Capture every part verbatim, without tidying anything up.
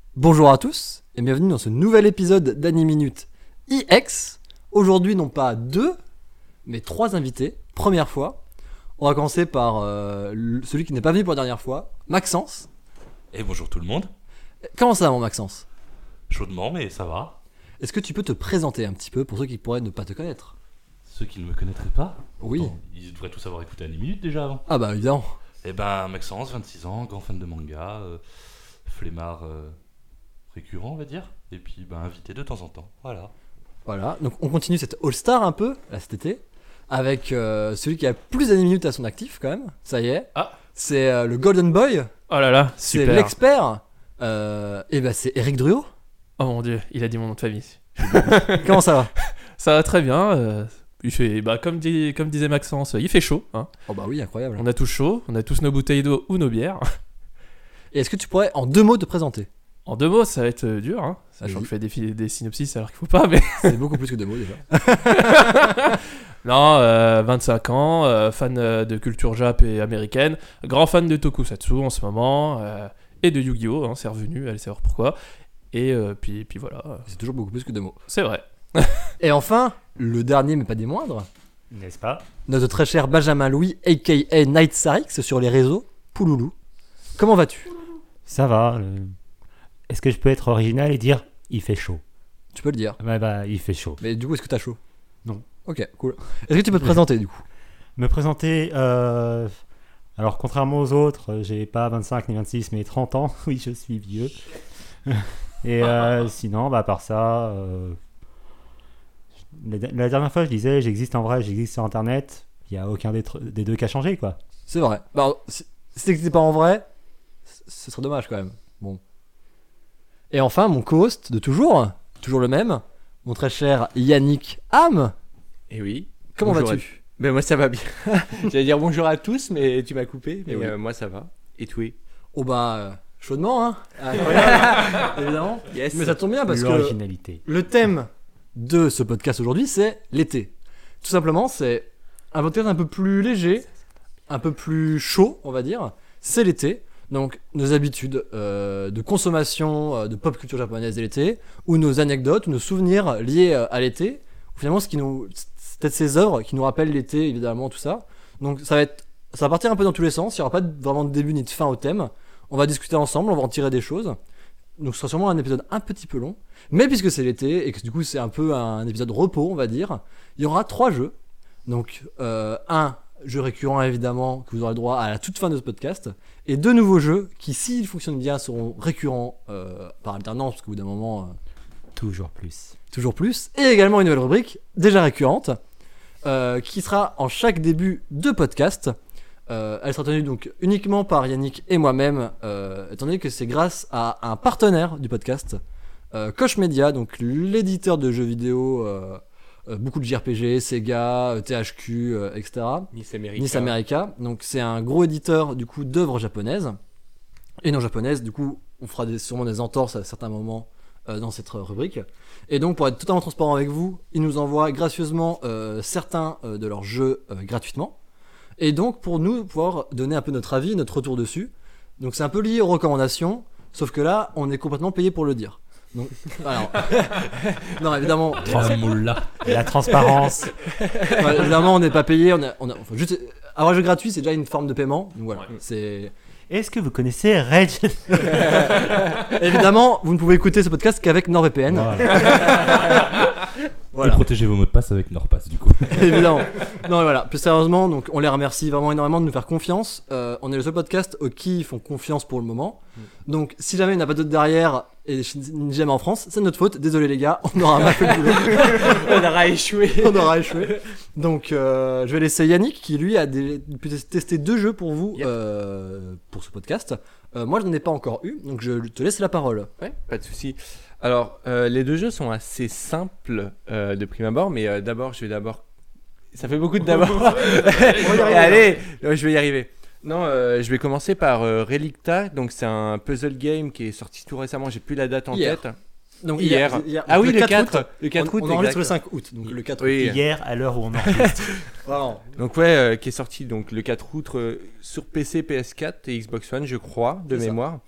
Bonjour à tous et bienvenue dans ce nouvel épisode d'Animinute I X. Aujourd'hui non pas deux, mais trois invités, première fois. On va commencer par euh, celui qui n'est pas venu pour la dernière fois, Maxence. Et bonjour tout le monde. Comment ça va mon Maxence ? Chaudement, mais ça va. Est-ce que tu peux te présenter un petit peu pour ceux qui pourraient ne pas te connaître ? Ceux qui ne me connaîtraient pas ? Oui. Pourtant, ils devraient tous avoir écouté Animinute déjà avant. Ah bah évidemment. Eh ben Maxence, vingt-six ans, grand fan de manga, euh, flemmard euh, récurrent on va dire, et puis ben invité de temps en temps, voilà. Voilà, donc on continue cette All-Star un peu, là cet été, avec euh, celui qui a plus d'Animinute à son actif quand même, ça y est. Ah. C'est euh, le Golden Boy, Oh là là, c'est super. l'expert, euh, et bah c'est Eric Druot. Oh mon dieu, il a dit mon nom de famille. Comment ça va ? Ça va très bien. euh, il fait, bah, comme, dit, comme disait Maxence, il fait chaud. Hein. Oh bah oui, incroyable. On a tous chaud, on a tous nos bouteilles d'eau ou nos bières. Et est-ce que tu pourrais en deux mots te présenter ? En deux mots, ça va être euh, dur, hein, sachant Vas-y. que je fais des, fi- des synopsis alors qu'il faut pas. Mais C'est beaucoup plus que deux mots déjà. non, euh, vingt-cinq ans, euh, fan euh, de culture jap et américaine, grand fan de tokusatsu en ce moment euh, et de Yu-Gi-Oh, hein, c'est revenu, allez savoir pourquoi. Et euh, puis, puis voilà, euh, C'est toujours beaucoup plus que deux mots. c'est vrai. Et enfin, le dernier mais pas des moindres, N'est-ce pas ? notre très cher Benjamin Louis, aka Night Sarix sur les réseaux, Pouloulou. Comment vas-tu ? Ça va. euh, Est-ce que je peux être original et dire il fait chaud ? Tu peux le dire. Bah bah, il fait chaud. Mais du coup, est-ce que t'as chaud ? Non. Ok, cool. Est-ce que tu peux te présenter du coup ? Me présenter. euh, Alors, contrairement aux autres, euh, j'ai pas vingt-cinq ni vingt-six, mais trente ans. Oui, je suis vieux. Et euh, sinon, bah, à part ça. euh, La, la dernière fois, je disais j'existe en vrai, j'existe sur internet. Il n'y a aucun des, tr- des deux qui a changé, quoi. C'est vrai. Bah, alors, si si c'était pas en vrai, c- ce serait dommage quand même. Bon. Et enfin, mon co-host de toujours, toujours le même, mon très cher Yannick Ham. Et oui. Comment Bonjour vas-tu ? à- Ben moi ça va bien. J'allais dire bonjour à tous, mais tu m'as coupé. Mais Eh oui. euh, moi ça va. Et toi ? Oh bah, euh, chaudement, hein. Incroyable, évidemment. Yes. Mais ça tombe bien parce que L'originalité. le thème de ce podcast aujourd'hui, c'est l'été. Tout simplement, c'est un podcast un peu plus léger, un peu plus chaud, on va dire. C'est l'été. Donc, nos habitudes euh, de consommation euh, de pop culture japonaise de l'été, ou nos anecdotes, ou nos souvenirs liés euh, à l'été. Ou finalement, ce qui nous, c'est peut-être ces œuvres qui nous rappellent l'été, évidemment, tout ça. Donc, ça va être, ça va partir un peu dans tous les sens. Il n'y aura pas de- vraiment de début ni de fin au thème. On va discuter ensemble, on va en tirer des choses. Donc, ce sera sûrement un épisode un petit peu long. Mais puisque c'est l'été et que du coup c'est un peu un épisode repos, on va dire, il y aura trois jeux. Donc, euh, un jeu récurrent évidemment que vous aurez le droit à la toute fin de ce podcast, et deux nouveaux jeux qui, s'ils fonctionnent bien, seront récurrents euh, par alternance, parce qu'au bout d'un moment, euh, Toujours plus. toujours plus. Et également une nouvelle rubrique déjà récurrente euh, qui sera en chaque début de podcast. Euh, elle sera tenue donc uniquement par Yannick et moi-même, euh, étant donné que c'est grâce à un partenaire du podcast. Euh, Koch Media, donc l'éditeur de jeux vidéo, euh, euh, beaucoup de J R P G, Sega, euh, T H Q, euh, et cetera. Nice America. Nice America. Donc c'est un gros éditeur du coup d'œuvres japonaises et non japonaises. Du coup, on fera des, sûrement des entorses à certains moments euh, dans cette rubrique. Et donc pour être totalement transparent avec vous, ils nous envoient gracieusement euh, certains euh, de leurs jeux euh, gratuitement. Et donc pour nous pouvoir donner un peu notre avis, notre retour dessus. Donc c'est un peu lié aux recommandations, sauf que là, on est complètement payé pour le dire. Donc, alors, non évidemment, Trois moula. Et la transparence. ouais, évidemment on n'est pas payé, on a, on a enfin, juste avoir un jeu gratuit c'est déjà une forme de paiement. Donc voilà, c'est Est-ce que vous connaissez Reg évidemment vous ne pouvez écouter ce podcast qu'avec NordVPN. Voilà. Voilà. Et protégez vos mots de passe avec NordPass du coup. Évidemment. Non, voilà. Plus sérieusement, donc on les remercie vraiment énormément de nous faire confiance. Euh, on est le seul podcast au qui ils font confiance pour le moment. Donc, si jamais il n'y a pas d'autres derrière et ni jamais en France, c'est de notre faute. Désolé les gars, on aura mal fait le boulot. On aura échoué. On aura échoué. Donc, euh, je vais laisser Yannick qui lui a des- pu tester deux jeux pour vous Yep. euh, pour ce podcast. Euh, moi, je n'en ai pas encore eu, donc je te laisse la parole. Ouais, pas de souci. Alors, euh, les deux jeux sont assez simples euh, de prime abord, mais euh, d'abord, je vais d'abord. Ça fait beaucoup de d'abord. Allez, non, je vais y arriver. Non, euh, je vais commencer par euh, Relicta. Donc, c'est un puzzle game qui est sorti tout récemment. J'ai plus la date en Hier. tête. Donc, Hier. Ah oui, le quatre. août. Le quatre on, août. on enregistre le exact. cinq août, donc le quatre Oui. août. Hier, à l'heure où on enregistre. Vraiment. Donc ouais, euh, qui est sorti donc le quatre août euh, sur P C, P S quatre et Xbox One, je crois, de C'est ça. mémoire.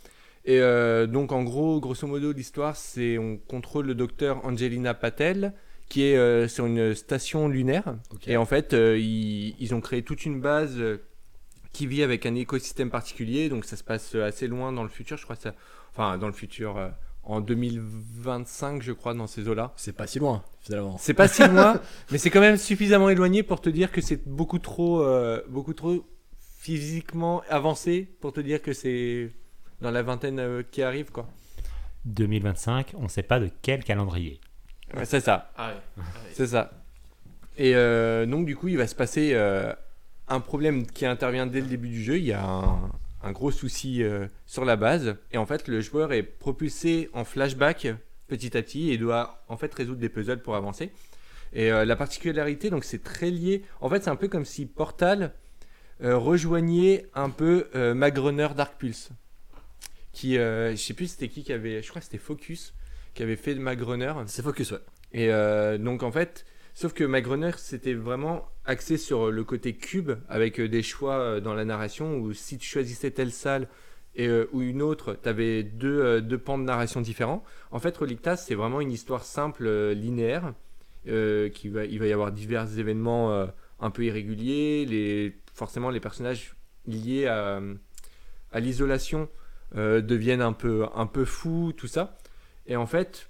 Et euh, donc en gros, grosso modo, l'histoire, c'est on contrôle le docteur Angelina Patel, qui est euh, sur une station lunaire. Ok. Et en fait, euh, ils, ils ont créé toute une base euh, qui vit avec un écosystème particulier. Donc ça se passe assez loin dans le futur, je crois. Que ça... Enfin, dans le futur, euh, en deux mille vingt-cinq, je crois, dans ces eaux-là. C'est pas si loin, finalement. C'est pas si loin, mais c'est quand même suffisamment éloigné pour te dire que c'est beaucoup trop, euh, beaucoup trop physiquement avancé pour te dire que c'est dans la vingtaine euh, qui arrive, quoi. deux mille vingt-cinq, on ne sait pas de quel calendrier. Ouais, c'est ça. Ah ouais. C'est ça. Et euh, donc, du coup, il va se passer euh, un problème qui intervient dès le début du jeu. Il y a un, un gros souci euh, sur la base. Et en fait, le joueur est propulsé en flashback petit à petit et doit en fait résoudre des puzzles pour avancer. Et euh, la particularité, donc, c'est très lié. En fait, c'est un peu comme si Portal euh, rejoignait un peu euh, Mag Runner Dark Pulse. Qui, euh, je sais plus c'était qui qui avait, je crois que c'était Focus qui avait fait Mag Runner. C'est Focus, ouais. Et euh, donc en fait, sauf que Mag Runner c'était vraiment axé sur le côté cube avec euh, des choix euh, dans la narration où si tu choisissais telle salle et, euh, ou une autre, tu avais deux, euh, deux pans de narration différents. En fait, Relictas c'est vraiment une histoire simple, euh, linéaire, euh, qui va, il va y avoir divers événements euh, un peu irréguliers, les, forcément les personnages liés à, à l'isolation euh, deviennent un peu, un peu fous, tout ça. Et en fait,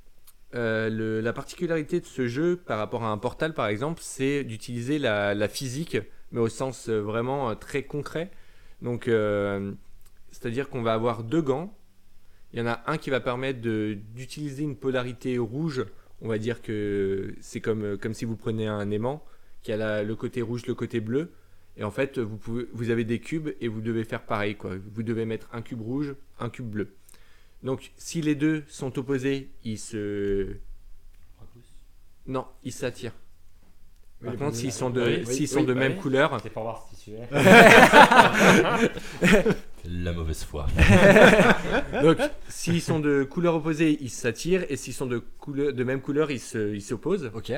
euh, le, la particularité de ce jeu par rapport à un Portal par exemple, c'est d'utiliser la, la physique, mais au sens euh, vraiment euh, très concret. Donc, euh, c'est-à-dire qu'on va avoir deux gants. Il y en a un qui va permettre de, d'utiliser une polarité rouge. On va dire que c'est comme, comme si vous prenez un aimant qui a la, le côté rouge, le côté bleu. Et en fait, vous, pouvez, vous avez des cubes et vous devez faire pareil, quoi. Vous devez mettre un cube rouge, un cube bleu. Donc, si les deux sont opposés, ils se... Non, ils s'attirent. Par Oui, contre, oui, s'ils oui, sont de, oui, s'ils oui, sont oui, de oui. même couleur... C'est pour voir si tu es. La mauvaise foi. Donc, s'ils sont de couleur opposée, ils s'attirent. Et s'ils sont de, couleur, de même couleur, ils, se, ils s'opposent. Ok.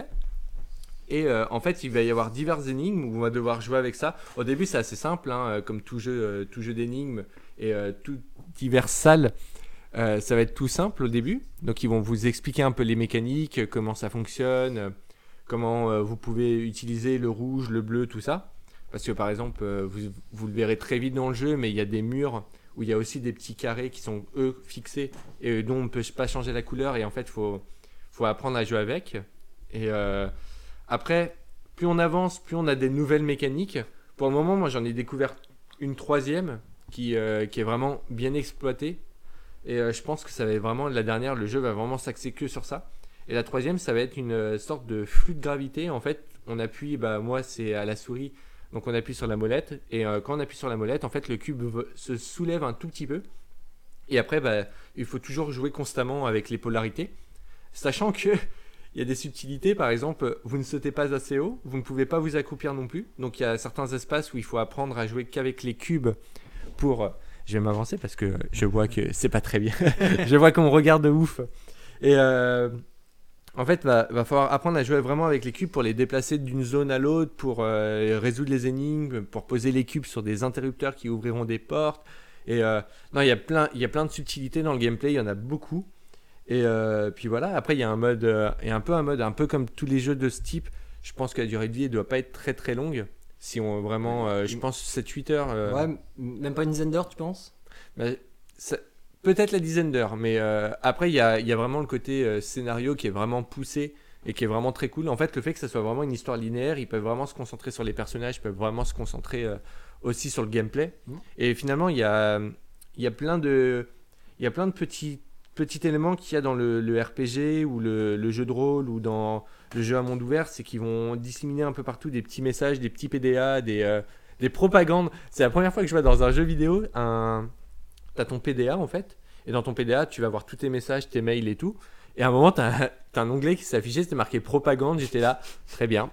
Et euh, en fait, il va y avoir diverses énigmes où on va devoir jouer avec ça. Au début, c'est assez simple, hein, euh, comme tout jeu, euh, tout jeu d'énigmes et euh, tout diverses salles. Euh, ça va être tout simple au début. Donc, ils vont vous expliquer un peu les mécaniques, euh, comment ça fonctionne, euh, comment euh, vous pouvez utiliser le rouge, le bleu, tout ça. Parce que par exemple, euh, vous, vous le verrez très vite dans le jeu, mais il y a des murs où il y a aussi des petits carrés qui sont eux fixés et dont on ne peut pas changer la couleur. Et en fait, il faut, faut apprendre à jouer avec. Et euh, après, plus on avance, plus on a des nouvelles mécaniques. Pour le moment, moi, j'en ai découvert une troisième qui, euh, qui est vraiment bien exploitée. Et euh, je pense que ça va être vraiment la dernière. Le jeu va vraiment s'axer que sur ça. Et la troisième, ça va être une euh, sorte de flux de gravité. En fait, on appuie, bah, moi, c'est à la souris. Donc, on appuie sur la molette. Et euh, quand on appuie sur la molette, en fait, le cube v- se soulève un tout petit peu. Et après, bah, il faut toujours jouer constamment avec les polarités. Sachant que il y a des subtilités, par exemple, vous ne sautez pas assez haut, vous ne pouvez pas vous accroupir non plus. Donc il y a certains espaces où il faut apprendre à jouer qu'avec les cubes pour... Je vais m'avancer parce que je vois que c'est pas très bien. Je vois qu'on me regarde de ouf. Et euh, en fait, va, va falloir apprendre à jouer vraiment avec les cubes pour les déplacer d'une zone à l'autre, pour euh, résoudre les énigmes, pour poser les cubes sur des interrupteurs qui ouvriront des portes. Et euh, non, il y a plein, il y a plein de subtilités dans le gameplay, il y en a beaucoup. Et euh, puis voilà, après il y a un mode, euh, et un peu un mode, un peu comme tous les jeux de ce type, je pense que la durée de vie ne doit pas être très très longue. Si on vraiment, euh, je pense sept huit heures. euh, Ouais, m- même pas une dizaine d'heures, tu penses? bah, ça- peut-être la dizaine d'heures, mais euh, après il y a, il y a vraiment le côté euh, scénario qui est vraiment poussé et qui est vraiment très cool. En fait, le fait que ça soit vraiment une histoire linéaire, ils peuvent vraiment se concentrer sur les personnages, ils peuvent vraiment se concentrer euh, aussi sur le gameplay. Mhm. Et finalement, il y a, il y a plein de, il y a plein de petits Petit élément qu'il y a dans le, le R P G ou le, le jeu de rôle ou dans le jeu à monde ouvert, c'est qu'ils vont disséminer un peu partout des petits messages, des petits P D A, des, euh, des propagandes. C'est la première fois que je vois dans un jeu vidéo, un... tu as ton P D A en fait, et dans ton P D A, tu vas voir tous tes messages, tes mails et tout. Et à un moment, tu as un onglet qui s'est affiché, c'était marqué propagande, j'étais là, très bien.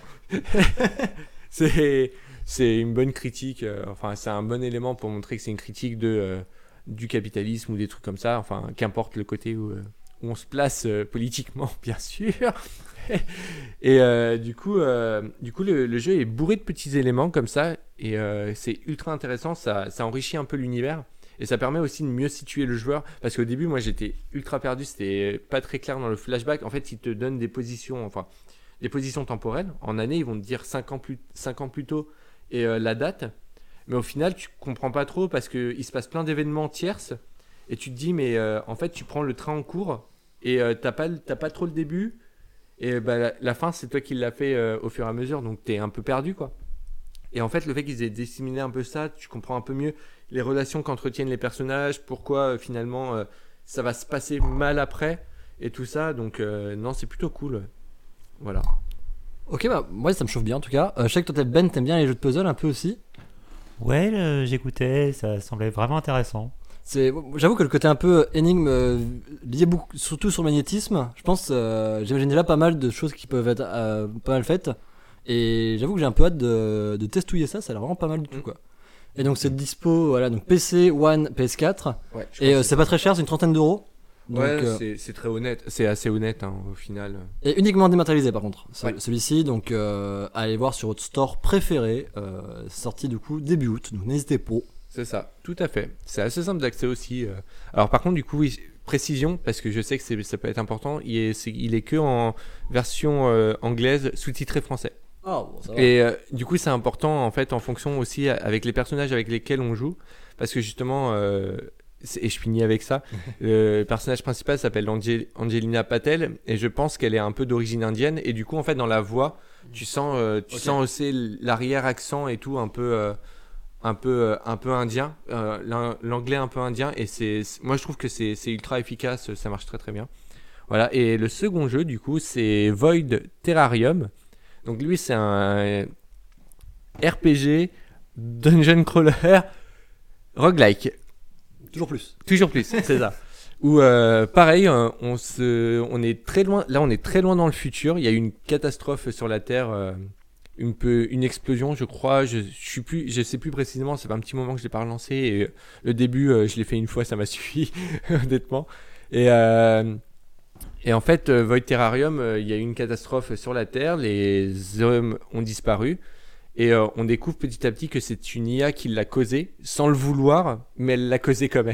c'est, c'est une bonne critique, euh, enfin, c'est un bon élément pour montrer que c'est une critique de. Euh, du capitalisme ou des trucs comme ça, enfin qu'importe le côté où, euh, où on se place euh, politiquement bien sûr. Et euh, du coup, euh, du coup le, le jeu est bourré de petits éléments comme ça et euh, c'est ultra intéressant, ça, ça enrichit un peu l'univers Et ça permet aussi de mieux situer le joueur. Parce qu'au début, moi, j'étais ultra perdu. C'était pas très clair dans le flashback. En fait, ils te donnent des positions, enfin, des positions temporelles. En année, ils vont te dire cinq ans plus, cinq ans plus tôt et euh, la date. Mais au final, tu comprends pas trop parce qu'il se passe plein d'événements tierces. Et tu te dis, mais euh, en fait, tu prends le train en cours et euh, t'as pas, t'as pas trop le début. Et bah, la, la fin, c'est toi qui l'as fait euh, au fur et à mesure. Donc, t'es un peu perdu, quoi. Et en fait, le fait qu'ils aient disséminé un peu ça, tu comprends un peu mieux les relations qu'entretiennent les personnages, pourquoi euh, finalement euh, ça va se passer mal après et tout ça. Donc, euh, non, c'est plutôt cool. Voilà. Ok, bah moi ça me chauffe bien en tout cas. Euh, je sais que toi, t'aimes- Ben, t'aimes bien les jeux de puzzle un peu aussi. Ouais, euh, j'écoutais, ça semblait vraiment intéressant. C'est, j'avoue que le côté un peu énigme euh, lié beaucoup, surtout sur le magnétisme, je pense, euh, j'imagine déjà pas mal de choses qui peuvent être euh, pas mal faites. Et j'avoue que j'ai un peu hâte de, de testouiller ça, ça a l'air vraiment pas mal du tout Mm. quoi. Et donc c'est dispo, voilà, donc P C, One, P S quatre. Ouais, je Et pense euh, que c'est pas très cher, c'est une trentaine d'euros. Donc, Ouais, euh, c'est, c'est très honnête. C'est assez honnête hein, au final. et uniquement dématérialisé par contre, ce- Ouais. celui-ci. Donc euh, allez voir sur votre store préféré. Euh, c'est sorti du coup début août, donc n'hésitez pas. C'est ça, tout à fait. C'est assez simple d'accès aussi. euh. Alors par contre, du coup, oui, précision, parce que je sais que c'est, ça peut être important, il est, c'est- il est que en version euh, anglaise sous-titré français. Ah bon, ça va. Et euh, du coup, c'est important en fait en fonction aussi avec les personnages avec lesquels on joue, parce que justement, euh, c'est- et je finis avec ça, le personnage principal s'appelle Angel- Angelina Patel, et je pense qu'elle est un peu d'origine indienne, et du coup, en fait, dans la voix, tu sens, euh, tu Ok. sens aussi l'arrière-accent et tout un peu, euh, un peu, euh, un peu indien, euh, l'an- l'anglais un peu indien, et c'est, c'est- moi je trouve que c'est, c'est ultra efficace, ça marche très très bien. Voilà. Et le second jeu, du coup, c'est Void Terrarium. Donc lui, c'est un R P G, dungeon crawler, roguelike. Toujours plus. Toujours plus, c'est ça. Où euh, pareil, euh, on se, on est très loin. Là, on est très loin dans le futur. Il y a eu une catastrophe sur la Terre, euh, une peu, une explosion, je crois. Je, je suis plus, je sais plus précisément. C'est pas un petit moment que je l'ai pas relancé. Et euh, le début, euh, je l'ai fait une fois, ça m'a suffi, honnêtement. Et euh, et en fait, euh, Void Terrarium, euh, il y a eu une catastrophe sur la Terre. Les hommes ont disparu. Et euh, on découvre petit à petit que c'est une I A qui l'a causé, sans le vouloir, mais elle l'a causé quand même.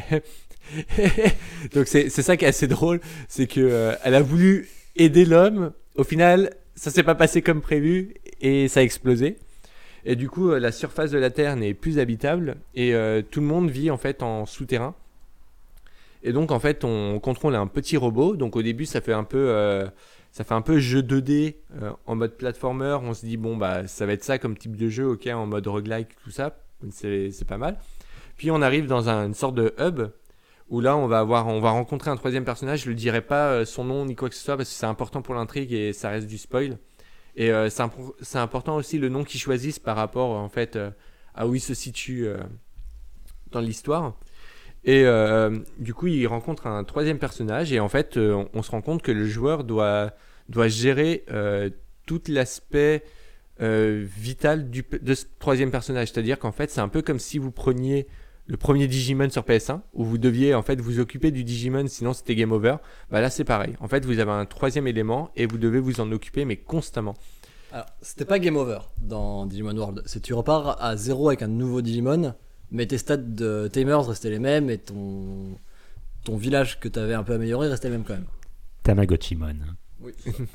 Donc c'est c'est ça qui est assez drôle, c'est que euh, elle a voulu aider l'homme, au final ça s'est pas passé comme prévu et ça a explosé. Et du coup euh, la surface de la Terre n'est plus habitable et euh, tout le monde vit en fait en souterrain. Et donc en fait on contrôle un petit robot, donc au début ça fait un peu euh, ça fait un peu jeu deux D euh, en mode platformer. On se dit bon bah ça va être ça comme type de jeu, ok, en mode roguelike tout ça, c'est c'est pas mal. Puis on arrive dans un, une sorte de hub où là on va avoir, on va rencontrer un troisième personnage. Je ne dirai pas euh, son nom ni quoi que ce soit parce que c'est important pour l'intrigue et ça reste du spoil. Et euh, c'est, imp- c'est important aussi le nom qu'ils choisissent par rapport en fait euh, à où il se situe euh, dans l'histoire. Et euh, du coup il rencontre un troisième personnage et en fait euh, on, on se rend compte que le joueur doit, doit gérer euh, tout l'aspect euh, vital du, de ce troisième personnage. C'est-à-dire qu'en fait c'est un peu comme si vous preniez le premier Digimon sur P S un où vous deviez en fait vous occuper du Digimon sinon c'était game over. Bah là c'est pareil, en fait vous avez un troisième élément et vous devez vous en occuper mais constamment. Alors, c'était pas game over dans Digimon World. C'est tu repars à zéro avec un nouveau Digimon, mais tes stats de tamers restaient les mêmes et ton ton village que t'avais un peu amélioré restait le même quand même. Tamagotchimon. Oui.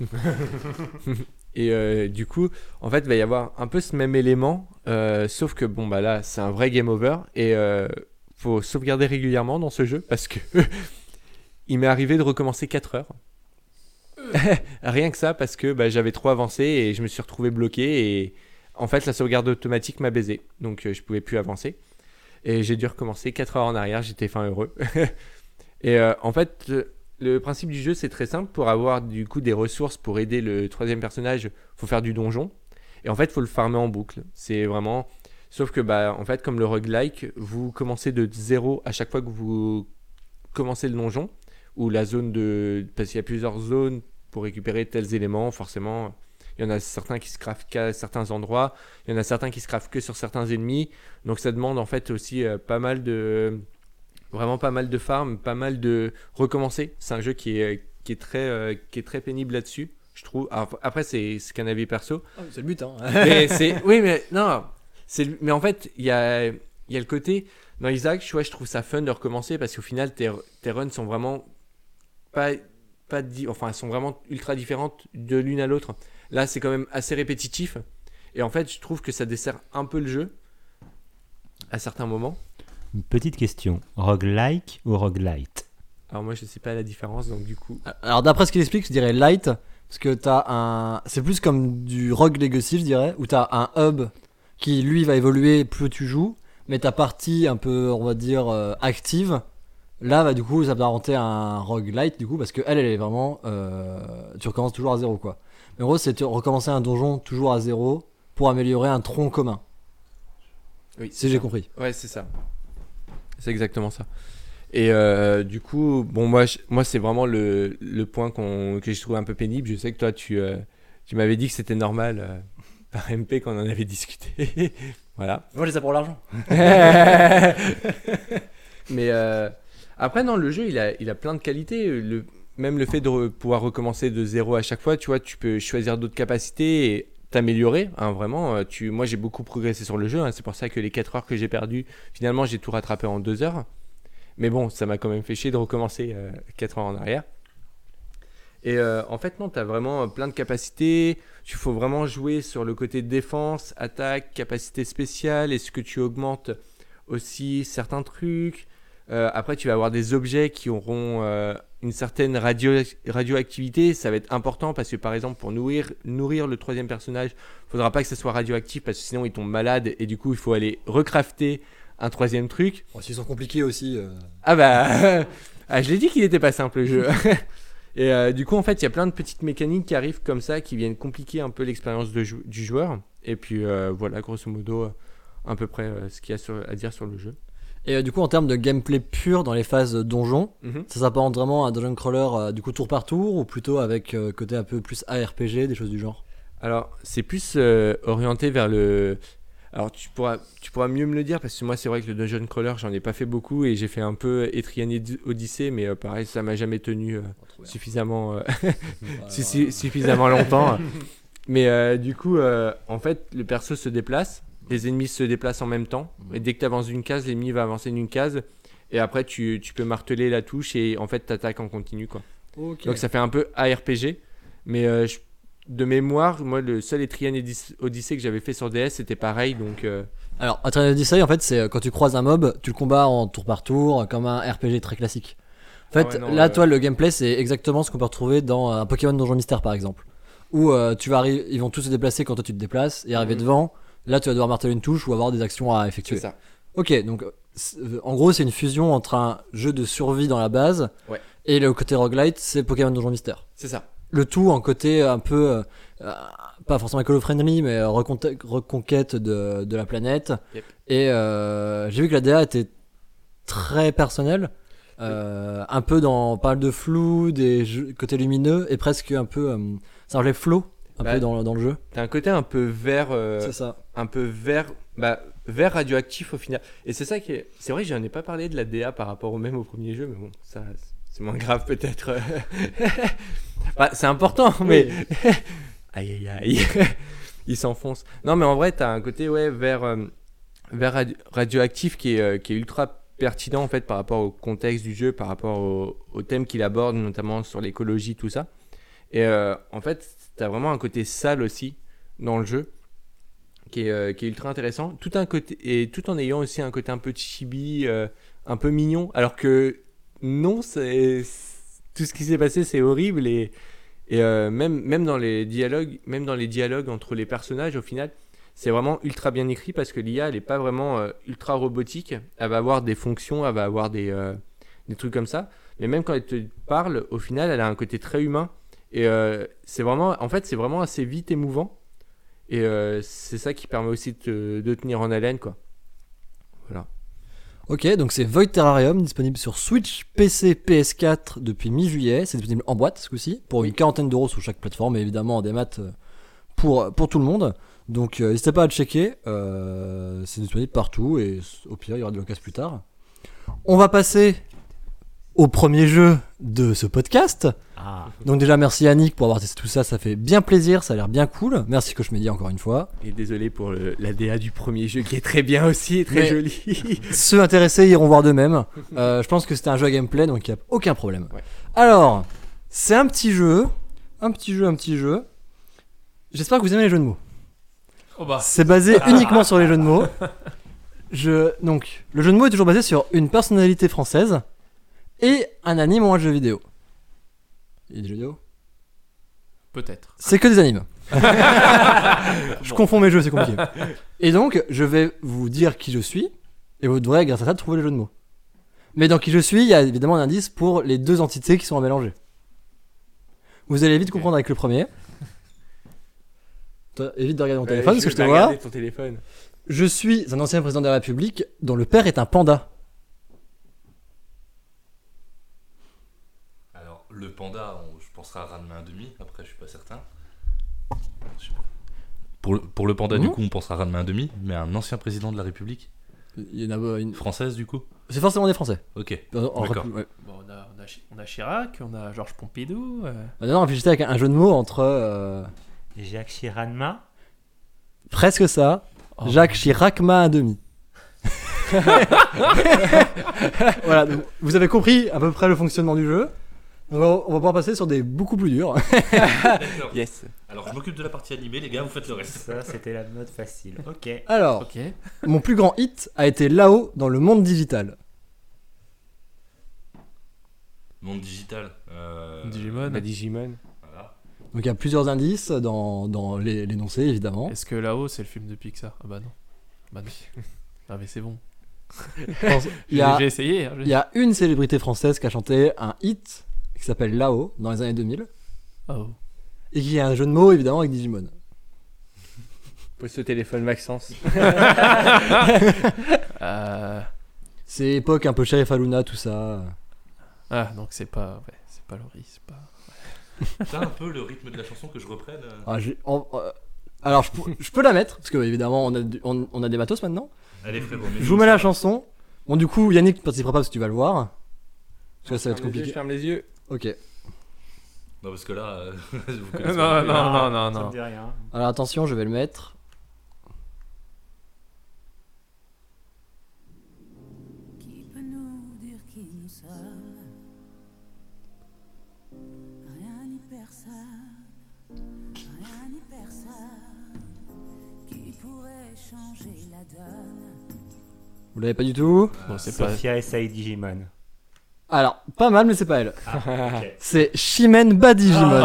Et euh, du coup, en fait, il va y avoir un peu ce même élément, euh, sauf que bon bah là, c'est un vrai game over et euh, faut sauvegarder régulièrement dans ce jeu parce que il m'est arrivé de recommencer quatre heures. Rien que ça parce que bah, j'avais trop avancé et je me suis retrouvé bloqué et en fait la sauvegarde automatique m'a baisé, donc euh, je pouvais plus avancer et j'ai dû recommencer quatre heures en arrière. J'étais fin heureux. Et euh, en fait. Le, Le principe du jeu, c'est très simple. Pour avoir du coup des ressources pour aider le troisième personnage, faut faire du donjon. Et en fait, faut le farmer en boucle. C'est vraiment. Sauf que, bah, en fait, comme le roguelike, vous commencez de zéro à chaque fois que vous commencez le donjon. Ou la zone de. Parce qu'il y a plusieurs zones pour récupérer tels éléments, forcément. Il y en a certains qui se craftent qu'à certains endroits. Il y en a certains qui se craftent que sur certains ennemis. Donc ça demande en fait aussi euh, pas mal de. Vraiment pas mal de farm, pas mal de recommencer. C'est un jeu qui est, qui est, très, euh, qui est très pénible là-dessus, je trouve. Alors, après, c'est, c'est qu'un avis perso. Ah, c'est le but, hein. Mais c'est, oui, mais non. C'est, mais en fait, il y a, il y a le côté dans Isaac, tu vois, je trouve ça fun de recommencer parce qu'au final tes, tes runs sont vraiment pas pas di- enfin elles sont vraiment ultra différentes de l'une à l'autre. Là, c'est quand même assez répétitif et en fait, je trouve que ça dessert un peu le jeu à certains moments. Une petite question, roguelike ou roguelite? Alors moi, je sais pas la différence, donc du coup, Alors d'après ce qu'il explique, je dirais light, parce que t'as un, c'est plus comme du Rogue Legacy, je dirais, où t'as un hub qui lui va évoluer plus tu joues, mais ta partie un peu, on va dire euh, active, là va du coup ça va s'apparenter à un roguelite du coup, parce que elle, elle est vraiment, euh, tu recommences toujours à zéro quoi. Mais en gros, c'est de recommencer un donjon toujours à zéro pour améliorer un tronc commun. oui, Si j'ai compris. Ouais, c'est ça. C'est exactement ça. Et euh, du coup, bon, moi, je- moi c'est vraiment le, le point qu'on, que j'ai trouvé un peu pénible. Je sais que toi, tu, euh, tu m'avais dit que c'était normal euh, par M P quand on en avait discuté. Voilà. Moi j'ai ça pour l'argent. Mais euh, après, non, le jeu, il a, il a plein de qualités. Le, même le fait de re- pouvoir recommencer de zéro à chaque fois, tu vois, tu peux choisir d'autres capacités et t'améliorer. Hein, vraiment, euh, tu, moi, j'ai beaucoup progressé sur le jeu. Hein, c'est pour ça que les quatre heures que j'ai perdues, finalement, j'ai tout rattrapé en deux heures. Mais bon, ça m'a quand même fait chier de recommencer euh, quatre heures en arrière. Et euh, en fait, non, tu as vraiment euh, plein de capacités. Il faut vraiment jouer sur le côté défense, attaque, capacité spéciale. Est-ce que tu augmentes aussi certains trucs? Euh, Après, tu vas avoir des objets qui auront euh, une certaine radio radioactivité. Ça va être important parce que, par exemple, pour nourrir, nourrir le troisième personnage, il faudra pas que ça soit radioactif parce que sinon, il tombe malade. Et du coup, il faut aller recrafter un troisième truc. Bon, s'ils sont compliqués aussi. euh, Ah bah, ah, je l'ai dit qu'il était pas simple le jeu. Et euh, du coup, en fait, il y a plein de petites mécaniques qui arrivent comme ça, qui viennent compliquer un peu l'expérience de jou- du joueur. Et puis euh, voilà, grosso modo, euh, à peu près euh, ce qu'il y a sur- à dire sur le jeu. Et euh, du coup, en termes de gameplay pur dans les phases donjon, Mhm. ça s'apparente vraiment à un dungeon crawler euh, du coup tour par tour ou plutôt avec euh, côté un peu plus A R P G, des choses du genre. Alors, c'est plus euh, orienté vers le. Alors, tu pourras, tu pourras mieux me le dire parce que moi, c'est vrai que le dungeon crawler, j'en ai pas fait beaucoup et j'ai fait un peu Etrian Ed- Odyssey, mais euh, pareil, ça m'a jamais tenu euh, suffisamment. euh, su- su- suffisamment longtemps. Mais euh, du coup, euh, en fait, le perso se déplace, les ennemis se déplacent en même temps. Et dès que tu avances d'une case, l'ennemi va avancer d'une case. Et après, tu, tu peux marteler la touche et en fait, tu attaques en continu. Quoi. Ok. Donc, ça fait un peu A R P G. Mais euh, je- de mémoire, moi, le seul Etrian Edis- Odyssey que j'avais fait sur D S, c'était pareil. Donc, euh, Alors, Etrian Odyssey, en fait, c'est euh, quand tu croises un mob, tu le combats en tour par tour, euh, comme un R P G très classique. En fait, Ah ouais, non, là, euh, toi, le gameplay, c'est exactement ce qu'on peut retrouver dans euh, un Pokémon Donjon Mystère, par exemple. Où euh, tu vas arri- ils vont tous se déplacer quand toi tu te déplaces et arriver Mhm. devant. Là, tu vas devoir marteler une touche ou avoir des actions à c'est effectuer. ça. Ok, donc euh, c'est- euh, en gros, c'est une fusion entre un jeu de survie dans la base Ouais. et le côté roguelite, c'est Pokémon Donjon Mystère. C'est ça. Le tout en côté un peu, euh, euh, pas forcément écolo-friendly, mais euh, reconte- reconquête de, de la planète. Yep. Et euh, j'ai vu que la D A était très personnelle, euh, un peu dans pas mal de flou, des jeux, côtés lumineux, et presque un peu, euh, ça enlève flow un Bah, peu dans, dans le jeu. T'as un côté un peu vert. euh, C'est ça. un peu vert, bah, vert radioactif au final. Et c'est ça qui est. C'est vrai que j'en ai pas parlé de la D A par rapport au même au premier jeu, mais bon, ça c'est moins grave peut-être. Bah, c'est important, mais. Aïe aïe aïe. Il s'enfonce. Non, mais en vrai, t'as un côté ouais, vert, euh, vert radio- radioactif qui est, euh, qui est ultra pertinent en fait par rapport au contexte du jeu, par rapport au, au thème qu'il aborde, notamment sur l'écologie, tout ça. Et euh, en fait, t'as vraiment un côté sale aussi dans le jeu qui est, euh, qui est ultra intéressant, tout, un côté, et tout en ayant aussi un côté un peu chibi, euh, un peu mignon, alors que non, c'est, c'est- tout ce qui s'est passé c'est horrible et, et euh, même, même, dans les dialogues, même dans les dialogues entre les personnages au final, c'est vraiment ultra bien écrit parce que l'I A elle est pas vraiment euh, ultra robotique, elle va avoir des fonctions, elle va avoir des, euh, des trucs comme ça, mais même quand elle te parle, au final elle a un côté très humain et euh, c'est vraiment, en fait c'est vraiment assez vite émouvant. Et euh, c'est ça qui permet aussi de te, de tenir en haleine, quoi. Voilà. Ok, donc c'est Void Terrarium, disponible sur Switch, P C, P S quatre depuis mi-juillet. C'est disponible en boîte ce coup-ci, pour Oui. une quarantaine d'euros sur chaque plateforme, et évidemment en démat euh, pour, pour tout le monde. Donc euh, n'hésitez pas à le checker, euh, c'est disponible partout, et s- au pire il y aura de l'occasion plus tard. On va passer au premier jeu de ce podcast. Ah. Donc déjà merci Yannick pour avoir testé tout ça, ça fait bien plaisir, ça a l'air bien cool. Merci Cauchemedi encore une fois. Et désolé pour le- la D A du premier jeu qui est très bien aussi, très Mais- joli. Ceux intéressés iront voir d'eux-mêmes. Euh, je pense que c'était un jeu à gameplay, donc il n'y a aucun problème. Ouais. Alors, c'est un petit jeu, un petit jeu, un petit jeu. J'espère que vous aimez les jeux de mots. Oh bah. C'est basé uniquement sur les jeux de mots. Je, donc, le jeu de mots est toujours basé sur une personnalité française et un anime ou un jeu vidéo. Il y a des jeux vidéo ? Peut-être. C'est que des animes. Je confonds mes jeux, c'est compliqué. Et donc, je vais vous dire qui je suis, et vous devrez, grâce à ça, trouver le jeu de mots. Mais dans qui je suis, il y a évidemment un indice pour les deux entités qui sont à mélanger. Vous allez vite comprendre avec le premier. Toi, évite de regarder mon téléphone, parce que je te vais vois. regarder ton téléphone. Je suis un ancien président de la République dont le père est un panda. Alors, le panda, on- je penserai à Ranma un demi, après je suis pas certain. Je sais pas. Pour le, pour le panda, Mhm. du coup, on pensera à Ranma un demi, mais un ancien président de la République Il y en a euh, une... française, du coup. C'est forcément des Français. Ok. En- en D'accord. République, ouais. Bon, on, a, on, a, Chi- on a Chirac, on a Georges Pompidou. euh, Bah, non, réfléchissez avec un, un jeu de mots entre euh, Jacques Chirac. presque ça. oh, Jacques Chiracma un demi. Voilà, donc, vous avez compris à peu près le fonctionnement du jeu. Donc, on va, on va pouvoir passer sur des beaucoup plus durs. D'accord. Yes. Alors, je m'occupe de la partie animée, les gars, vous faites le reste. Ça, c'était la mode facile. Ok. Alors, Ok. mon plus grand hit a été là-haut dans le monde digital. Monde digital. Euh... Digimon. Bah, Digimon. Voilà. Donc il y a plusieurs indices dans, dans les- l'énoncé, évidemment. Est-ce que là-haut, c'est le film de Pixar? Ah bah non. Bah non. Ah mais c'est bon. Je pense- Il y, J'ai a, j'ai essayé. hein, j'ai- il y a une célébrité française qui a chanté un hit qui s'appelle Là-haut dans les années deux mille Oh. et qui a un jeu de mots évidemment avec Digimon. Pose ce téléphone, Maxence. Euh, C'est époque un peu Sheriff Aluna, tout ça. Ah donc c'est pas, ouais, c'est pas Laurie, c'est pas. T'as un peu le rythme de la chanson que je reprenne euh Ah, j'ai- en- euh, alors je, peux- je peux la mettre parce que évidemment on a, du- on, on a des matos maintenant. Allez, frérot. Je vous mets la chanson. Bon du coup Yannick ne participera pas parce que tu vas le voir. Parce que ça va être Ferme les yeux, compliqué. Je ferme les yeux. Ok. Non, parce que là, euh, vous Non connaissez non pas. non non non. Ça me non. dit rien. Alors attention, je vais le mettre. Qui peut nous dire qui nous sommes? Rien ni personne, rien ni personne qui pourrait changer la donne. Vous l'avez pas du tout? Bon c'est pas. Sophia essaye Digimon. Alors, pas mal mais c'est pas elle. Ah, ok. C'est Chimène Badigimon.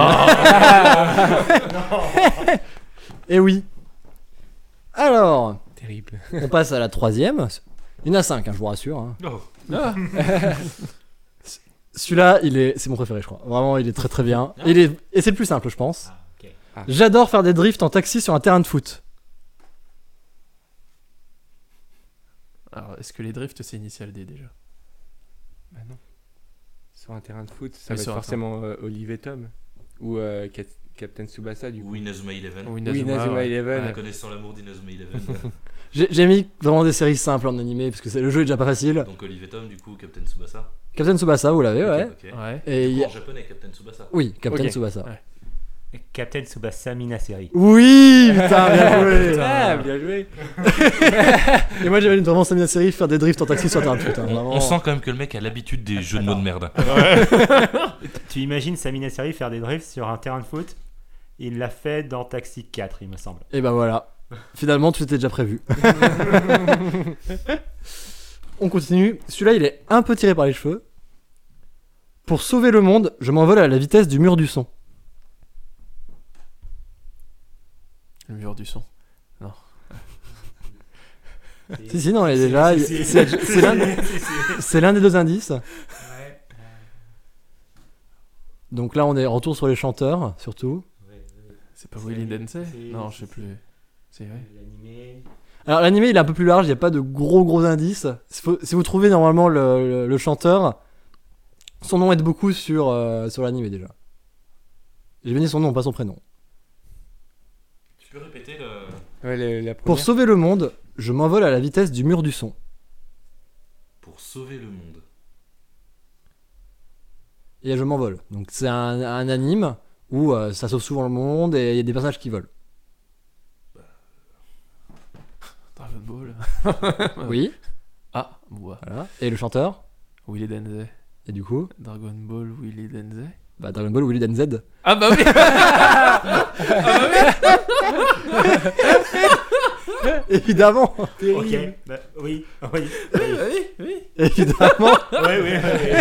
Et oui. Alors, Terrible. on passe à la troisième. Il y en a cinq, hein, je vous rassure. hein. Oh. Ah. Celui-là, il est, c'est mon préféré, je crois. Vraiment, il est très très bien. Il est, et c'est le plus simple, je pense. Ah, ok. J'adore faire des drifts en taxi sur un terrain de foot. Alors est-ce que les drifts c'est initial D déjà? Bah non. Sur un terrain de foot, ça Oui, va être sur un forcément euh, Olive et Tom. Ou euh, Cap- Captain Tsubasa, du coup. Ou Inazuma Eleven. Ou Oui, Inazuma, Inazuma ouais. Eleven. Ouais. Connaissant l'amour d'Inazuma Eleven. J'ai, j'ai mis vraiment des séries simples en animé parce que c'est, le jeu est déjà pas facile. Donc Olive et Tom, du coup, Captain Tsubasa. Captain Tsubasa, vous l'avez, ouais. Ok, ok. Ouais. Et il Du y coup, a- en japonais, Captain Tsubasa. oui, Captain Ok. Tsubasa. Ouais. Captain Tsubasa Minaseri. Oui, putain, bien joué. Ah, bien joué. Et moi, j'avais vraiment ça mis la série faire des drifts en taxi sur un terrain de foot. hein, On, vraiment. on sent quand même que le mec a l'habitude des jeux de mots de merde. Tu imagines Samina Seri faire des drifts sur un terrain de foot? Il l'a fait dans Taxi quatre, il me semble. Et ben voilà. Finalement, tout était déjà prévu. On continue. Celui-là, il est un peu tiré par les cheveux. Pour sauver le monde, je m'envole à la vitesse du mur du son. Le mur du son. Si, si, non, il est déjà. il- C'est c'est l'un c'est l'un des deux indices. Donc là, on est retour sur les chanteurs, surtout. C'est pas Willy Densey? c'est- Non, je sais c'est- plus. C'est vrai. L'animé. Alors, l'animé, il est un peu plus large, il n'y a pas de gros gros indices. Si faut- si vous trouvez normalement le, le- le chanteur, son nom aide beaucoup sur, euh, sur l'animé déjà. J'ai mis son nom, pas son prénom. Tu peux répéter le. Ouais, le- la Pour première. sauver le monde, je m'envole à la vitesse du mur du son. Pour sauver le monde. il y a Je m'envole. Donc c'est un, un anime où euh, ça sauve souvent le monde et il y a des personnages qui volent. Dragon Ball. Oui, Ah, ouais. voilà. Et le chanteur. Willy Denzé. Et du coup, Dragon Ball, Willy Denzé. bah, Dragon Ball Willy Dan Z. Ah bah oui. Évidemment, Ok, bah, oui, oui, oui, oui, oui. évidemment. oui, oui, oui.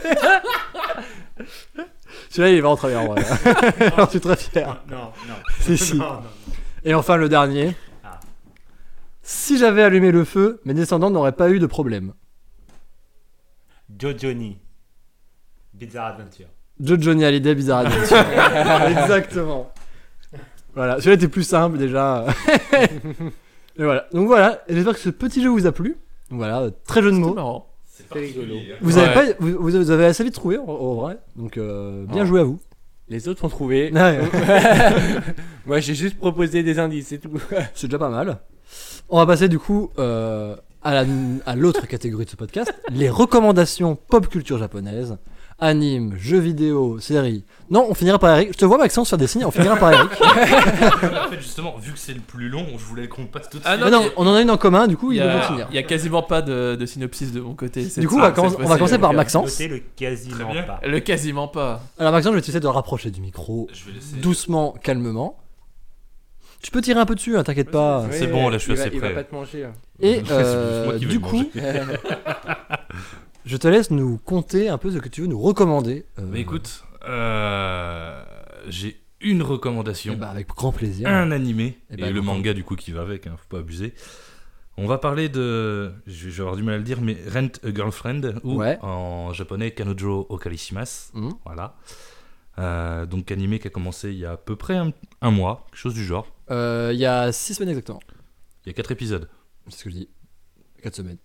Celui-là, il va en très bien, en vrai. J'en suis très fier. Non, non, non. Si, si. Non, non, non. Et enfin, le dernier. Ah. Si j'avais allumé le feu, mes descendants n'auraient pas eu de problème. Joe Johnny. Bizarre Adventure. Joe Johnny Hallyday, Bizarre Adventure. Exactement. Voilà, celui-là était plus simple déjà. Et voilà. Donc voilà, et j'espère que ce petit jeu vous a plu. Donc voilà, euh, très jeu de C'était mots. marrant. C'est rigolo. particulier, hein. Vous avez, Ouais. pas, vous, vous avez assez vite trouvé en, en vrai. Donc euh, bien Oh. joué à vous. Les autres ont trouvé. Ouais, Moi, j'ai juste proposé des indices, c'est tout. c'est déjà pas mal. On va passer du coup euh, à, la- à l'autre catégorie de ce podcast, les recommandations pop culture japonaise. Anime, jeux vidéo, séries. Non, on finira par Eric. Je te vois Maxence faire des signes, on finira par Eric. En fait, justement, vu que c'est le plus long, je voulais qu'on passe tout de Ah suite. Mais non, on en a une en commun, du coup, Il il y, va a, finir. il y a quasiment pas de, de synopsis de mon côté. cette- Du coup, on va, ah, commencer- cette on va fois-ci, commencer par donc, Maxence. Notez le quasiment Très bien. pas. euh, Le quasiment pas. Alors Maxence, je vais t'essayer de rapprocher du micro Je vais laisser. doucement, calmement. Tu peux tirer un peu dessus, hein, t'inquiète pas. C'est bon, là, je suis il va- assez Il va prêt. pas te manger. hein. Et C'est euh, moi qui vais du le coup, manger. je te laisse nous conter un peu ce que tu veux nous recommander. euh, Mais écoute, euh, j'ai une recommandation, eh ben, avec grand plaisir. un animé Eh et, ben, le bon. manga du coup qui va avec, hein, faut pas abuser. On va parler de, je vais avoir du mal à le dire, mais Rent a Girlfriend ou Ouais. en japonais Kanojo Okarishimasu. Mhm. Voilà. Euh, donc animé qui a commencé il y a à peu près un, un mois, quelque chose du genre. Euh, Il y a six semaines exactement. Il y a quatre épisodes, C'est ce que je dis. quatre semaines.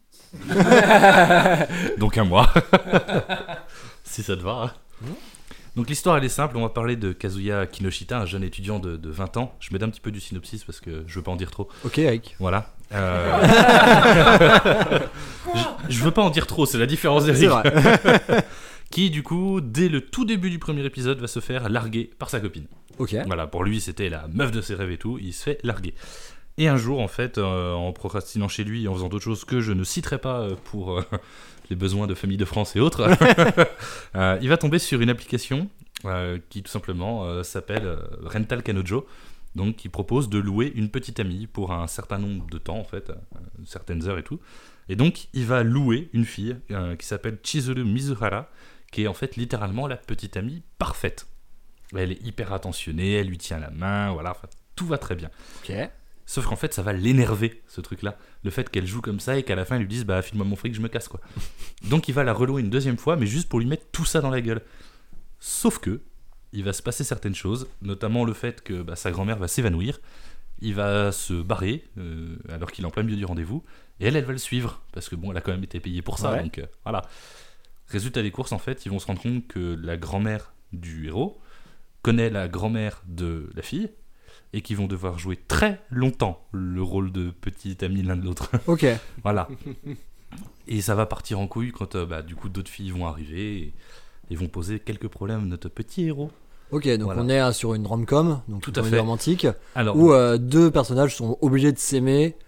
donc un mois. Si ça te va. hein. Mhm. Donc l'histoire elle est simple, on va parler de Kazuya Kinoshita, un jeune étudiant de, de vingt ans. Je m'aide un petit peu du synopsis parce que je veux pas en dire trop. Ok, Eric. Voilà. Euh, je, je veux pas en dire trop, c'est la différence C'est d'Eric. vrai. Qui du coup, dès le tout début du premier épisode, va se faire larguer par sa copine. Ok. Voilà, pour lui c'était la meuf de ses rêves et tout, il se fait larguer. Et un jour en fait, euh, en procrastinant chez lui, en faisant d'autres choses que je ne citerai pas euh, pour euh, les besoins de famille de France et autres, euh, il va tomber sur une application euh, qui tout simplement euh, s'appelle euh, Rental Kanojo, donc qui propose de louer une petite amie pour un certain nombre de temps en fait, euh, certaines heures et tout. Et donc il va louer une fille euh, qui s'appelle Chizuru Mizuhara, qui est en fait littéralement la petite amie parfaite. Elle est hyper attentionnée, elle lui tient la main, voilà, enfin, tout va très bien. Ok. Sauf qu'en fait, ça va l'énerver, ce truc-là. Le fait qu'elle joue comme ça et qu'à la fin, elle lui dise bah, file-moi mon fric, je me casse, quoi. Donc, il va la relouer une deuxième fois, mais juste pour lui mettre tout ça dans la gueule. Sauf que, il va se passer certaines choses, notamment le fait que bah, sa grand-mère va s'évanouir. Il va se barrer, euh, alors qu'il est en plein milieu du rendez-vous. Et elle, elle va le suivre, parce que bon, elle a quand même été payée pour ça, Ouais. donc euh, voilà. Résultat des courses, en fait, ils vont se rendre compte que la grand-mère du héros connaît la grand-mère de la fille, et qui vont devoir jouer très longtemps le rôle de petit ami l'un de l'autre. Ok. Voilà. Et ça va partir en couille quand euh, bah, du coup d'autres filles vont arriver et, et vont poser quelques problèmes à notre petit héros. Ok, donc Voilà. on est euh, sur une rom-com, donc Tout une à comédie fait. romantique, Alors, où euh, deux personnages sont obligés de s'aimer.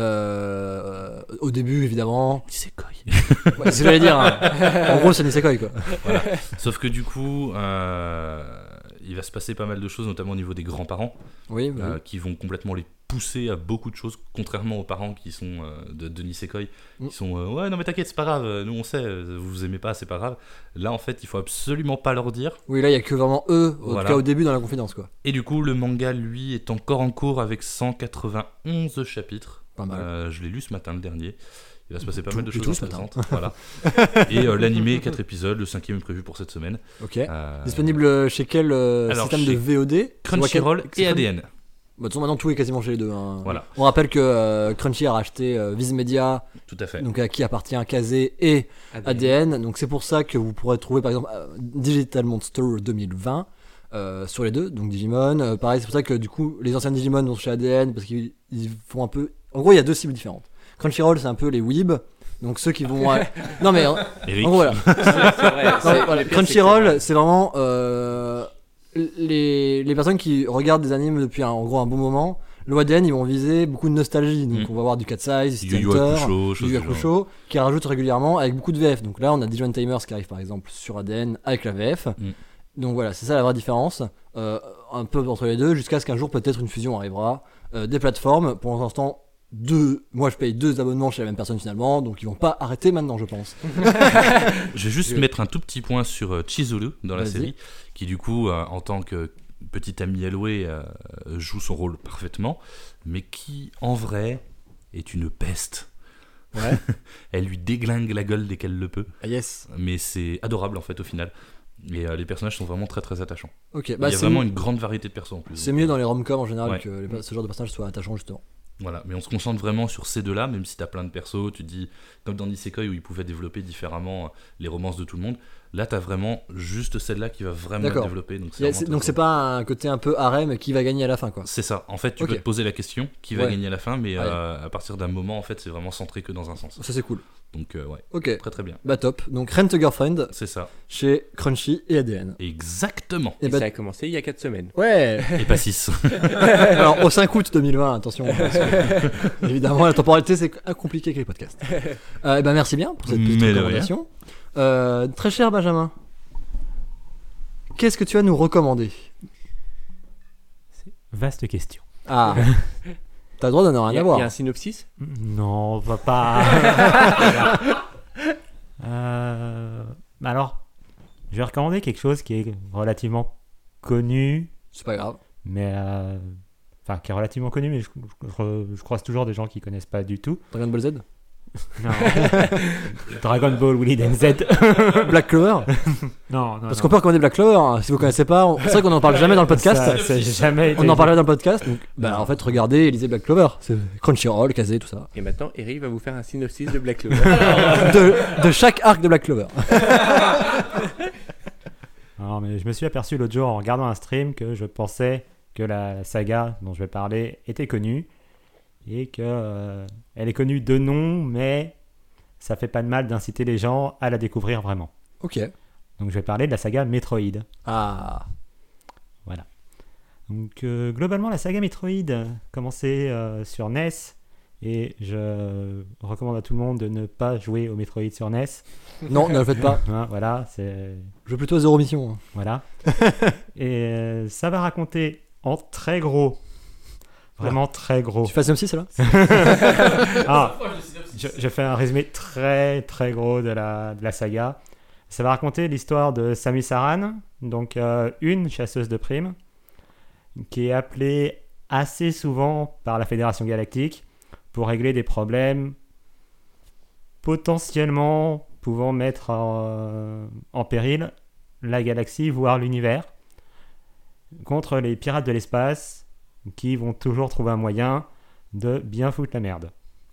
euh, au début, évidemment. Nisekoi. Ouais, c'est ce que j'allais dire. hein. En gros, c'est Nisekoi, quoi. Sauf que du coup, euh, il va se passer pas mal de choses, notamment au niveau des grands-parents, Oui, oui. euh, qui vont complètement les pousser à beaucoup de choses, contrairement aux parents qui sont euh, de, de Nisekoi, Mm. qui sont euh, ouais non mais t'inquiète c'est pas grave, nous on sait, euh, vous vous aimez pas c'est pas grave. Là en fait il faut absolument pas leur dire. Oui, là, il y a que vraiment eux, en Voilà. tout cas au début, dans la confidence, quoi. Et du coup le manga lui est encore en cours avec cent quatre-vingt-onze chapitres. Pas mal. Euh, je l'ai lu ce matin le dernier. Il va se passer pas Tout- mal de du choses tout ce matin. intéressantes. Voilà. Et euh, l'animé quatre épisodes, le cinquième est prévu pour cette semaine. Ok. Euh, Disponible chez quel euh, alors, système chez de V O D? Crunchyroll C'est et quoi- A D N. Bah, de toute façon, maintenant tout est quasiment chez les deux. hein. Voilà. On rappelle que euh, Crunchy a racheté euh, Viz Media, Tout à fait. donc à qui appartient Kazé et A D N. Donc c'est pour ça que vous pourrez trouver par exemple euh, Digital Monster deux mille vingt euh, sur les deux, donc Digimon. Euh, pareil, c'est pour ça que du coup les anciens Digimon sont chez A D N parce qu'ils ils font un peu. En gros, il y a deux cibles différentes. Crunchyroll, c'est un peu les weebs Donc ceux qui vont. euh, Non mais en Eric, gros, voilà. C'est vrai. Non, c'est- voilà, le pire, c'est que c'est Crunchyroll, vrai. c'est vraiment euh, les, les personnes qui regardent des animes depuis un, en gros un bon moment. L'O A D N, ils vont viser beaucoup de nostalgie. Donc Mm. on va voir du Cat Size, City Yu Yu Hunter, Hakusho, Yu choses Yu du genre. Hakusho, qui rajoutent régulièrement avec beaucoup de V F. Donc là, on a Digimon Timers qui arrive par exemple sur A D N avec la V F. Mm. Donc voilà, c'est ça la vraie différence. Euh, un peu entre les deux, jusqu'à ce qu'un jour peut-être une fusion arrivera. Euh, des plateformes, pour l'instant, deux. Moi, je paye deux abonnements chez la même personne finalement, donc ils vont pas arrêter maintenant, je pense. Je vais juste Je- mettre un tout petit point sur euh, Chizuru dans la Vas-y. série, qui du coup, euh, en tant que petit ami alloué, euh, joue son rôle parfaitement, mais qui, en vrai, est une peste. Ouais. Elle lui déglingue la gueule dès qu'elle le peut, Ah, yes. mais c'est adorable en fait au final. Et euh, les personnages sont vraiment très très attachants. Ok, Il bah y a c'est vraiment mieux- une grande variété de persos en plus. c'est Donc, mieux euh, dans les rom-coms en général Ouais. que les- ce genre de personnages soient attachants justement. Voilà, mais on se concentre vraiment sur ces deux-là, même si t'as plein de persos, tu te dis, comme dans Nisekoi où ils pouvaient développer différemment euh, les romances de tout le monde, là t'as vraiment juste celle-là qui va vraiment être D'accord. développée. Donc Il c'est y a- vraiment c'est- très donc c'est cool. pas un côté un peu harem qui va gagner à la fin quoi. C'est ça, en fait tu Ok. peux te poser la question qui va Ouais. gagner à la fin, mais Ouais. euh, à partir d'un moment en fait c'est vraiment centré que dans un sens. Ça c'est cool. Donc euh, ouais, Ok, très très bien. bah top. Donc Rent a Girlfriend C'est ça, chez Crunchy et A D N. exactement. Et Et bah, ça a commencé il y a quatre semaines. ouais. Et pas six. Alors au cinq août deux mille vingt, attention. Parce que, évidemment, la temporalité c'est compliqué avec les podcasts. Euh, et ben merci bien pour cette petite Mais de recommandation. Euh, très cher Benjamin, qu'est-ce que tu vas nous recommander? Vaste question. Ah, t'as le droit d'en avoir Il y, rien a, à voir. il y a un synopsis. Non, on va pas. Euh, Alors, je vais recommander quelque chose qui est relativement connu, C'est pas grave. mais euh, enfin qui est relativement connu, mais je, je- je croise toujours des gens qui connaissent pas du tout. Dragon Ball Z, Non. Dragon Ball Willy and Z. Black Clover. Non, non. Parce non. qu'on peut recommander Black Clover. hein. Si vous connaissez pas, on- c'est vrai qu'on en parle jamais dans le podcast. Ça, ça a jamais été On en dit. parlera dans le podcast. Donc, bah, en fait, regardez et lisez Black Clover. C'est Crunchyroll, Kazé, tout ça. Et maintenant, Eric va vous faire un synopsis de Black Clover. De, de chaque arc de Black Clover. Non, mais je me suis aperçu l'autre jour en regardant un stream que je pensais que la saga dont je vais parler était connue et que euh, elle est connue de nom, mais ça fait pas de mal d'inciter les gens à la découvrir vraiment. Ok. Donc je vais parler de la saga Metroid. Ah. Donc euh, globalement la saga Metroid euh, commençait euh, sur N E S et je recommande à tout le monde de ne pas jouer au Metroid sur N E S. Non, ne le faites pas. Hein, voilà, c'est Je veux plutôt zéro mission. hein. voilà. Et euh, ça va raconter en très gros, vraiment très gros. Tu fais aussi, celle-là Ah, je, je fais un résumé très très gros de la, de la saga. Ça va raconter l'histoire de Samus Aran, donc euh, une chasseuse de primes, qui est appelée assez souvent par la Fédération Galactique pour régler des problèmes potentiellement pouvant mettre en, en péril la galaxie, voire l'univers, contre les pirates de l'espace qui vont toujours trouver un moyen de bien foutre la merde.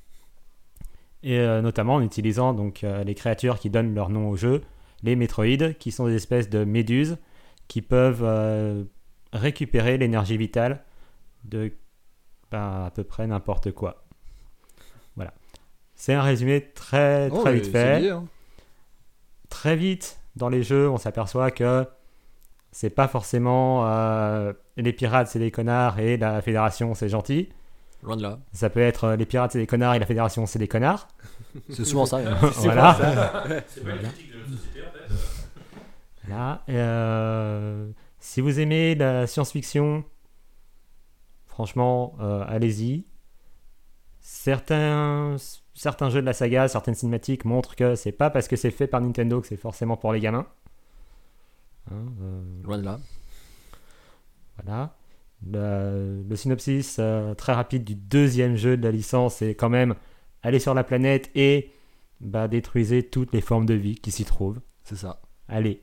Et euh, notamment en utilisant donc euh, les créatures qui donnent leur nom au jeu, les métroïdes, qui sont des espèces de méduses qui peuvent euh, récupérer l'énergie vitale de ben, à peu près n'importe quoi. Voilà. C'est un résumé très très Oh, vite c'est fait. lié, hein. Très vite dans les jeux, on s'aperçoit que c'est pas forcément euh, les pirates c'est des connards et la fédération c'est gentil. Loin de là. Ça peut être euh, les pirates c'est des connards et la fédération c'est des connards. C'est souvent ça. hein. Voilà. C'est pas une critique de notre société en fait. Voilà. Et, euh, si vous aimez la science-fiction, franchement, euh, allez-y. Certains, certains jeux de la saga, certaines cinématiques montrent que c'est pas parce que c'est fait par Nintendo que c'est forcément pour les gamins. Hein, euh, Loin de là. Voilà. Le, le synopsis euh, très rapide du deuxième jeu de la licence est quand même aller sur la planète et bah, détruisez toutes les formes de vie qui s'y trouvent. C'est ça. Allez.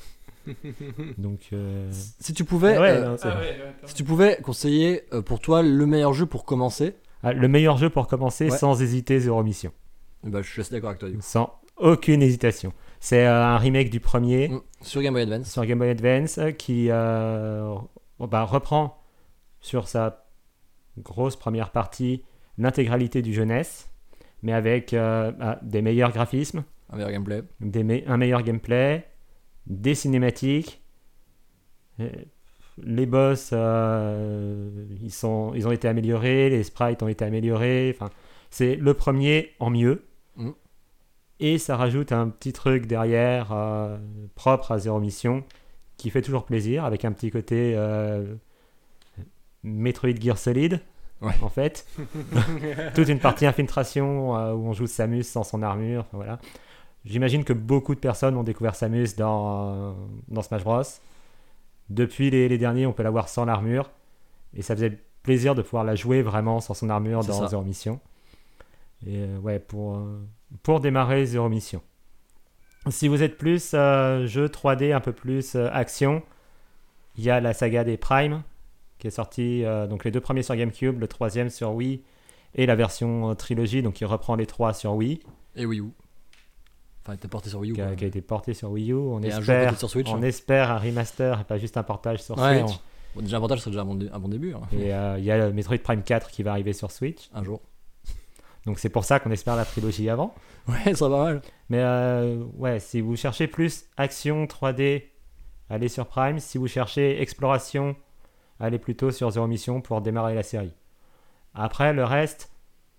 Donc, euh, Si tu pouvais, ouais, euh, non, c'est vrai. si tu pouvais conseiller euh, pour toi le meilleur jeu pour commencer, Ah, le meilleur jeu pour commencer Ouais. sans hésiter, Zéro Mission. bah, je suis assez d'accord avec toi. Du coup. Sans aucune hésitation. C'est euh, un remake du premier Mm. Sur Game Boy Advance. sur Game Boy Advance euh, qui euh, bon, bah, reprend sur sa grosse première partie l'intégralité du jeunesse, mais avec euh, ah, des meilleurs graphismes, Un meilleur gameplay. des me- un meilleur gameplay, des cinématiques. Euh, Les boss, euh, ils, sont, ils ont été améliorés, les sprites ont été améliorés. Enfin, c'est le premier en mieux. Mm. Et ça rajoute un petit truc derrière, euh, propre à Zero Mission, qui fait toujours plaisir, avec un petit côté euh, Metroid Gear Solid, Ouais. en fait. Toute une partie infiltration euh, où on joue Samus sans son armure. Enfin, voilà. J'imagine que beaucoup de personnes ont découvert Samus dans, euh, dans Smash Bros. Depuis les, les derniers, on peut l'avoir sans l'armure. Et ça faisait plaisir de pouvoir la jouer vraiment sans son armure C'est dans ça. Zero Mission. Et euh, ouais, pour, euh, pour démarrer Zero Mission. Si vous êtes plus euh, jeu trois D, un peu plus euh, action, il y a la saga des Prime qui est sortie, euh, donc les deux premiers sur GameCube, le troisième sur Wii, et la version euh, trilogie, donc qui reprend les trois sur Wii, Et Wii U. Enfin, il était porté sur Wii U. qui a, quoi. qui a été porté sur Wii U. On Et un jour espère, peut-être sur Switch. on hein. espère un remaster et pas juste un portage sur Ouais, Switch. on- Bon, déjà, un portage serait déjà un bon, dé- un bon début. hein. Et euh, il y a le Metroid Prime quatre qui va arriver sur Switch. Un jour. Donc c'est pour ça qu'on espère la trilogie avant. Ouais, ça serait pas mal. Mais euh, ouais, si vous cherchez plus action trois D, allez sur Prime. Si vous cherchez exploration, allez plutôt sur Zero Mission pour démarrer la série. Après, le reste,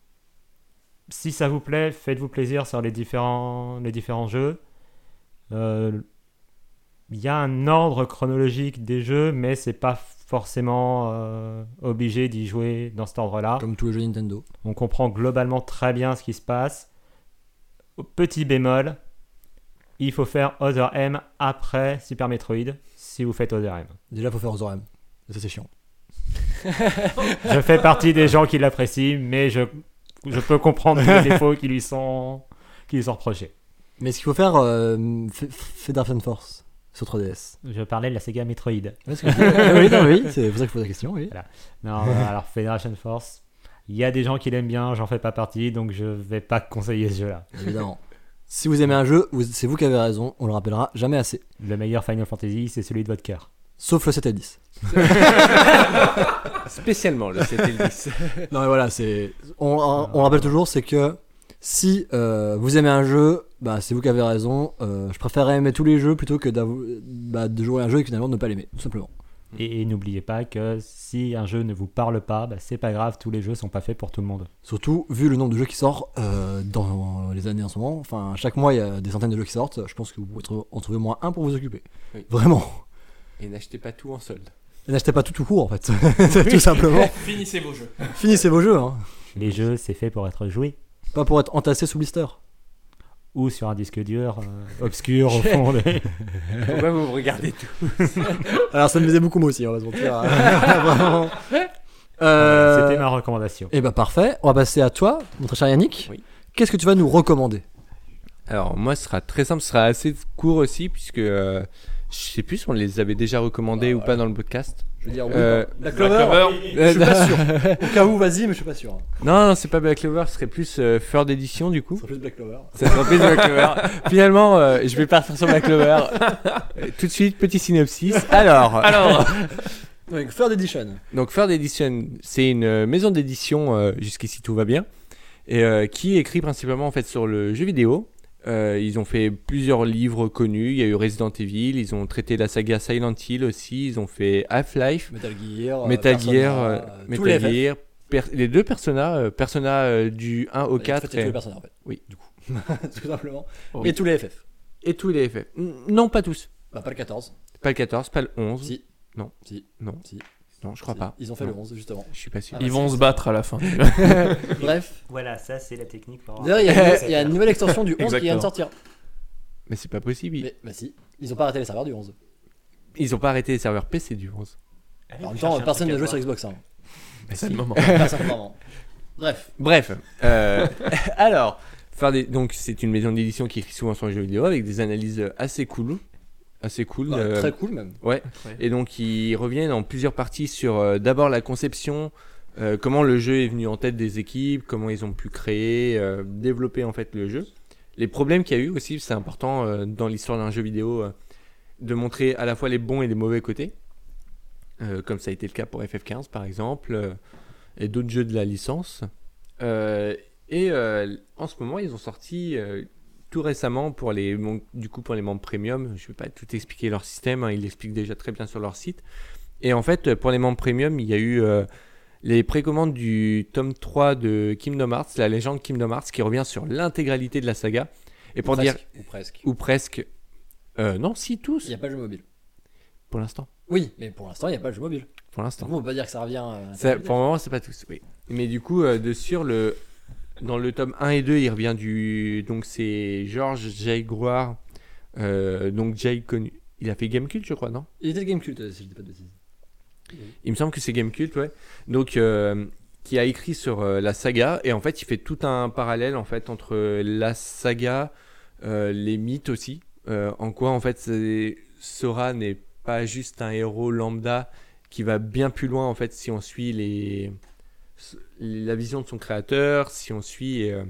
si ça vous plaît, faites-vous plaisir sur les différents, les différents jeux. Euh, Il y a un ordre chronologique des jeux, mais c'est pas forcément euh, obligé d'y jouer dans cet ordre-là. Comme tous les jeux Nintendo. On comprend globalement très bien ce qui se passe. Au petit bémol, il faut faire Other M après Super Metroid si vous faites Other M. Déjà, faut faire aux oreilles. Ça, c'est chiant. Je fais partie des gens qui l'apprécient, mais je, je peux comprendre les défauts qui lui sont, qui lui sont reprochés. Mais est-ce qu'il faut faire euh, F- Federation Force sur trois D S? Je parlais de la Sega Metroid. Ouais, ce que je dis. Oui, non, oui, c'est pour ça que je pose la question. Oui. Non, euh, alors Federation Force, il y a des gens qui l'aiment bien, j'en fais pas partie, donc je vais pas conseiller ce jeu-là. Évidemment. Si vous aimez un jeu, vous- c'est vous qui avez raison. On le rappellera jamais assez. Le meilleur Final Fantasy, c'est celui de votre cœur. Sauf le sept et le dix. Spécialement le sept et le dix. Non, mais voilà, c'est. On, on, on rappelle toujours, c'est que si euh, vous aimez un jeu, bah, c'est vous qui avez raison. Euh, je préfère aimer tous les jeux plutôt que d'avou- bah, de jouer à un jeu et finalement de ne pas l'aimer, tout simplement. Et, et n'oubliez pas que si un jeu ne vous parle pas, bah, c'est pas grave, tous les jeux sont pas faits pour tout le monde. Surtout vu le nombre de jeux qui sortent euh, dans les années en ce moment. Enfin, chaque mois il y a des centaines de jeux qui sortent. Je pense que vous pouvez trou- en trouver au moins un pour vous occuper. Oui. Vraiment. Et n'achetez pas tout en solde. Et n'achetez pas tout tout court en fait. Tout simplement. Finissez vos jeux. Finissez vos jeux. Hein. Les jeux, c'est fait pour être joué. Pas pour être entassé sous blister. Ou sur un disque dur euh, obscur au fond des... Pourquoi vous regardez tout? Alors ça me faisait beaucoup moi aussi, on va se mentir. Vraiment. Euh, C'était ma recommandation. Et bah parfait. On va passer à toi, mon très cher Yannick. Oui. Qu'est-ce que tu vas nous recommander? Alors moi ce sera très simple, ce sera assez court aussi puisque euh, je sais plus si on les avait déjà recommandés Ah, ou voilà. pas dans le podcast. Je veux dire, oui, Euh, Black Black Clover. Clover. Je suis pas sûr. Au cas où, vas-y, mais je suis pas sûr. Non, non, c'est pas Black Clover, ce serait plus euh, Feur d'édition du coup. C'est plus Black Clover. Ça sera plus Black Clover. Finalement, euh, je vais partir sur Black Clover. Euh, Tout de suite, petit synopsis. Alors, Alors, Donc, Third Edition. donc Third Edition, c'est une euh, maison d'édition, euh, jusqu'ici tout va bien, et euh, qui écrit principalement en fait sur le jeu vidéo. Euh, ils ont fait plusieurs livres connus. Il y a eu Resident Evil, ils ont traité la saga Silent Hill aussi, ils ont fait Half-Life, Metal Gear. euh, Metal Persona, Gear, euh, euh, tous Metal les F F. Gear, per- les deux Persona, euh, Persona euh, du un au En fait, quatre il y a tous et, les personnages en fait. Oui. Du coup. Tout simplement. Oui. Et tous les F F. et tous les F F. N- Non, pas tous. Bah, pas le quatorze. Pas le quatorze, pas le onze. Si. Non. Si. Non. Si. Non, je crois Si. pas. Ils ont fait Non. le onze, justement. Je suis pas sûr. Ah, ils bah, vont c'est- se battre à la fin. Bref. Voilà, ça c'est la technique. pour avoir- D'ailleurs, il y a, il y a une nouvelle extension du onze qui vient de Exactement. sortir. Mais c'est pas possible. Ils, Mais, bah si. Ils ont pas arrêté les serveurs du onze. ils ont pas arrêté les serveurs P C du onze. Allez, En même vous temps, cherchez un personne truc n'a à joué sur voir. Xbox. Hein. C'est le moment. Personne, vraiment. Bref. Bref. euh, alors, faire des, donc c'est une maison d'édition qui écrit souvent sur les jeux vidéo avec des analyses assez cool. Assez cool. Ouais, euh, Très cool même. Ouais. Et donc ils reviennent en plusieurs parties sur euh, d'abord la conception, euh, comment le jeu est venu en tête des équipes, comment ils ont pu créer, euh, développer en fait le jeu. Les problèmes qu'il y a eu aussi, c'est important euh, dans l'histoire d'un jeu vidéo euh, de montrer à la fois les bons et les mauvais côtés, euh, comme ça a été le cas pour F F quinze par exemple, euh, et d'autres jeux de la licence. Euh, Et euh, en ce moment, ils ont sorti euh, tout récemment pour les, mon- du coup, pour les membres premium. Je ne vais pas tout expliquer leur système, hein, ils l'expliquent déjà très bien sur leur site. Et en fait, pour les membres premium, il y a eu euh, les précommandes du tome trois de Kingdom Hearts, la légende Kingdom Hearts, qui revient sur l'intégralité de la saga. Et pour dire, Presque, ou presque. ou presque, euh, non, si, Il tous, n'y a pas le jeu mobile. pour l'instant. Oui, mais pour l'instant, il n'y a pas le jeu mobile. Pour l'instant. Donc, on peut pas dire que ça revient. euh, Ça, pour le moment, c'est pas tous, oui. Mais du coup, euh, de sur le, dans le tome un et deux, il revient du. Donc, c'est George J. Grouard. Euh, donc, J. connu. Il a fait Gamecult, je crois, non? Il était de Gamecult, euh, si je dis pas de bêtises. Il me semble que c'est Gamecult, ouais. Donc, euh, qui a écrit sur euh, la saga. Et en fait, il fait tout un parallèle en fait, entre la saga, euh, les mythes aussi. Euh, en quoi, en fait, c'est- Sora n'est pas juste un héros lambda qui va bien plus loin, en fait, si on suit les, la vision de son créateur, si on suit, euh,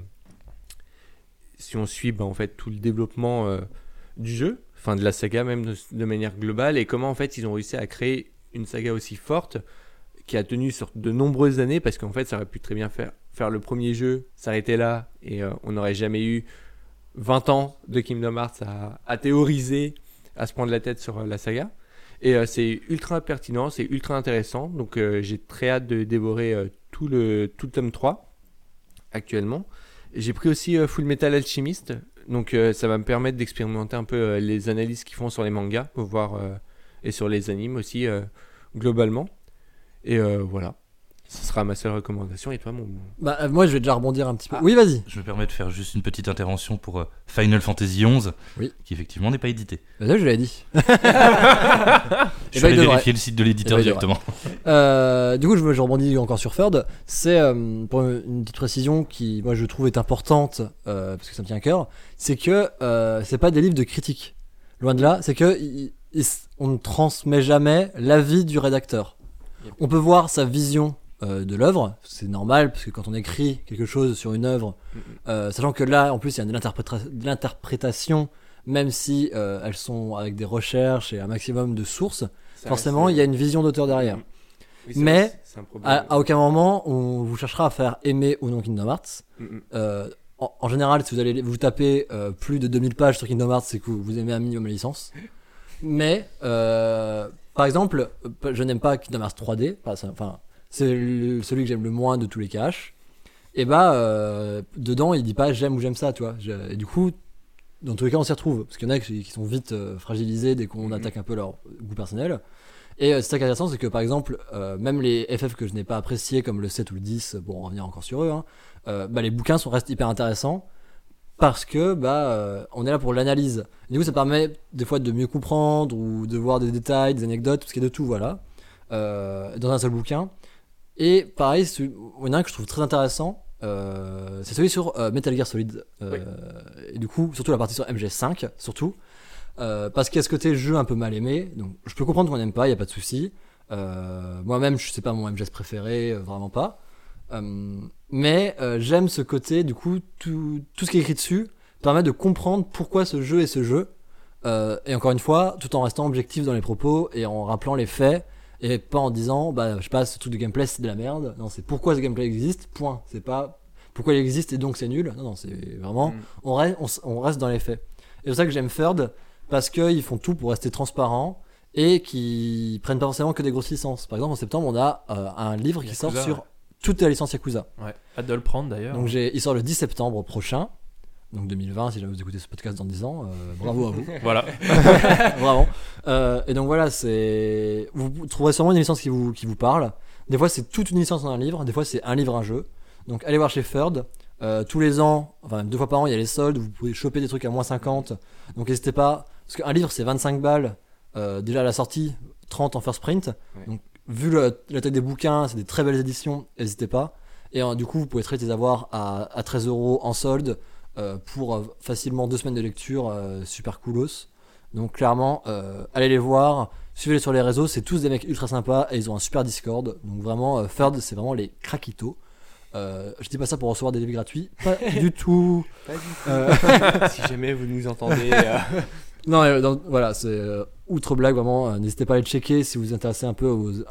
si on suit bah, en fait, tout le développement euh, du jeu, enfin de la saga même de, de manière globale, et comment en fait ils ont réussi à créer une saga aussi forte qui a tenu sur de nombreuses années, parce qu'en fait ça aurait pu très bien faire, faire le premier jeu, s'arrêter là, et euh, on n'aurait jamais eu vingt ans de Kingdom Hearts à, à théoriser, à se prendre la tête sur euh, la saga. Et euh, c'est ultra pertinent, c'est ultra intéressant, donc euh, j'ai très hâte de dévorer euh, tout, le, tout le tome trois actuellement. Et j'ai pris aussi euh, Full Metal Alchemist, donc euh, ça va me permettre d'expérimenter un peu euh, les analyses qu'ils font sur les mangas, pour voir, euh, et sur les animes aussi, euh, globalement. Et euh, voilà, ce sera ma seule recommandation. Et toi, mon... Bah, euh, moi, je vais déjà rebondir un petit peu. Ah. Oui, vas-y. Je me permets de faire juste une petite intervention pour euh, Final Fantasy onze, Oui. qui effectivement n'est pas édité. Bah, ça, je l'avais dit. Je Eh suis ben, il allé devrait. vérifier le site de l'éditeur Eh ben, il directement. Euh, du coup, je, je rebondis encore sur Third. C'est euh, pour une petite précision qui, moi, je trouve est importante euh, parce que ça me tient à cœur. C'est que euh, c'est pas des livres de critique. Loin de là, c'est que il- il- on ne transmet jamais l'avis du rédacteur. On peut voir sa vision euh, de l'œuvre, c'est normal parce que quand on écrit quelque chose sur une œuvre, euh, sachant que là, en plus, il y a de, l'interpréta- de l'interprétation, même si euh, elles sont avec des recherches et un maximum de sources, Ça forcément, reste- il y a une vision d'auteur derrière. Oui, c'est Mais, vrai, c'est un problème. À, à aucun moment on vous cherchera à faire aimer ou non Kingdom Hearts. Mm, mm. Euh, en, en général, si vous allez vous taper euh, plus de deux mille pages sur Kingdom Hearts, c'est que vous, vous aimez un minimum la licence. Mais, euh, par exemple, euh, je n'aime pas Kingdom Hearts trois D. Pas ça- Enfin, c'est le- celui que j'aime le moins de tous les caches. Et bah, euh, dedans, il dit pas j'aime ou j'aime ça, tu vois. Je- et du coup, dans tous les cas, on s'y retrouve. Parce qu'il y en a qui, qui sont vite euh, fragilisés dès qu'on Mhm. attaque un peu leur goût personnel. Et euh, c'est ça qui est intéressant, c'est que par exemple, euh, même les F F que je n'ai pas appréciés, comme le sept ou le dix, bon, on va revenir encore sur eux, hein, euh, bah, les bouquins sont, restent hyper intéressants parce que bah, euh, on est là pour l'analyse. Et du coup, ça permet des fois de mieux comprendre ou de voir des détails, des anecdotes, parce qu'il y a de tout, voilà, euh, dans un seul bouquin. Et pareil, celui- il y en a un que je trouve très intéressant, euh, c'est celui sur euh, Metal Gear Solid. Euh, Et du coup, surtout la partie sur M G cinq, surtout. Euh, parce qu'il y a ce côté jeu un peu mal aimé, donc je peux comprendre qu'on n'aime pas, il y a pas de souci. Euh, moi-même, je sais pas mon M G S préféré, euh, vraiment pas. Euh, mais euh, j'aime ce côté, du coup, tout, tout ce qui est écrit dessus permet de comprendre pourquoi ce jeu est ce jeu. Euh, et encore une fois, tout en restant objectif dans les propos et en rappelant les faits et pas en disant, bah, je sais pas, ce truc de gameplay c'est de la merde. Non, c'est pourquoi ce gameplay existe. Point. C'est pas pourquoi il existe et donc c'est nul. Non, non, c'est vraiment, Mm. on reste, on, s- on reste dans les faits. Et c'est pour ça que j'aime Third. Parce qu'ils font tout pour rester transparents et qui prennent pas forcément que des grosses licences. Par exemple, en septembre, on a euh, un livre qui Yakuza, sort sur ouais. toute la licence Yakuza. Ouais, hâte de le prendre d'ailleurs. Donc, j'ai, il sort le dix septembre prochain, donc deux mille vingt, si jamais vous écoutez ce podcast dans dix ans, euh, bravo à vous. Voilà. Vraiment. Euh, et donc voilà, c'est vous trouverez sûrement une licence qui vous, qui vous parle. Des fois, c'est toute une licence dans un livre, des fois, c'est un livre, un jeu. Donc, allez voir chez Third. Euh, tous les ans, enfin même deux fois par an, il y a les soldes, vous pouvez choper des trucs à moins cinquante. Donc, n'hésitez pas. Parce qu'un livre, c'est vingt-cinq balles euh, déjà à la sortie, trente en first print. Ouais. Donc, vu le- la taille des bouquins, c'est des très belles éditions, n'hésitez pas. Et euh, du coup, vous pouvez très les avoir à, à treize euros en solde euh, pour euh, facilement deux semaines de lecture, euh, super coolos. Donc, clairement, euh, allez les voir, suivez-les sur les réseaux, c'est tous des mecs ultra sympas et ils ont un super Discord. Donc, vraiment, euh, Third, c'est vraiment les craquitos. Euh, je dis pas ça pour recevoir des livres gratuits, pas du tout. Pas du tout. Euh, Si jamais vous nous entendez. euh, Non, euh, donc, voilà, c'est euh, outre blague, vraiment. euh, n'hésitez pas à les checker si vous vous intéressez un peu aux- un,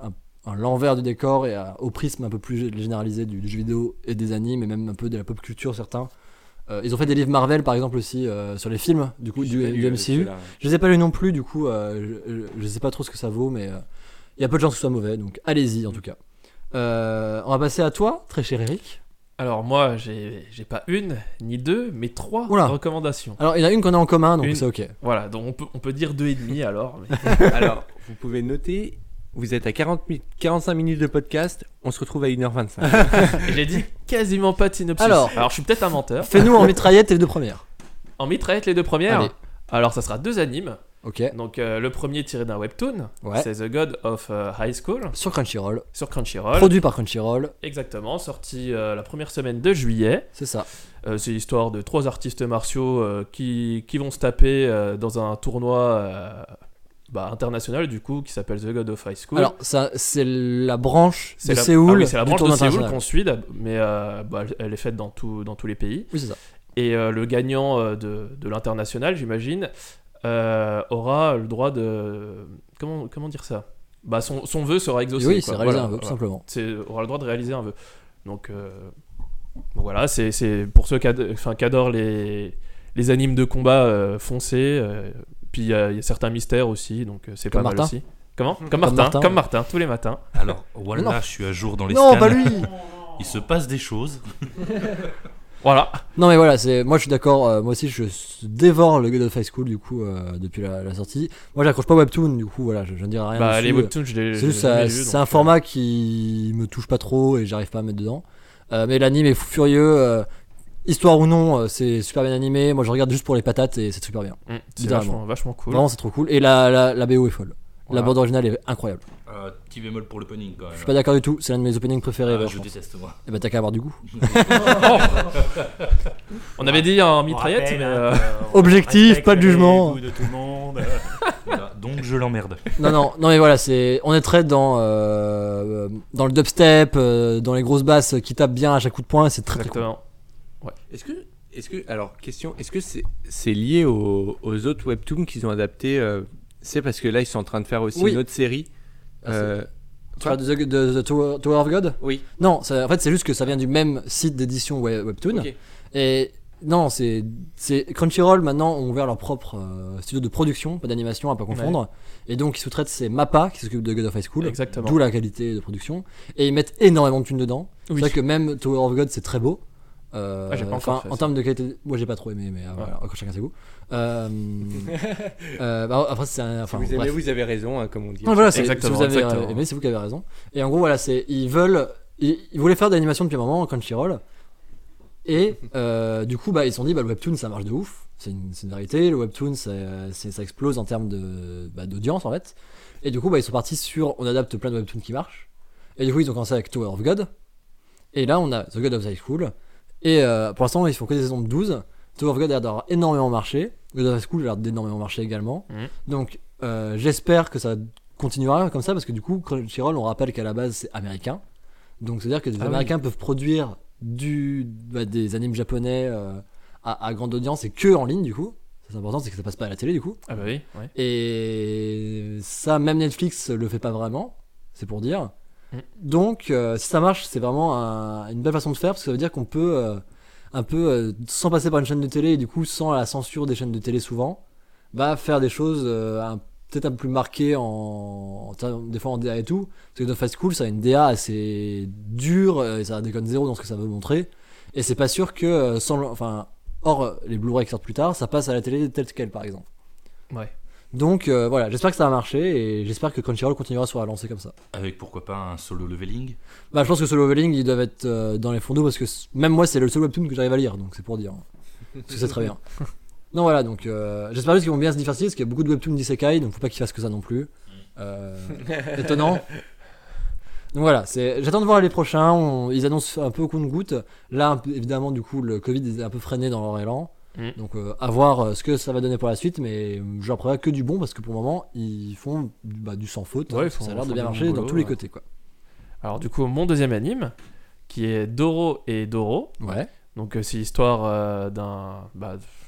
à l'envers du décor et à- au prisme un peu plus généralisé du, du jeu vidéo et des animes et même un peu de la pop culture certains. Euh, ils ont fait des livres Marvel par exemple aussi euh, sur les films du coup du, du M C U. Je les ai pas lus non plus, du coup, euh, je, je- je sais pas trop ce que ça vaut, mais il y a peu de chances que ce soit mauvais, donc allez-y en tout cas. Euh, on va passer à toi, très cher Eric. Alors moi, j'ai j'ai pas une ni deux, mais trois Oula. recommandations. Alors il y en a une qu'on a en commun, donc Une. c'est ok. Voilà, donc on peut, on peut dire deux et demi alors. mais- Alors, vous pouvez noter, vous êtes à quarante mi- quarante-cinq minutes de podcast, on se retrouve à une heure vingt-cinq. Et j'ai dit quasiment pas de synopsis. Alors. alors je suis peut-être un menteur. Fais-nous en mitraillette les deux premières. En mitraillette les deux premières. Allez. Alors ça sera deux animes. Ok. Donc euh, le premier tiré d'un webtoon, Ouais. c'est The God of euh, High School Sur Crunchyroll. sur Crunchyroll. Produit par Crunchyroll, Exactement, sorti euh, la première semaine de juillet. c'est ça. Euh, c'est l'histoire de trois artistes martiaux euh, qui, qui vont se taper euh, dans un tournoi euh, bah, international du coup qui s'appelle The God of High School. Alors ça, c'est la branche c'est de la, Séoul. ah oui, c'est la du branche de tournoi Séoul international. qu'on suit, d'ab- mais euh, bah, elle- elle est faite dans, tout, dans tous les pays. Oui, c'est ça. Et euh, le gagnant euh, de, de l'international, j'imagine, euh, aura le droit de... Comment, comment dire ça bah, son, son vœu sera exaucé. oui, quoi. c'est réalisé Voilà, un peu, tout voilà. simplement. C'est, aura le droit de réaliser un vœu. Donc euh, bon, voilà, c'est, c'est pour ceux qui, ad- enfin, qui adorent les, les animes de combat euh, foncés. euh, puis il y, a il y a certains mystères aussi, donc euh, c'est Comme pas mal Martin. aussi. Comment Comme Comme Martin, Martin, comme ouais. Martin, tous les matins. Alors, Non. voilà, je suis à jour dans les Non, scans. pas lui. Il se passe des choses. Voilà. Non mais voilà, c'est moi je suis d'accord. euh, moi aussi je s- dévore le God of High School du coup euh, depuis la, la sortie. Moi j'accroche pas Webtoon du coup voilà, je, je ne dirai rien. Bah, dessus. les webtoons, je les C'est je juste les ai ça- jamais vus, c'est donc, un euh, format qui me touche pas trop et j'arrive pas à me mettre dedans. Euh, mais l'anime est fou furieux. euh, histoire ou non, euh, c'est super bien animé. Moi je regarde juste pour les patates et c'est super bien. hum, c'est littéralement. vachement, vachement cool. Vraiment c'est trop cool. Et la, la, la B O est folle. La Voilà. bande originale est incroyable. Euh, petit bémol pour l'opening quand même. Je suis pas d'accord du tout. C'est l'un de mes openings préférés. Ah, ever, je je pense. déteste moi. Et bah t'as qu'à avoir du goût. On avait dit en On mitraillette, rappelle, mais... hein, euh, on Objectif, respecte pas de les jugement. goûts de tout le monde. Voilà, donc je l'emmerde. Non, non, non, mais voilà, c'est, on est très dans, euh, dans le dubstep, euh, dans les grosses basses qui tapent bien à chaque coup de poing, c'est très très cool. Exactement. Est-ce que, est-ce que, alors question, est-ce que c'est, c'est lié aux, aux autres webtoons qu'ils ont adaptés euh, C'est parce que là ils sont en train de faire aussi Oui. une autre série. Ah, c'est- euh, Tu parles de The, de The Tower, Tower of God oui. Non, ça- en fait, c'est juste que ça vient du même site d'édition Web- Webtoon. Ok. Et non, c'est, c'est Crunchyroll maintenant ont ouvert leur propre euh, studio de production, pas d'animation à pas confondre. Et donc ils sous-traitent, c'est Mappa qui s'occupe de God of High School. Exactement. D'où la qualité de production. Et ils mettent énormément de thunes dedans. Oui. C'est vrai que même Tower of God c'est très beau. Euh, Ah, j'ai pas encore enfin, fait en ça. termes de qualité, moi j'ai pas trop aimé, mais euh, voilà, encore chacun ses goûts. Euh, euh, bah, après c'est un, enfin, si vous aimez, bref. vous avez raison, hein, comme on dit. Non, voilà, c'est, Exactement, si vous avez exactement. euh, aimé, c'est vous qui avez raison. Et en gros, voilà, c'est ils veulent, ils, ils voulaient faire de l'animation depuis un moment, Crunchyroll, et euh, du coup, bah ils se sont dit, bah le webtoon ça marche de ouf, c'est une, c'est une vérité, le webtoon ça, c'est, ça explose en termes de, bah, d'audience en fait. Et du coup, bah ils sont partis sur, on adapte plein de webtoons qui marchent. Et du coup, ils ont commencé avec Tower of God. Et là, on a The God of High School. Et euh, pour l'instant, ils font que des saisons de douze. Tower of God a l'air d'avoir énormément marché. God of High School a l'air d'énormément marcher également. Mhm. Donc, euh, j'espère que ça continuera comme ça parce que du coup, Crunchyroll, on rappelle qu'à la base, c'est américain. Donc, c'est-à-dire que des Ah oui. Américains peuvent produire du, bah, des animes japonais euh, à, à grande audience et que en ligne du coup. Ça, c'est important, c'est que ça passe pas à la télé du coup. Ah bah oui, ouais. Et ça, même Netflix le fait pas vraiment, c'est pour dire. Mm. Donc, euh, si ça marche, c'est vraiment un- une belle façon de faire parce que ça veut dire qu'on peut, euh, un peu, euh, sans passer par une chaîne de télé et du coup sans la censure des chaînes de télé souvent, bah, faire des choses euh, un- peut-être un peu plus marquées en, en termes- des fois en D A et tout. Parce que The Fast School, ça a une D A assez dure euh, et ça déconne zéro dans ce que ça veut montrer. Et c'est pas sûr que, euh, sans, le- enfin, hors les Blu-ray qui sortent plus tard, ça passe à la télé telle quelle par exemple. Ouais. Donc euh, voilà, j'espère que ça va marcher et j'espère que Crunchyroll continuera sur la lancée comme ça. Avec pourquoi pas un solo leveling. Bah je pense que Solo Leveling ils doivent être euh, dans les fondos parce que c- même moi c'est le seul webtoon que j'arrive à lire donc c'est pour dire. Parce que c'est très bien. Non voilà donc euh, j'espère juste qu'ils vont bien se diversifier parce qu'il y a beaucoup de webtoons d'isekai donc faut pas qu'ils fassent que ça non plus. Euh, étonnant. Donc voilà, c'est... j'attends de voir les prochains, on- ils annoncent un peu au compte-goutte. Là un peu- évidemment du coup le Covid est un peu freiné dans leur élan. Mm. Donc euh, à voir euh, ce que ça va donner pour la suite, mais je leur prévois que du bon parce que pour le moment ils font du, bah, du sans faute. Ouais, hein, ils font- ça a l'air de font bien du marcher bon dans boulot, tous les ouais. côtés quoi. Alors du coup, mon deuxième anime, qui est Doro et Doro. Ouais. Donc euh, c'est l'histoire euh, d'un, bah,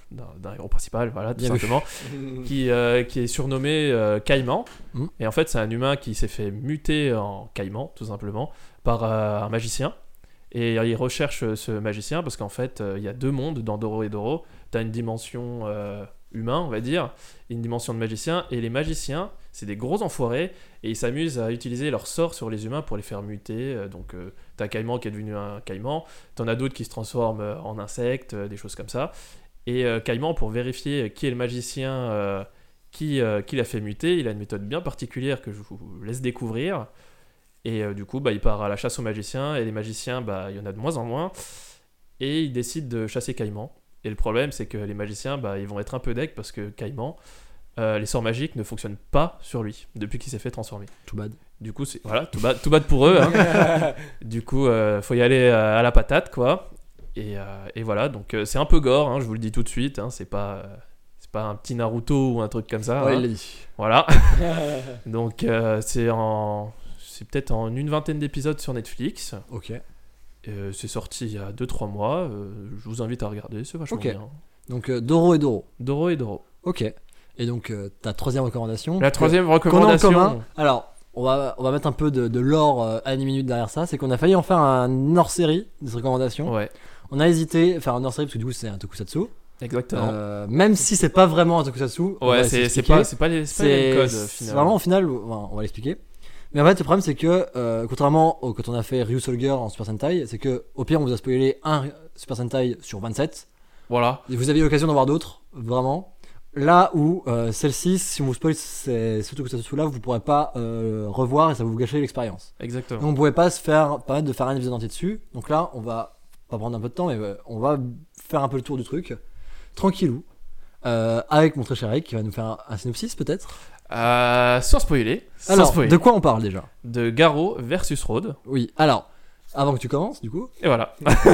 d'un, d'un héros principal, voilà, tout Bien vu. simplement, qui, euh, qui est surnommé euh, Caïman. Mm. Et en fait, c'est un humain qui s'est fait muter en Caïman, tout simplement, par euh, un magicien. Et il recherche euh, ce magicien parce qu'en fait, euh, il y a deux mondes dans Doro et Doro. Tu as une dimension euh, humain, on va dire, et une dimension de magicien. Et les magiciens, c'est des gros enfoirés et ils s'amusent à utiliser leurs sorts sur les humains pour les faire muter. Euh, Donc, euh, t'as Caïman qui est devenu un Caïman. T'en as d'autres qui se transforment euh, en insectes, euh, des choses comme ça. Et euh, Caïman, pour vérifier qui est le magicien euh, qui, euh, qui l'a fait muter, il a une méthode bien particulière que je vous laisse découvrir. Et euh, du coup, bah, il part à la chasse aux magiciens. Et les magiciens, bah, il y en a de moins en moins. Et il décide de chasser Caïman. Et le problème, c'est que les magiciens, bah, ils vont être un peu deg parce que Caïman, euh, les sorts magiques ne fonctionnent pas sur lui depuis qu'il s'est fait transformer. Too bad. Du coup, c'est voilà, tout bad, tout bad pour eux. Hein. Du coup, euh, faut y aller euh, à la patate, quoi. Et, euh, et voilà, donc euh, c'est un peu gore, hein, je vous le dis tout de suite. Hein, c'est pas, euh, c'est pas un petit Naruto ou un truc comme ça. Ouais, hein. il l'a dit. Voilà. Donc euh, c'est en, c'est peut-être en une vingtaine d'épisodes sur Netflix. Ok. Euh, c'est sorti il y a deux trois mois. Euh, je vous invite à regarder, c'est vachement Ok. bien. Donc euh, Doro et Doro. Doro et Doro. Ok. Et donc euh, ta troisième recommandation. La troisième que- qu'on a en recommandation. commun. Alors, on va, on va mettre un peu de, de lore euh, à une minute derrière ça. C'est qu'on a failli en faire un hors-série des recommandations. Ouais, On a hésité à faire un hors-série parce que du coup c'est un tokusatsu. exactement. Euh, même si c'est pas vraiment un tokusatsu. on va ouais, essayer c'est, c'est d'expliquer. pas, c'est pas les, c'est pas les mêmes C'est codes c'est finalement. vraiment au final, on va l'expliquer. Mais en fait, le problème c'est que, euh, contrairement au quand on a fait Ryu Soldier en Super Sentai, c'est que au pire on vous a spoilé un Super Sentai sur vingt-sept. Voilà. Et vous avez eu l'occasion d'en voir d'autres, vraiment. Là où euh, celle-ci, si on vous spoil ces- ce tokusatsu là, vous pourrez pas euh, revoir et ça va vous gâcher l'expérience. Exactement. Donc on pouvait pas se faire permettre de faire un épisode entier dessus. Donc là, on va pas prendre un peu de temps, mais euh, on va faire un peu le tour du truc, tranquillou, euh, avec mon très cher Eric qui va nous faire un, un synopsis peut-être. Euh, sans spoiler. Sans Alors, spoiler. de quoi on parle déjà? De Garo versus Road. Oui. Alors, avant que tu commences, du coup, Et voilà.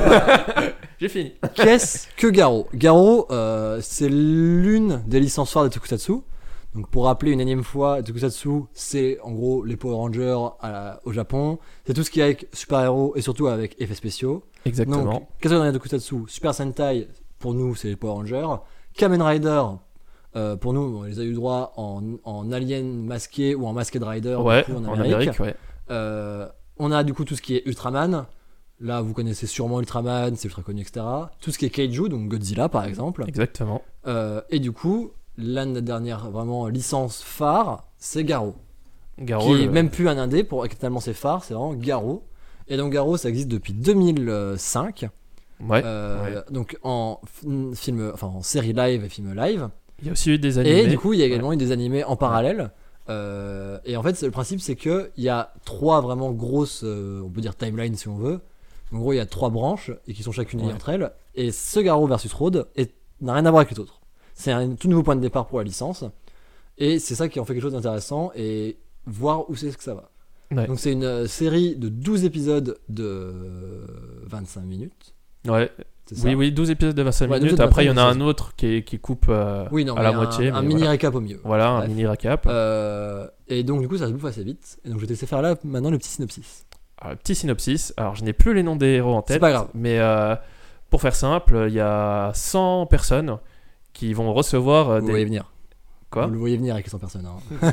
J'ai fini. qu'est-ce que Garo? Garo, euh, c'est l'une des licences phares de Tokusatsu. Donc pour rappeler une énième fois, Tokusatsu, c'est en gros les Power Rangers à la- au Japon. C'est tout ce qui est avec super-héros et surtout avec effets spéciaux. Exactement. Donc, qu'est-ce qu'on a dans les Tokusatsu? Super Sentai, pour nous, c'est les Power Rangers. Kamen Rider, euh, pour nous, on les a eu droit en, en alien masqué ou en Masked Rider, ouais, du coup, en en Amérique. Amérique, ouais. Euh, on a du coup tout ce qui est Ultraman. Là, vous connaissez sûrement Ultraman, c'est ultra connu, et cetera. Tout ce qui est Kaiju, donc Godzilla par exemple. Exactement. Euh, et du coup, la dernière vraiment licence phare, c'est Garo. Garo, qui est le- même plus un indé, pour tellement c'est phare, c'est vraiment Garo. Et donc Garo, ça existe depuis deux mille cinq. Ouais. Euh, donc en f- film, enfin en série live et film live. Il y a aussi eu des animés. Et du coup, il y a également eu des animés en parallèle. Euh, et en fait, c'est- le principe, c'est que il y a trois vraiment grosses, euh, on peut dire timelines si on veut. En gros, il y a trois branches et qui sont chacune liées Ouais. entre elles. Et ce Garo versus Road est- n'a rien à voir avec les autres. C'est un tout nouveau point de départ pour la licence. Et c'est ça qui en fait quelque chose d'intéressant et voir où c'est que ça va. Ouais. Donc c'est une euh, série de douze épisodes de vingt-cinq minutes. Ouais. C'est ça. Oui, oui, douze épisodes de vingt-cinq Ouais, douze minutes. de Après, il y en a vingt-cinq un autre qui, qui coupe euh, Oui, non, à la mais moitié. Un, un mais mini voilà. récap au milieu. Voilà, un Bref. mini récap. Euh, et donc du coup ça se bouffe assez vite. Et donc je vais te laisser faire là maintenant le petit synopsis. Alors, petit synopsis. Alors, je n'ai plus les noms des héros en tête. C'est pas grave. Mais euh, pour faire simple, il y a cent personnes qui vont recevoir euh, Vous des. voyez venir. Quoi Vous le voyez venir avec les cent personnes. hein.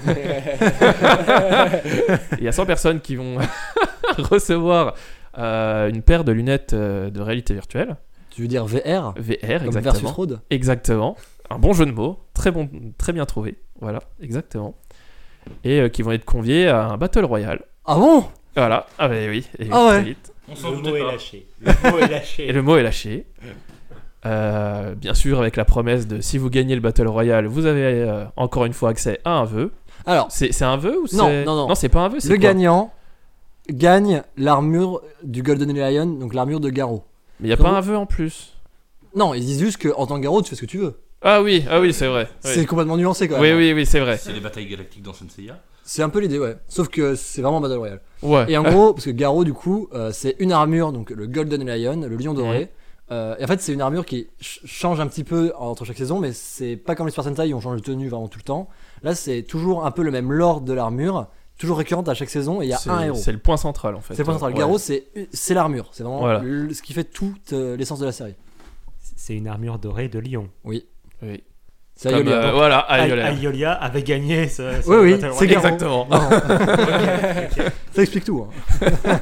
Il y a cent personnes qui vont recevoir euh, une paire de lunettes euh, de réalité virtuelle. Tu veux dire V R V R, comme exactement. versus Road. Exactement. Un bon jeu de mots. Très, bon, très bien trouvé. Voilà, exactement. Et euh, qui vont être conviés à un Battle Royale. Ah bon? Voilà. Ah, bah oui. Et Ah ouais. très vite. On s'en Le doutait mot est pas. lâché. Le mot est lâché. Et le mot est lâché. Euh, bien sûr, avec la promesse de si vous gagnez le Battle Royale, vous avez euh, encore une fois accès à un vœu. Alors, C'est, c'est un vœu ou c'est... Non, non, non. Non, c'est pas un vœu, c'est le quoi? gagnant gagne l'armure du Golden Lion, donc l'armure de Garo. Mais il n'y a Comment- pas un vœu en plus. Non, ils disent juste qu'en tant que Garo, tu fais ce que tu veux. Ah oui, ah oui, c'est vrai. Oui. C'est complètement nuancé quand même. Oui, oui, oui, c'est vrai. C'est les batailles galactiques dans Senseiya. C'est un peu l'idée, ouais. Sauf que c'est vraiment Battle Royale. Ouais. Et en gros, parce que Garo, du coup, euh, c'est une armure, donc le Golden Lion, le lion doré. Mhm. Euh, et en fait, c'est une armure qui ch- change un petit peu entre chaque saison, mais c'est pas comme les Super Sentai où on change de tenue vraiment tout le temps. Là, c'est toujours un peu le même lore de l'armure, toujours récurrente à chaque saison, et il y a c'est, un héros. c'est le point central en fait. C'est le point central. Ouais. Garo, c'est, c'est l'armure. C'est vraiment Voilà. le- ce qui fait toute euh, l'essence de la série. c'est une armure dorée de lion. Oui. C'est Comme, Ayolia. euh, Donc, voilà, Ay- Ayolia. Ayolia avait gagné ce, ce Oui, oui, Battle c'est Royale. Garo. Exactement. Non. Ça explique tout. hein.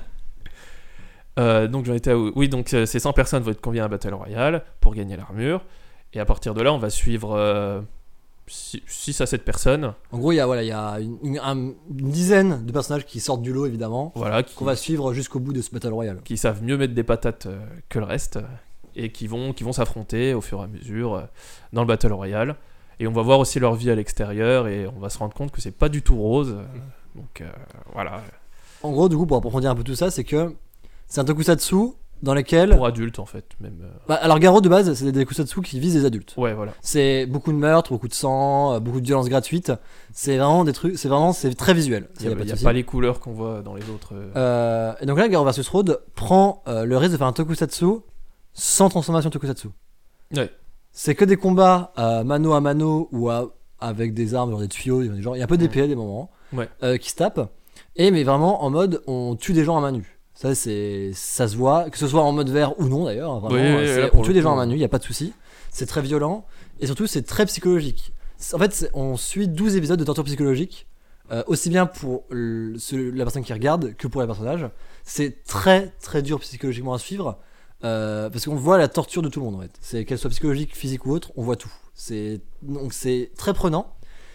Euh, donc j'en étais à où Oui, donc euh, ces cent personnes vont être conviées à un Battle Royale pour gagner l'armure. Et à partir de là, on va suivre six à sept personnes. En gros, il y a, voilà, il y a une, une- un- une dizaine de personnages qui sortent du lot, évidemment, Voilà, qui, qu'on va suivre jusqu'au bout de ce Battle Royale. qui savent mieux mettre des patates euh, que le reste. euh, Et qui vont, qui vont s'affronter au fur et à mesure euh, dans le Battle Royale. Et on va voir aussi leur vie à l'extérieur. Et on va se rendre compte que c'est pas du tout rose. euh, donc euh, voilà. En gros, du coup, pour approfondir un peu tout ça, c'est que c'est un tokusatsu dans lequel. Pour adultes en fait. Même, euh, Bah, alors, Garo de base, c'est des tokusatsu qui visent les adultes. Ouais, voilà. C'est beaucoup de meurtres, beaucoup de sang, euh, beaucoup de violences gratuites. C'est vraiment des trucs, c'est vraiment, c'est très visuel. Il n'y a, pas de y a souci. pas les couleurs qu'on voit dans les autres. euh, Euh, et donc là, Garo versus. Road prend euh, le risque de faire un tokusatsu sans transformation tokusatsu. Ouais. C'est que des combats euh, mano à mano ou à- avec des armes, genre des tuyaux, genre, il y a un peu d'épée à des moments, Ouais. euh, qui se tapent. Et mais vraiment en mode, on tue des gens à main nue. Ça, c'est, ça se voit, que ce soit en mode vert ou non d'ailleurs. hein, Vraiment, Oui, oui, c'est- là, pour on tue le des coup, gens à main ouais. nue, il y a pas de souci. C'est très violent et surtout c'est très psychologique. C'est- En fait, c'est- on suit douze épisodes de torture psychologique. Euh, aussi bien pour le- ce- la personne qui regarde que pour les personnages. C'est très très dur psychologiquement à suivre euh, parce qu'on voit la torture de tout le monde en fait. C'est qu'elle soit psychologique, physique ou autre, on voit tout. C'est donc c'est très prenant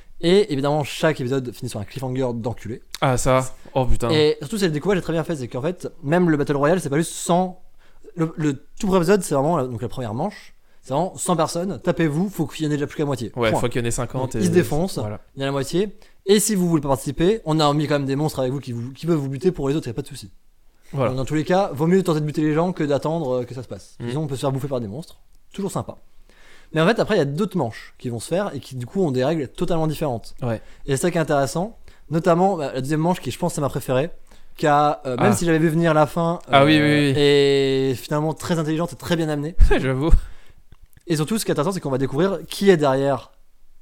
et évidemment chaque épisode finit sur un cliffhanger d'enculé. Ah, ça. Oh putain. Et surtout c'est le découpage est très bien fait, c'est qu'en fait même le battle royale c'est pas juste cent. Le, le tout premier épisode c'est vraiment la, donc la première manche. C'est vraiment cent personnes, tapez-vous, faut qu'il y en ait déjà plus qu'à moitié. Ouais, Point. faut qu'il y en ait cinquante. Donc, et... ils se défoncent. Voilà. Il y en a la moitié. Et si vous voulez pas participer, on a mis quand même des monstres avec vous qui, vous, qui peuvent vous buter pour les autres, y a pas de souci. Voilà. Donc, dans tous les cas, vaut mieux tenter de buter les gens que d'attendre euh, que ça se passe. Mhm. Sinon, on peut se faire bouffer par des monstres. Toujours sympa. Mais en fait, après, il y a d'autres manches qui vont se faire et qui, du coup, ont des règles totalement différentes. Ouais. Et c'est ça qui est intéressant. Notamment, bah, la deuxième manche qui, je pense, c'est ma préférée. Qui a, euh, même Ah. si j'avais vu venir la fin, Ah oui, oui, oui. et finalement très intelligente et très bien amenée. J'avoue. Et surtout, ce qui est intéressant, c'est qu'on va découvrir qui est derrière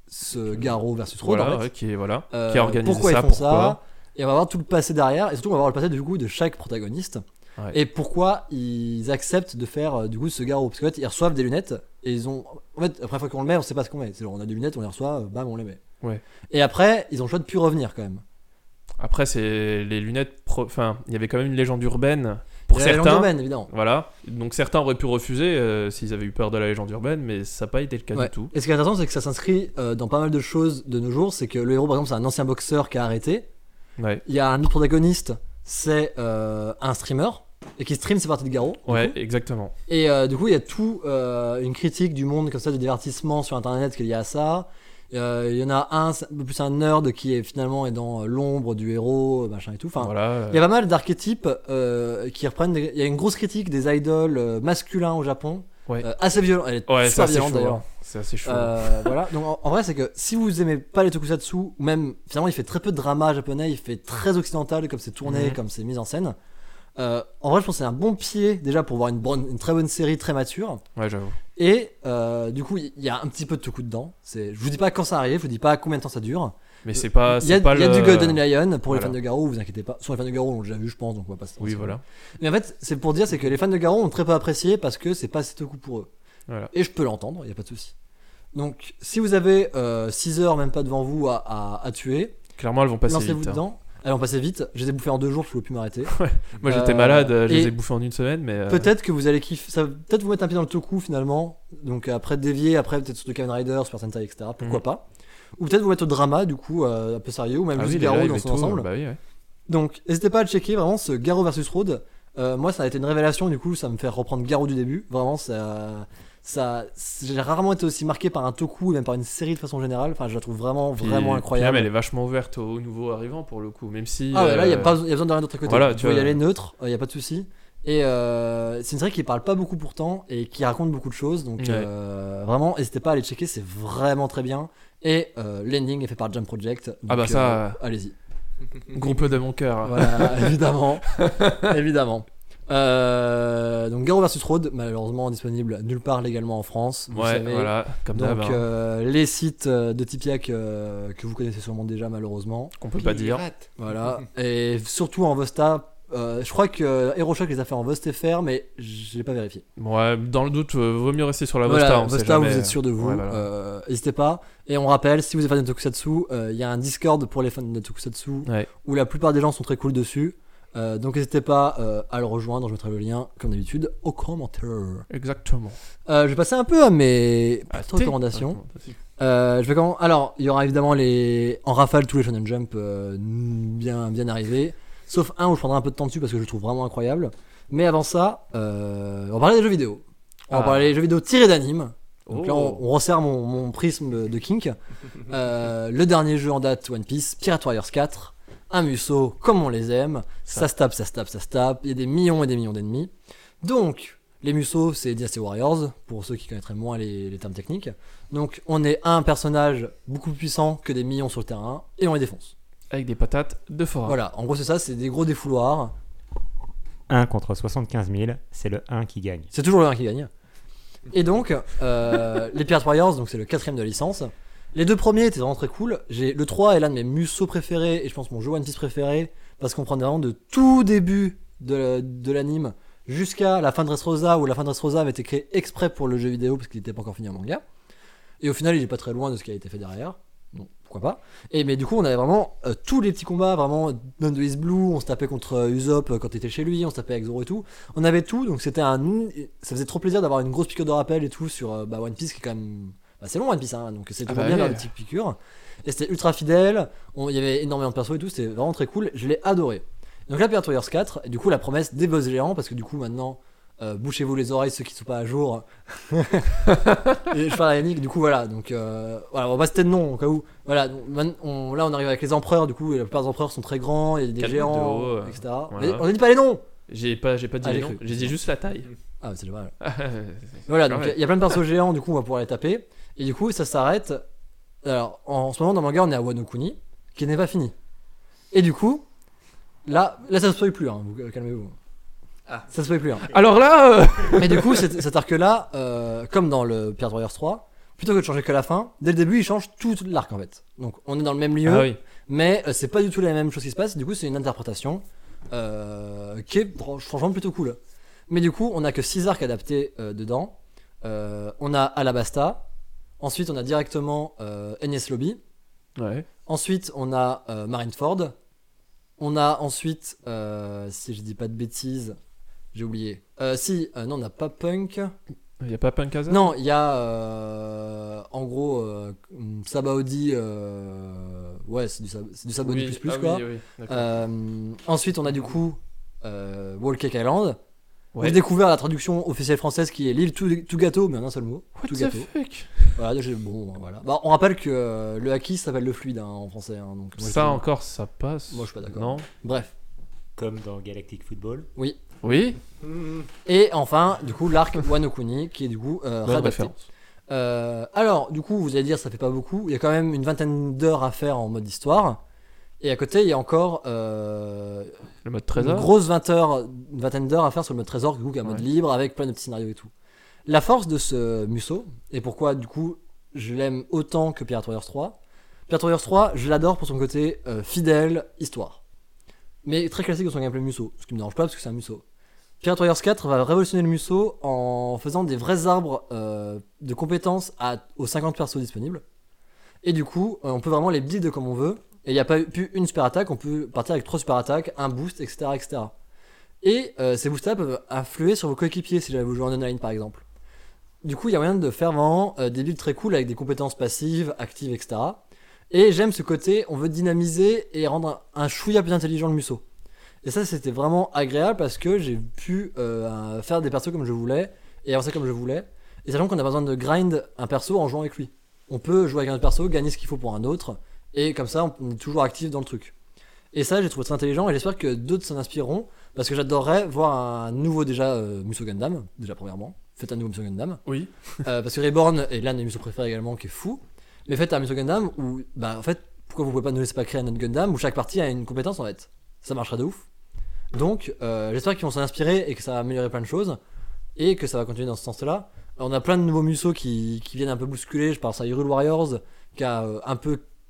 ce Garo versus Road. Voilà, en fait. ouais, qui, est, voilà. Euh, qui a organisé pourquoi ça, ils font pourquoi. ça, et on va voir tout le passé derrière, et surtout on va voir le passé du coup de chaque protagoniste, Ouais. et pourquoi ils acceptent de faire euh, du coup ce Garo, parce qu'en fait ils reçoivent des lunettes, et ils ont, en fait la première fois qu'on le met on sait pas ce qu'on met, c'est genre on a des lunettes, on les reçoit, euh, bam on les met. Ouais. Et après ils ont le choix de plus revenir quand même. Après, c'est les lunettes. Pro... Enfin, il y avait quand même une légende urbaine pour Et la légende certains. urbaine, évidemment. Voilà. Donc certains auraient pu refuser euh, s'ils avaient eu peur de la légende urbaine, mais ça n'a pas été le cas Ouais. du tout. Et ce qui est intéressant c'est que ça s'inscrit euh, dans pas mal de choses de nos jours, c'est que le héros par exemple c'est un ancien boxeur qui a arrêté, Ouais. il y a un autre protagoniste, c'est euh, un streamer, et qui stream ses parties de Garo. du Ouais, coup. exactement. Et euh, du coup, il y a tout euh, une critique du monde comme ça de divertissement sur internet qui est lié à ça. Euh, Il y en a un, c'est un peu plus un nerd qui est finalement est dans euh, l'ombre du héros, machin et tout. Enfin, Voilà. euh, il y a pas mal d'archétypes euh, qui reprennent. des- Il y a une grosse critique des idoles euh, masculins au Japon, Ouais. euh, assez violente. Elle est Ouais, c'est super assez violente chaud. d'ailleurs. hein. C'est assez chaud. Euh, voilà. Donc en, en vrai, c'est que si vous aimez pas les tokusatsu, ou même finalement, il fait très peu de drama japonais, il fait très occidental comme c'est tourné, Mhm. comme c'est mis en scène. Euh, en vrai, je pense que c'est un bon pied déjà pour voir une, bonne, une très bonne série très mature. Ouais, j'avoue. Et euh, du coup, il y a un petit peu de Toku dedans. C'est, je vous dis pas quand ça arrive, je vous dis pas combien de temps ça dure. Mais c'est pas. Il y a, c'est pas il y a le... du Golden Lion pour les Voilà. fans de Garo, vous inquiétez pas. Soit les fans de Garo l'ont déjà vu, je pense, donc on va pas se Oui, voilà. Mais en fait, c'est pour dire c'est que les fans de Garo ont très peu apprécié parce que c'est pas assez Toku pour eux. Voilà. Et je peux l'entendre, il y a pas de souci. Donc, si vous avez euh, six heures même pas devant vous à, à, à tuer, Clairement, elles vont passer lancez-vous vite. hein. dedans. Elles vont passer vite. Je les ai bouffées en deux jours, je pouvais plus m'arrêter. Moi, j'étais Euh, malade, euh, je les et ai bouffés en une semaine, mais. euh, Peut-être que vous allez kiffer. Ça va peut-être vous mettre un pied dans le Toku finalement. Donc après dévier, après peut-être sur Kamen Rider, Super Sentai, et cetera. Pourquoi Mhm. pas. Ou peut-être vous mettre au drama du coup, euh, un peu sérieux, ou même Ah juste oui, les Garo lives dans et son tout, ensemble. Bah oui, ouais. Donc n'hésitez pas à le checker vraiment ce Garo versus Road. Euh, moi ça a été une révélation du coup, ça me fait reprendre Garo du début. Vraiment ça. Ça, j'ai rarement été aussi marqué par un toku et même par une série de façon générale. Enfin, je la trouve vraiment, Puis- vraiment puis incroyable. même, elle est vachement ouverte aux nouveaux arrivants pour le coup, même si. Ah ouais, là, il y a, euh, pas, y a besoin de rien d'autre à côté. voilà, tu tu peux y vois. aller neutre, il n'y a pas de souci. Et euh, c'est une série qui parle pas beaucoup pourtant et qui raconte beaucoup de choses. Donc Ouais. euh, vraiment, n'hésitez pas à aller checker, c'est vraiment très bien. Et euh, l'ending est fait par Jump Project. donc, Ah bah ça, euh, allez-y. Groupe de mon cœur. Voilà, évidemment. évidemment. Euh, donc Garo versus Road, malheureusement disponible nulle part légalement en France. Vous Ouais, savez. voilà, comme d'hab. Donc hein, euh, les sites euh, de Tipiak euh, que vous connaissez sûrement déjà malheureusement. qu'on peut pas dire. Pirate. Voilà. Et surtout en Vosta, Euh, je crois que HeroShock les a fait en Vost F R, mais j'ai pas vérifié. Ouais, dans le doute, euh, vaut mieux rester sur la Voilà, Vosta. on sait Vosta, jamais. vous êtes sûr de vous. Ouais, voilà. euh, N'hésitez pas. Et on rappelle, si vous êtes fan de Tokusatsu, euh, il y a un Discord pour les fans de Tokusatsu Ouais. où la plupart des gens sont très cool dessus. Euh, donc n'hésitez pas euh, à le rejoindre. Je mettrai le lien, comme d'habitude, au commentaire. Exactement. Euh, je vais passer un peu à mes Ah, petites t'es- recommandations. Ah, vas-y. Euh, je vais comment... Alors, il y aura évidemment les en rafale tous les Shonen Jump euh, bien, bien arrivés. Sauf un où je prendrai un peu de temps dessus parce que je le trouve vraiment incroyable. Mais avant ça, euh, on va parler des jeux vidéo. On va Ah. parler des jeux vidéo tirés d'anime. Donc là, Oh. on, on resserre mon, mon prisme de kink. Euh, le dernier jeu en date, One Piece, Pirate Warriors quatre. Un Musso, comme on les aime. Ça se tape, ça se tape, ça se tape. Il y a des millions et des millions d'ennemis. Donc, les Musso, c'est Dynasty Warriors, pour ceux qui connaîtraient moins les, les termes techniques. Donc, on est un personnage beaucoup plus puissant que des millions sur le terrain, et on les défonce. Avec des patates de forêt. Voilà, en gros, c'est ça, c'est des gros défouloirs. un contre soixante-quinze mille, c'est le un qui gagne. C'est toujours le un qui gagne. Et donc, euh, les Pirate Warriors, donc c'est le quatrième de la licence. Les deux premiers étaient vraiment très cool. J'ai, le trois est l'un de mes Musso préférés, et je pense mon jeu One Piece préféré, parce qu'on prend vraiment de tout début de, de l'anime jusqu'à la fin de Dressrosa, où la fin de Dressrosa avait été créée exprès pour le jeu vidéo, parce qu'il n'était pas encore fini en manga. Et au final, il est pas très loin de ce qui a été fait derrière. Donc, pourquoi pas. Et mais du coup, on avait vraiment euh, tous les petits combats, vraiment None de Is Blue, on se tapait contre euh, Usopp euh, quand il était chez lui, on se tapait avec Zoro et tout. On avait tout, donc c'était un. Ça faisait trop plaisir d'avoir une grosse piqûre de rappel et tout sur euh, bah, One Piece qui est quand même. Bah, c'est long One Piece, hein, donc c'est toujours bah bien oui. d'avoir des petites piqûres. Et c'était ultra fidèle, on- il y avait énormément de persos et tout, c'était vraiment très cool, je l'ai adoré. Donc là, Pirate Warriors quatre, et du coup, la promesse des boss géants, parce que du coup, maintenant. Euh, bouchez-vous les oreilles ceux qui sont pas à jour. Et je parle à Yannick, du coup voilà, donc euh, voilà, on va pas citer de nom au cas où. Voilà, donc, man- on- là on arrive avec les empereurs, du coup, et la plupart des empereurs sont très grands, il y a des Quatre géants, mètres de haut, euh, et cetera. voilà. Mais on ne dit pas les noms. J'ai pas, j'ai pas dit Ah, les j'ai noms, cru. j'ai dit juste la taille. Ah, c'est dommage. Ah, Voilà, donc il Ouais. y a- il y a plein de persos géants, du coup on va pouvoir les taper. Et du coup ça s'arrête. Alors en, en ce moment dans le manga on est à Wano Kuni, qui n'est pas fini. Et du coup, là, là ça se spoil plus, hein, vous calmez-vous. Ah. Ça se spoil plus. Hein. Alors là, euh, Mais du coup, cet, cet arc-là, euh, comme dans le Pirate Warriors trois, plutôt que de changer que la fin, dès le début, il change tout l'arc en fait. Donc on est dans le même lieu, ah oui. mais euh, c'est pas du tout la même chose qui se passe. Du coup, c'est une interprétation euh, qui est fran- franchement plutôt cool. Mais du coup, on a que six arcs adaptés euh, dedans. Euh, on a Alabasta. Ensuite, on a directement euh, Enies Lobby. Ouais. Ensuite, on a euh, Marineford. On a ensuite, euh, si je dis pas de bêtises, j'ai oublié. Euh, si, euh, non, on n'a pas Punk. Il y a pas Punkazan. Non, il y a euh, en gros euh, Sabaody. Euh, ouais, c'est du, Sab- c'est du Sabaody Oui, plus plus ah quoi. oui, oui, d'accord. Euh, ensuite, on a du coup euh, Wall Cake Island. Ouais. J'ai découvert la traduction officielle française qui est l'île tout, tout gâteau, mais en un seul mot. What tout the gâteau. fuck. Voilà, j'ai- bon, voilà. Bah, on rappelle que euh, le haki s'appelle le fluide hein, en français. hein, donc, moi, Ça je- encore, ça passe. Moi, je suis pas d'accord. Non. Bref. Comme dans Galactic Football. Oui. Oui. Et enfin, du coup, l'arc Wano Kuni qui est du coup euh, Bonne réadapté. référence. Euh, alors, du coup, vous allez dire, ça fait pas beaucoup. Il y a quand même une vingtaine d'heures à faire en mode histoire. Et à côté, il y a encore euh, Le mode une trésor. grosse vingt heures, une vingtaine d'heures à faire sur le mode trésor, du coup, qui est un mode Ouais. libre avec plein de petits scénarios et tout. La force de ce Musso, et pourquoi, du coup, je l'aime autant que Pirate Warriors trois. Pirate Warriors trois, je l'adore pour son côté euh, fidèle, histoire. Mais très classique dans son gameplay Musso, ce qui me dérange pas parce que c'est un Musso. Pirate Warriors quatre va révolutionner le Musso en faisant des vrais arbres euh, de compétences à, aux cinquante persos disponibles. Et du coup, euh, on peut vraiment les build comme on veut. Et il n'y a pas eu- plus une super attaque, on peut partir avec trois super attaques, un boost, et cetera. et cetera. Et euh, ces boosts-là peuvent influer sur vos coéquipiers si jamais vous jouez en online par exemple. Du coup, il y a moyen de faire vraiment euh, des builds très cool avec des compétences passives, actives, et cetera. Et j'aime ce côté, on veut dynamiser et rendre un, un chouïa plus intelligent le Musso. Et ça, c'était vraiment agréable parce que j'ai pu euh, faire des persos comme je voulais et avancer comme je voulais. Et sachant qu'on a besoin de grind un perso en jouant avec lui. On peut jouer avec un autre perso, gagner ce qu'il faut pour un autre, et comme ça, on est toujours actif dans le truc. Et ça, j'ai trouvé très intelligent et j'espère que d'autres s'en inspireront parce que j'adorerais voir un nouveau déjà euh, Musso Gundam, déjà premièrement. Faites un nouveau Musso Gundam. Oui. Euh, parce que Reborn est l'un des Musso préférés également qui est fou. Mais faites un Musso Gundam où, bah en fait, pourquoi vous pouvez pas nous laisser pas créer un autre Gundam où chaque partie a une compétence en fait. Ça marcherait de ouf. Donc, euh, j'espère qu'ils vont s'en inspirer et que ça va améliorer plein de choses et que ça va continuer dans ce sens-là. On a plein de nouveaux Musso qui, qui viennent un peu bousculer. Je pense à Hyrule Warriors qui a euh, un peu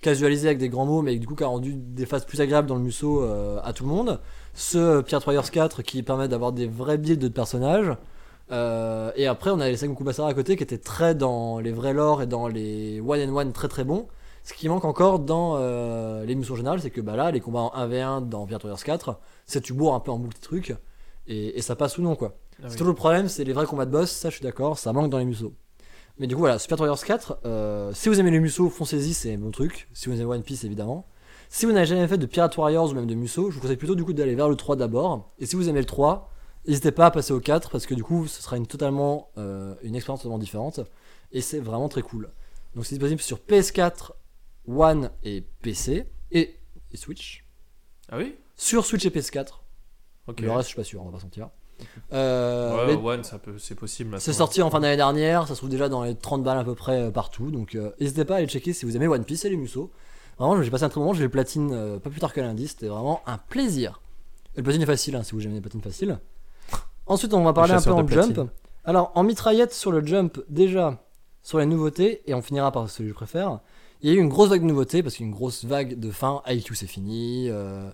casualisé avec des grands mots, mais du coup qui a rendu des phases plus agréables dans le Musso euh, à tout le monde. Ce euh, Pirate Warriors quatre qui permet d'avoir des vrais builds de personnages. Euh, et après, on a les Sengoku Basara à côté qui étaient très dans les vrais lore et dans les one and one très très bons. Ce qui manque encore dans euh, les Musso en général, c'est que bah, là, les combats en un v un dans Pirate Warriors quatre, c'est tu bourres un peu en multi-trucs et, et ça passe ou non quoi. Ah c'est oui. toujours le problème, c'est les vrais combats de boss, ça je suis d'accord, ça manque dans les Musso. Mais du coup voilà, Super Warriors quatre, euh, si vous aimez les Musso, foncez-y, c'est un bon truc. Si vous aimez One Piece évidemment. Si vous n'avez jamais fait de Pirate Warriors ou même de Musso, je vous conseille plutôt du coup d'aller vers le trois d'abord. Et si vous aimez le trois, n'hésitez pas à passer au quatre parce que du coup ce sera une, totalement, euh, une expérience totalement différente. Et c'est vraiment très cool. Donc c'est disponible sur P S quatre, One et P C et, et Switch. Ah oui. Sur Switch et P S quatre. Ok. Le reste je suis pas sûr, on va pas se mentir. Euh, Ouais, mais- One, ça peut, c'est possible. C'est maintenant. sorti en fin d'année dernière, ça se trouve déjà dans les trente balles à peu près euh, partout, donc euh, n'hésitez pas à aller checker si vous aimez One Piece et les Musso. Vraiment, j'ai passé un très bon moment, j'ai le platine euh, pas plus tard que lundi, c'était vraiment un plaisir. Et le platine est facile, hein, si vous aimez les platines faciles. Ensuite, on va parler un peu chasseur en de platine. jump. Alors, en mitraillette sur le jump, déjà, sur les nouveautés, et on finira par celui que je préfère, il y a eu une grosse vague de nouveautés, parce qu'une grosse vague de fin, I Q c'est fini, euh,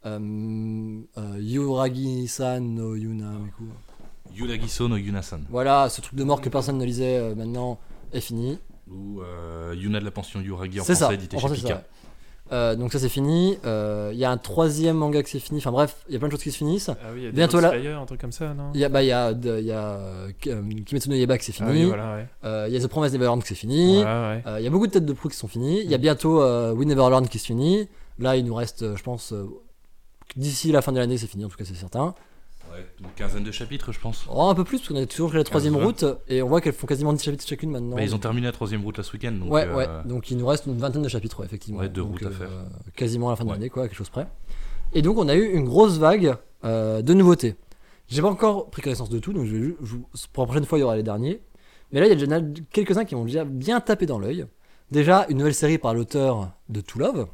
euh, euh, Yuragi-san no Yuna, Miku. Yuragiso no Yunasan. Voilà, ce truc de mort que personne ne lisait euh, maintenant est fini. Ou euh, Yuna de la pension Yuragi en C'est français, ça, édité en chez français, c'est Pika. vrai. Euh, donc ça c'est fini. Euh, Il y a un troisième manga qui c'est fini. Enfin bref, il y a plein de choses qui se finissent. Ah oui, il y a Bientôt Demon là- Slayer, un truc comme ça, non? Il y a, bah, il y a, de- il y a euh, K- euh, Kimetsu no Yaiba qui c'est fini. Ah oui, voilà, ouais. Euh, il y a The Promised Neverland qui c'est fini. Voilà, ouais. Euh, il y a beaucoup de têtes de proue qui sont finies. Il y a bientôt euh, We Neverland qui se finit. Là, il nous reste, euh, je pense, euh, d'ici la fin de l'année, c'est fini. En tout cas, c'est certain. Ouais, une quinzaine de chapitres, je pense. Oh, un peu plus parce qu'on est toujours chez la troisième quinze, route et on voit qu'elles font quasiment dix chapitres chacune maintenant. Bah, ils ont terminé la troisième route là ce week-end. Donc, Ouais, euh, ouais. Donc il nous reste une vingtaine de chapitres, ouais, effectivement. Ouais, deux Donc, routes à faire. Quasiment à la fin de Ouais. l'année, quoi, quelque chose près. Et donc on a eu une grosse vague euh, de nouveautés. J'ai pas encore pris connaissance de tout, donc je vais, ju- je vous- pour la prochaine fois il y aura les derniers. Mais là il y a déjà quelques-uns qui m'ont déjà bien tapé dans l'œil. Déjà une nouvelle série par l'auteur de To Love.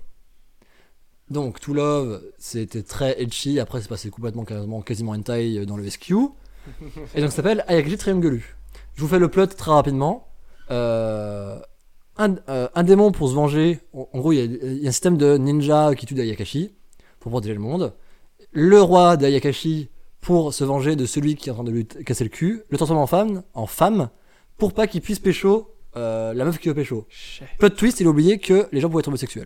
Donc To Love, c'était très edgy. Après c'est passé complètement quasiment, quasiment hentai dans le S Q. Et donc ça s'appelle Ayakashi Triangulu. Je vous fais le plot très rapidement. Euh, un, euh, un démon pour se venger. En, en gros, il y, a- il y a un système de ninja qui tue Ayakashi pour protéger le monde. Le roi d'Ayakashi pour se venger de celui qui est en train de lui t- casser le cul. Le transforme en femme, en femme pour pas qu'il puisse pécho euh, la meuf qui veut pécho. Plot twist, il a oublié que les gens pouvaient être homosexuels.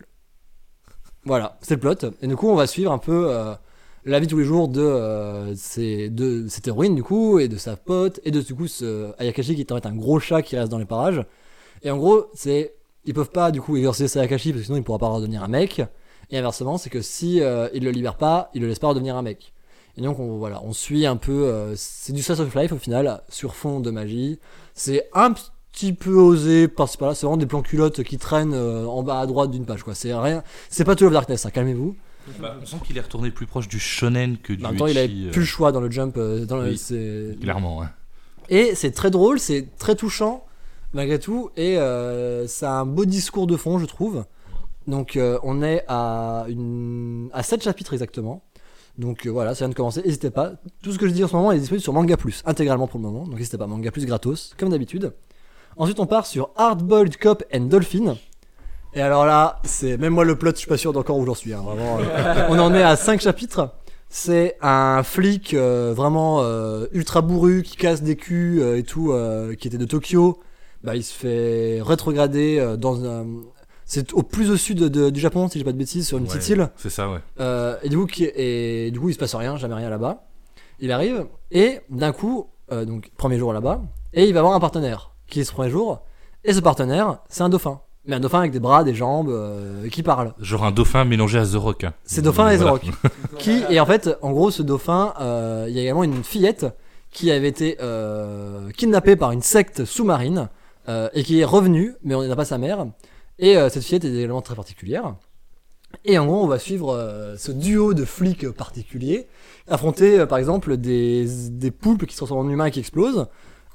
Voilà, c'est le plot. Et du coup, on va suivre un peu euh, la vie tous les jours de, euh, ces, de cette héroïne, du coup, et de sa pote, et de du coup, ce Ayakashi qui est en fait un gros chat qui reste dans les parages. Et en gros, c'est. Ils peuvent pas, du coup, exorciser ce Ayakashi parce que sinon il pourra pas redevenir un mec. Et inversement, c'est que si euh, ils le libèrent pas, ils le laissent pas redevenir un mec. Et donc, on, voilà, on suit un peu. euh, c'est du slice of life au final, sur fond de magie. C'est un petit peu osé par-ci par-là. C'est vraiment des plans culottes qui traînent euh, en bas à droite d'une page, quoi. C'est rien. C'est pas Tool of Darkness, hein, calmez-vous. Bah, on sent qu'il est retourné plus proche du shonen que du En même temps, il avait ecchi, euh, plus le choix dans le jump. euh, dans le- oui. c'est- Clairement, hein. Et c'est très drôle, c'est très touchant malgré tout, et euh, ça a un beau discours de fond, je trouve. Donc euh, on est à une à sept chapitres exactement. Donc euh, voilà, ça vient de commencer. N'hésitez pas. Tout ce que je dis en ce moment est disponible sur Manga Plus, intégralement pour le moment. Donc n'hésitez pas, Manga Plus gratos, comme d'habitude. Ensuite, on part sur Hard-Boiled Cop and Dolphin. Et alors là, c'est même moi le plot, je suis pas sûr d'encore où j'en suis. Hein, vraiment, euh, on en est à cinq chapitres. C'est un flic euh, vraiment euh, ultra bourru qui casse des culs euh, et tout, euh, qui était de Tokyo. Bah, il se fait rétrograder euh, dans un. C'est au plus au sud de- du Japon, si j'ai pas de bêtises, sur une Ouais, petite île. C'est ça, ouais. Euh, et, du coup, qui, et du coup, il se passe rien, jamais rien là-bas. Il arrive, et d'un coup, euh, donc premier jour là-bas, et il va avoir un partenaire qui est ce premier jour. Et ce partenaire, c'est un dauphin. Mais un dauphin avec des bras, des jambes, euh, qui parle. Genre un dauphin mélangé à The Rock. hein. C'est Dauphin et The Voilà. Rock. Qui, et en fait, en gros, ce dauphin, euh, il y a également une fillette qui avait été euh, kidnappée par une secte sous-marine euh, et qui est revenue, mais on n'a pas sa mère. Et euh, cette fillette est également très particulière. Et en gros, on va suivre euh, ce duo de flics particuliers affronter, euh, par exemple, des, des poulpes qui se transforment en humains et qui explosent.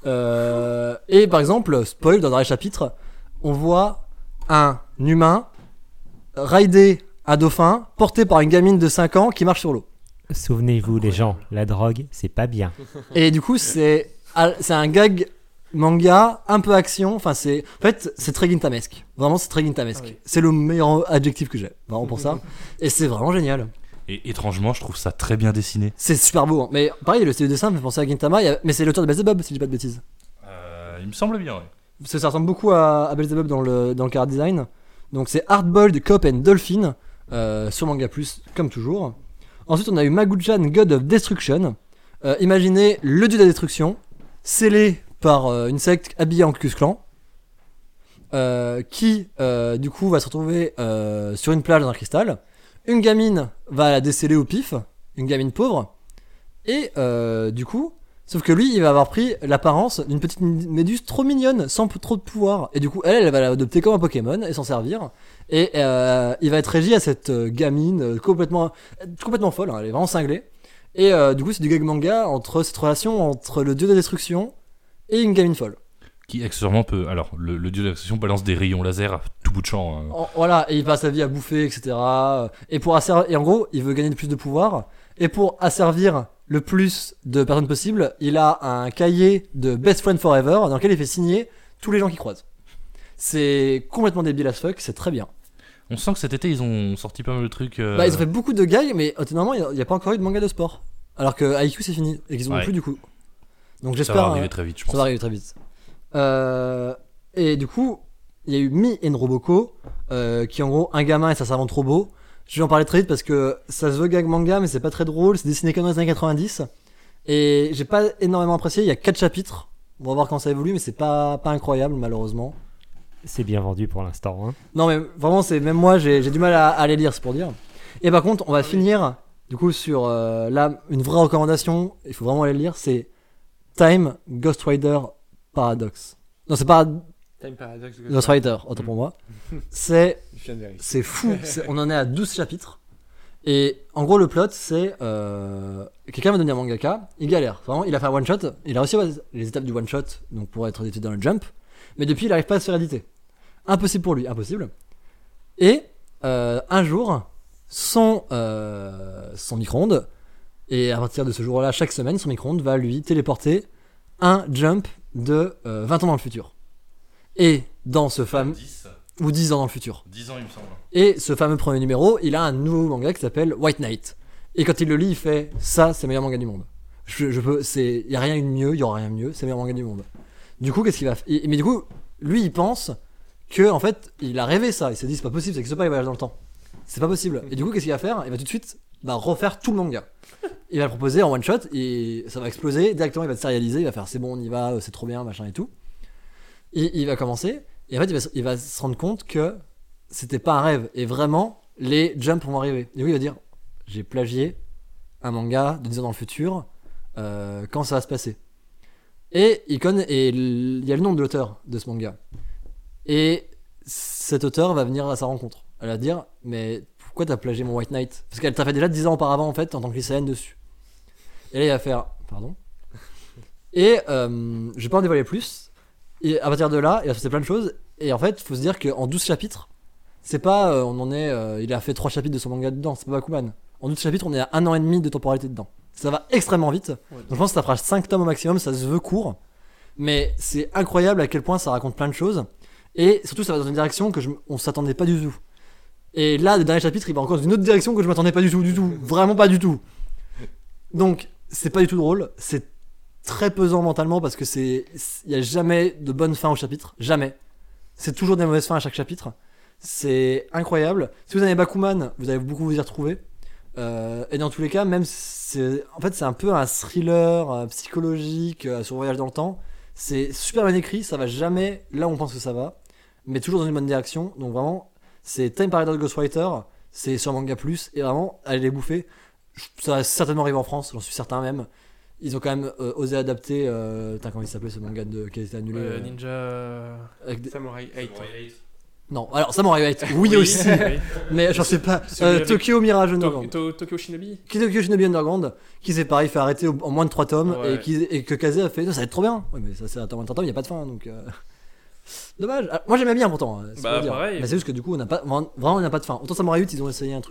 Euh, et par exemple, spoil, dans le dernier chapitre, on voit un humain rider un dauphin porté par une gamine de cinq ans qui marche sur l'eau. Souvenez-vous, les gens, la drogue, c'est pas bien. Et du coup, c'est ah, c'est un gag manga, un peu action. Enfin, c'est. En fait, c'est très Gintamesque. Vraiment, c'est très Gintamesque. Ah oui. C'est le meilleur adjectif que j'ai. Vraiment pour ça. Et c'est vraiment génial. Et étrangement, je trouve ça très bien dessiné. C'est super beau. Hein. Mais pareil, le style de dessin me fait penser à Gintama. il y a- Mais c'est l'auteur de Beelzebub, si je dis pas de bêtises. Euh, il me semble bien, ouais. Parce que ça ressemble beaucoup à, à Beelzebub dans le, dans le car design. Donc c'est Hardboiled Cop and Dolphin. Euh, sur Manga Plus, comme toujours. Ensuite, on a eu Magu-chan, God of Destruction. Euh, imaginez le dieu de la destruction, scellé par euh, une secte habillée en Ku-Klux Klan, euh, qui, euh, du coup, va se retrouver euh, sur une plage dans un cristal. Une gamine va la déceler au pif, une gamine pauvre. Et euh, du coup, sauf que lui, il va avoir pris l'apparence d'une petite méduse trop mignonne, sans p- trop de pouvoir. Et du coup, elle, elle va l'adopter comme un Pokémon et s'en servir. Et euh, il va être régi à cette euh, gamine euh, complètement, complètement folle, hein, elle est vraiment cinglée. Et euh, du coup, c'est du gag manga entre cette relation entre le dieu de la destruction et une gamine folle. Qui accessoirement peut. Alors, le, le dieu de l'action balance des rayons laser à tout bout de champ. hein. En- voilà, et il passe sa vie à bouffer, et cetera. Et, pour asser- et en gros, il veut gagner le plus de pouvoir. Et pour asservir le plus de personnes possible, il a un cahier de Best Friend Forever dans lequel il fait signer tous les gens qu'il croise. C'est complètement débile as fuck, c'est très bien. On sent que cet été, ils ont sorti pas mal de trucs. euh, Bah, ils ont fait beaucoup de gags, mais étonnamment, il n'y a pas encore eu de manga de sport. Alors que I Q c'est fini, et qu'ils en ont Ouais. plus du coup. Donc Ça j'espère. va arriver euh, très vite, je Ça pense. va arriver très vite. Euh, et du coup, il y a eu Mi and Roboko, euh, qui est en gros un gamin et sa servante robot. Je vais en parler très vite parce que ça se veut gag manga, mais c'est pas très drôle. C'est dessiné comme dans les années quatre-vingt-dix. Et j'ai pas énormément apprécié. Il y a quatre chapitres. On va voir quand ça évolue, mais c'est pas, pas incroyable, malheureusement. C'est bien vendu pour l'instant. Hein. Non, mais vraiment, c'est même moi, j'ai j'ai du mal à, à les lire, c'est pour dire. Et par contre, on va finir du coup sur euh, là une vraie recommandation. Il faut vraiment aller le lire. C'est Time Ghost Rider Paradox. Non, c'est pas Time Paradox. Ghost Rider, autant pour moi. C'est Je viens de vérifier. c'est fou. C'est- on en est à douze chapitres. Et en gros, le plot, c'est euh, quelqu'un va devenir mangaka. Il galère. Vraiment, il a fait un one shot. Il a réussi les étapes du one shot, donc pour être édité dans le Jump. Mais depuis, il n'arrive pas à se faire éditer. Impossible pour lui, impossible. Et euh, un jour, son, euh, son micro-ondes, et à partir de ce jour-là, chaque semaine, son micro-ondes va lui téléporter un jump de euh, vingt ans dans le futur. Et dans ce fameux. dix, Ou dix ans dans le futur. dix ans, il me semble. Et ce fameux premier numéro, il a un nouveau manga qui s'appelle White Knight. Et quand il le lit, il fait ça, c'est le meilleur manga du monde. Je, je peux, c'est, y a rien de mieux, y aura rien de mieux, c'est le meilleur manga du monde. Du coup, qu'est-ce qu'il va faire? Mais du coup, lui, il pense que en fait, il a rêvé ça. Il s'est dit c'est pas possible, c'est que ce pas il voyage dans le temps. C'est pas possible. Et du coup, qu'est-ce qu'il va faire? Il va tout de suite bah, refaire tout le manga. Il va le proposer en one shot et ça va exploser. Directement, il va se sérialiser. Il va faire c'est bon, on y va, c'est trop bien, machin et tout. Et il va commencer. Et en fait, il va, se- il va se rendre compte que c'était pas un rêve. Et vraiment, les jumps vont arriver. Et oui, il va dire j'ai plagié un manga de dix ans dans le futur. Euh, quand ça va se passer? Et il connaît, et il il y a le nom de l'auteur de ce manga. Et cet auteur va venir à sa rencontre. Elle va dire mais pourquoi t'as plagié mon White Knight? Parce qu'elle t'a fait déjà dix ans auparavant en fait en tant que lycéenne dessus. Et là il va faire pardon. Et euh, je vais pas en dévoiler plus. Et à partir de là, il va se passer plein de choses. Et en fait, faut se dire qu'en douze chapitres, c'est pas euh, on en est euh, il a fait trois chapitres de son manga dedans, c'est pas Bakuman. En douze chapitres, on est à un an et demi de temporalité dedans. Ça va extrêmement vite. Donc je pense que ça fera cinq tomes au maximum, ça se veut court. Mais c'est incroyable à quel point ça raconte plein de choses. Et surtout, ça va dans une direction que je, on s'attendait pas du tout. Et là, le dernier chapitre, il va encore dans une autre direction que je m'attendais pas du tout, du tout. Vraiment pas du tout. Donc, c'est pas du tout drôle. C'est très pesant mentalement parce que c'est. Il y a jamais de bonne fin au chapitre. Jamais. C'est toujours des mauvaises fins à chaque chapitre. C'est incroyable. Si vous avez Bakuman, vous allez beaucoup vous y retrouver. Euh, et dans tous les cas, même c'est, en fait, c'est un peu un thriller euh, psychologique euh, sur le voyage dans le temps. C'est super bien écrit, ça va jamais là où on pense que ça va, mais toujours dans une bonne direction. Donc vraiment, c'est Time Paradox Ghostwriter, c'est sur Manga Plus, et vraiment, allez les bouffer. Ça va certainement arriver en France, j'en suis certain même. Ils ont quand même euh, osé adapter. Euh, putain, comment il s'appelait ce manga de, qui a été annulé Euh, euh, Ninja. avec des- Samurai huit. Non, alors Samurai huit, oui, aussi, mais j'en sais pas. Celui Euh, avec Tokyo Mirage To- Underground. To- Tokyo Shinobi. Qui Tokyo Shinobi Underground, qui s'est pareil fait arrêter au- en moins de trois tomes, Ouais. et, qui, et que Kaze a fait non, ça va être trop bien. Ouais, mais ça c'est en moins de trois tomes, il n'y a pas de fin donc. euh, Dommage. Ah, moi j'aimais bien pourtant. euh, c'est Bah, pour dire. pareil. Mais c'est juste que du coup, on n'a pas, vraiment, on n'a pas de fin. Autant Samurai huit, ils ont essayé un truc.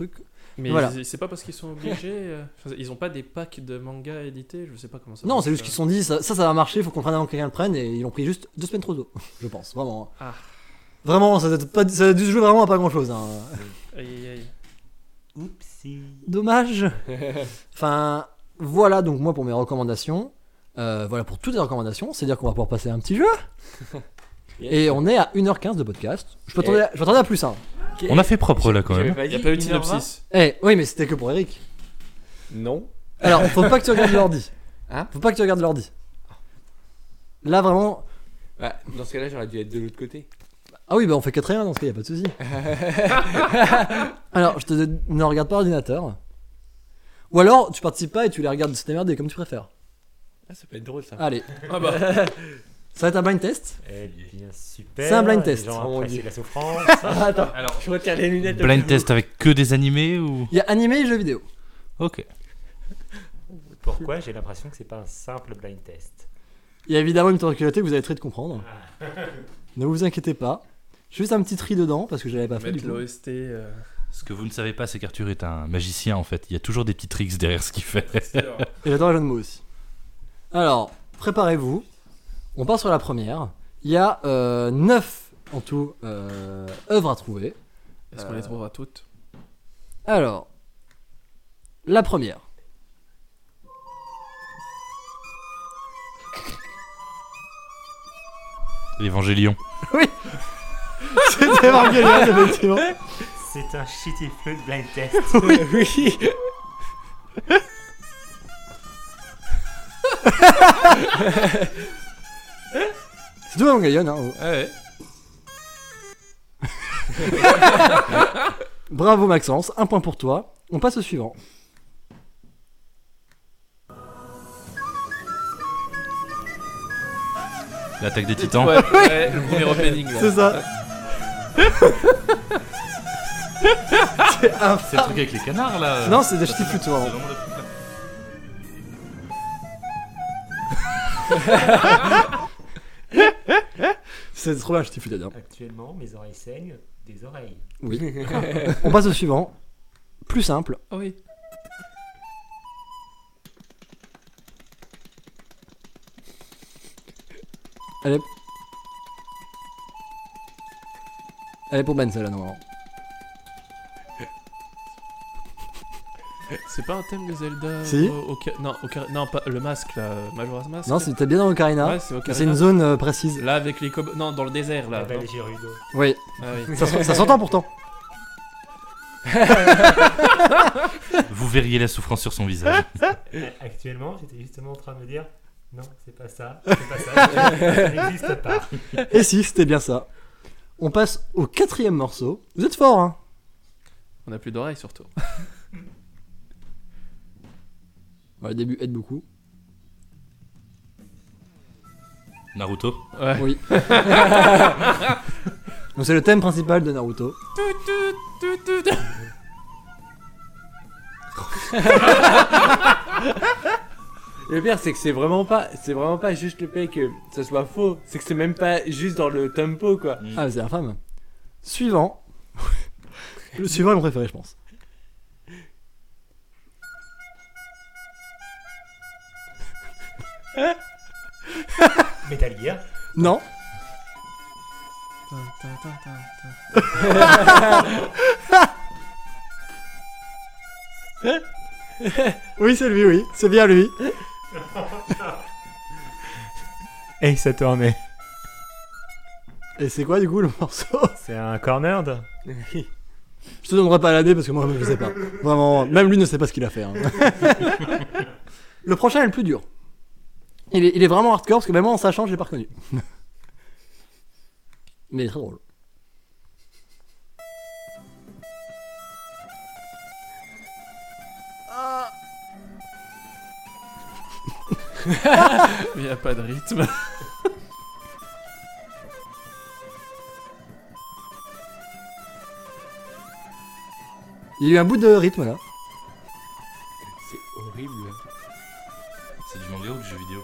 Mais Voilà. c'est- c'est pas parce qu'ils sont obligés. euh, enfin, ils ont pas des packs de mangas édités, je sais pas comment ça Non, marche, c'est juste euh. qu'ils se sont dit ça, ça, ça va marcher, faut qu'on prenne avant que quelqu'un le prenne et ils l'ont pris juste deux semaines trop tôt, je pense, vraiment. Ah. Vraiment, ça a, pas, ça a dû se jouer vraiment à pas grand chose. Hein. Aïe aïe aïe. Oupsie. Dommage. Enfin, voilà donc moi pour mes recommandations. Euh, voilà pour toutes les recommandations, c'est-à-dire qu'on va pouvoir passer à un petit jeu. Et on est à une heure quinze de podcast. Je m'attendais à, je m'attendais à plus. Hein. On a fait propre là quand J'avais même. pas Il y a dit pas eu de une heure vingt? synopsis. Eh, oui, mais c'était que pour Eric. Non. Alors, faut pas que tu regardes l'ordi. Hein Faut pas que tu regardes l'ordi. Là, vraiment. Bah, dans ce cas-là, j'aurais dû être de l'autre côté. Ah oui, bah on fait quatre et un dans ce cas, y a pas de souci. Alors, je te dis, ne regarde pas l'ordinateur. Ou alors, tu participes pas et tu les regardes de se démerder comme tu préfères. Ah, ça peut être drôle ça. Allez, Ah bah. ça va être un blind test. Eh bien, super. C'est un blind test. Les gens Oh mon apprécient Dieu. la souffrance. Attends. Alors, je retire les lunettes. Blind test avec que des animés ou. Il y a animé et jeux vidéo. Ok. Pourquoi j'ai l'impression que c'est pas un simple blind test? Il y a évidemment une tranquillité que vous allez très de comprendre. Ne vous inquiétez pas. Juste un petit tri dedans parce que je l'avais pas fait du Mettre coup. l'O S T. euh, Ce que vous ne savez pas, c'est qu'Arthur est un magicien en fait. Il y a toujours des petits tricks derrière ce qu'il fait. c'est vrai. Et j'adore les jeux de mots aussi. Alors, préparez-vous. On part sur la première. Il y a euh, neuf en tout euh, œuvres à trouver. Est-ce qu'on Euh. les trouvera toutes? Alors, la première. L'évangélion. C'était Evangelion, effectivement. C'est un shitty flute blind test. Oui. C'est tout Evangelion, hein. Ah ouais. Bravo Maxence, un point pour toi. On passe au suivant. L'attaque des titans. Ouais, ouais, le premier opening là. C'est ça. C'est un... C'est le truc avec les canards là. Non, c'est des ch'tis flûtes, C'est vraiment. vraiment le truc, là. C'est trop bien, ch'ti flûte à dire. Actuellement, mes oreilles saignent des oreilles. Oui. On passe au suivant. Plus simple. Ah oui. Elle est... Elle est pour Ben, celle-là, normalement. C'est pas un thème de Zelda Si. au, au ca- non, au ca- non, pas le masque là, Majora's Mask. Non, c'était bien dans Ocarina. Ouais, c'est Ocarina. C'est une zone euh, précise. Là avec les cob... Non, dans le désert là. La belle non Gerudo. Oui. Ah oui. Ça, s- ça s'entend pourtant. Vous verriez la souffrance sur son visage. Actuellement, j'étais justement en train de me dire non, c'est pas ça, c'est pas ça, ça n'existe pas. Et si, c'était bien ça. On passe au quatrième morceau. Vous êtes fort, hein. On a plus d'oreilles surtout. Ouais, le début aide beaucoup. Naruto. Ouais. Oui. Donc c'est le thème principal de Naruto. Le pire, c'est que c'est vraiment pas, c'est vraiment pas juste le fait que ça soit faux. C'est que c'est même pas juste dans le tempo, quoi. Ah, c'est infâme. Suivant. Le suivant est mon préféré, je pense. Metal Gear. Non. Oui, c'est lui, oui. C'est bien lui. Ace Attorney. Et c'est quoi du coup le morceau? C'est un cornered. Je te donnerai pas l'année parce que moi-même je sais pas. Vraiment, même lui ne sait pas ce qu'il a fait. hein. Le prochain est le plus dur. Il est, il est vraiment hardcore parce que même moi en sachant, je l'ai pas reconnu. Mais il est très drôle. Il y a pas de rythme. Il y a eu un bout de rythme là. C'est horrible. C'est du manga ou du jeu vidéo?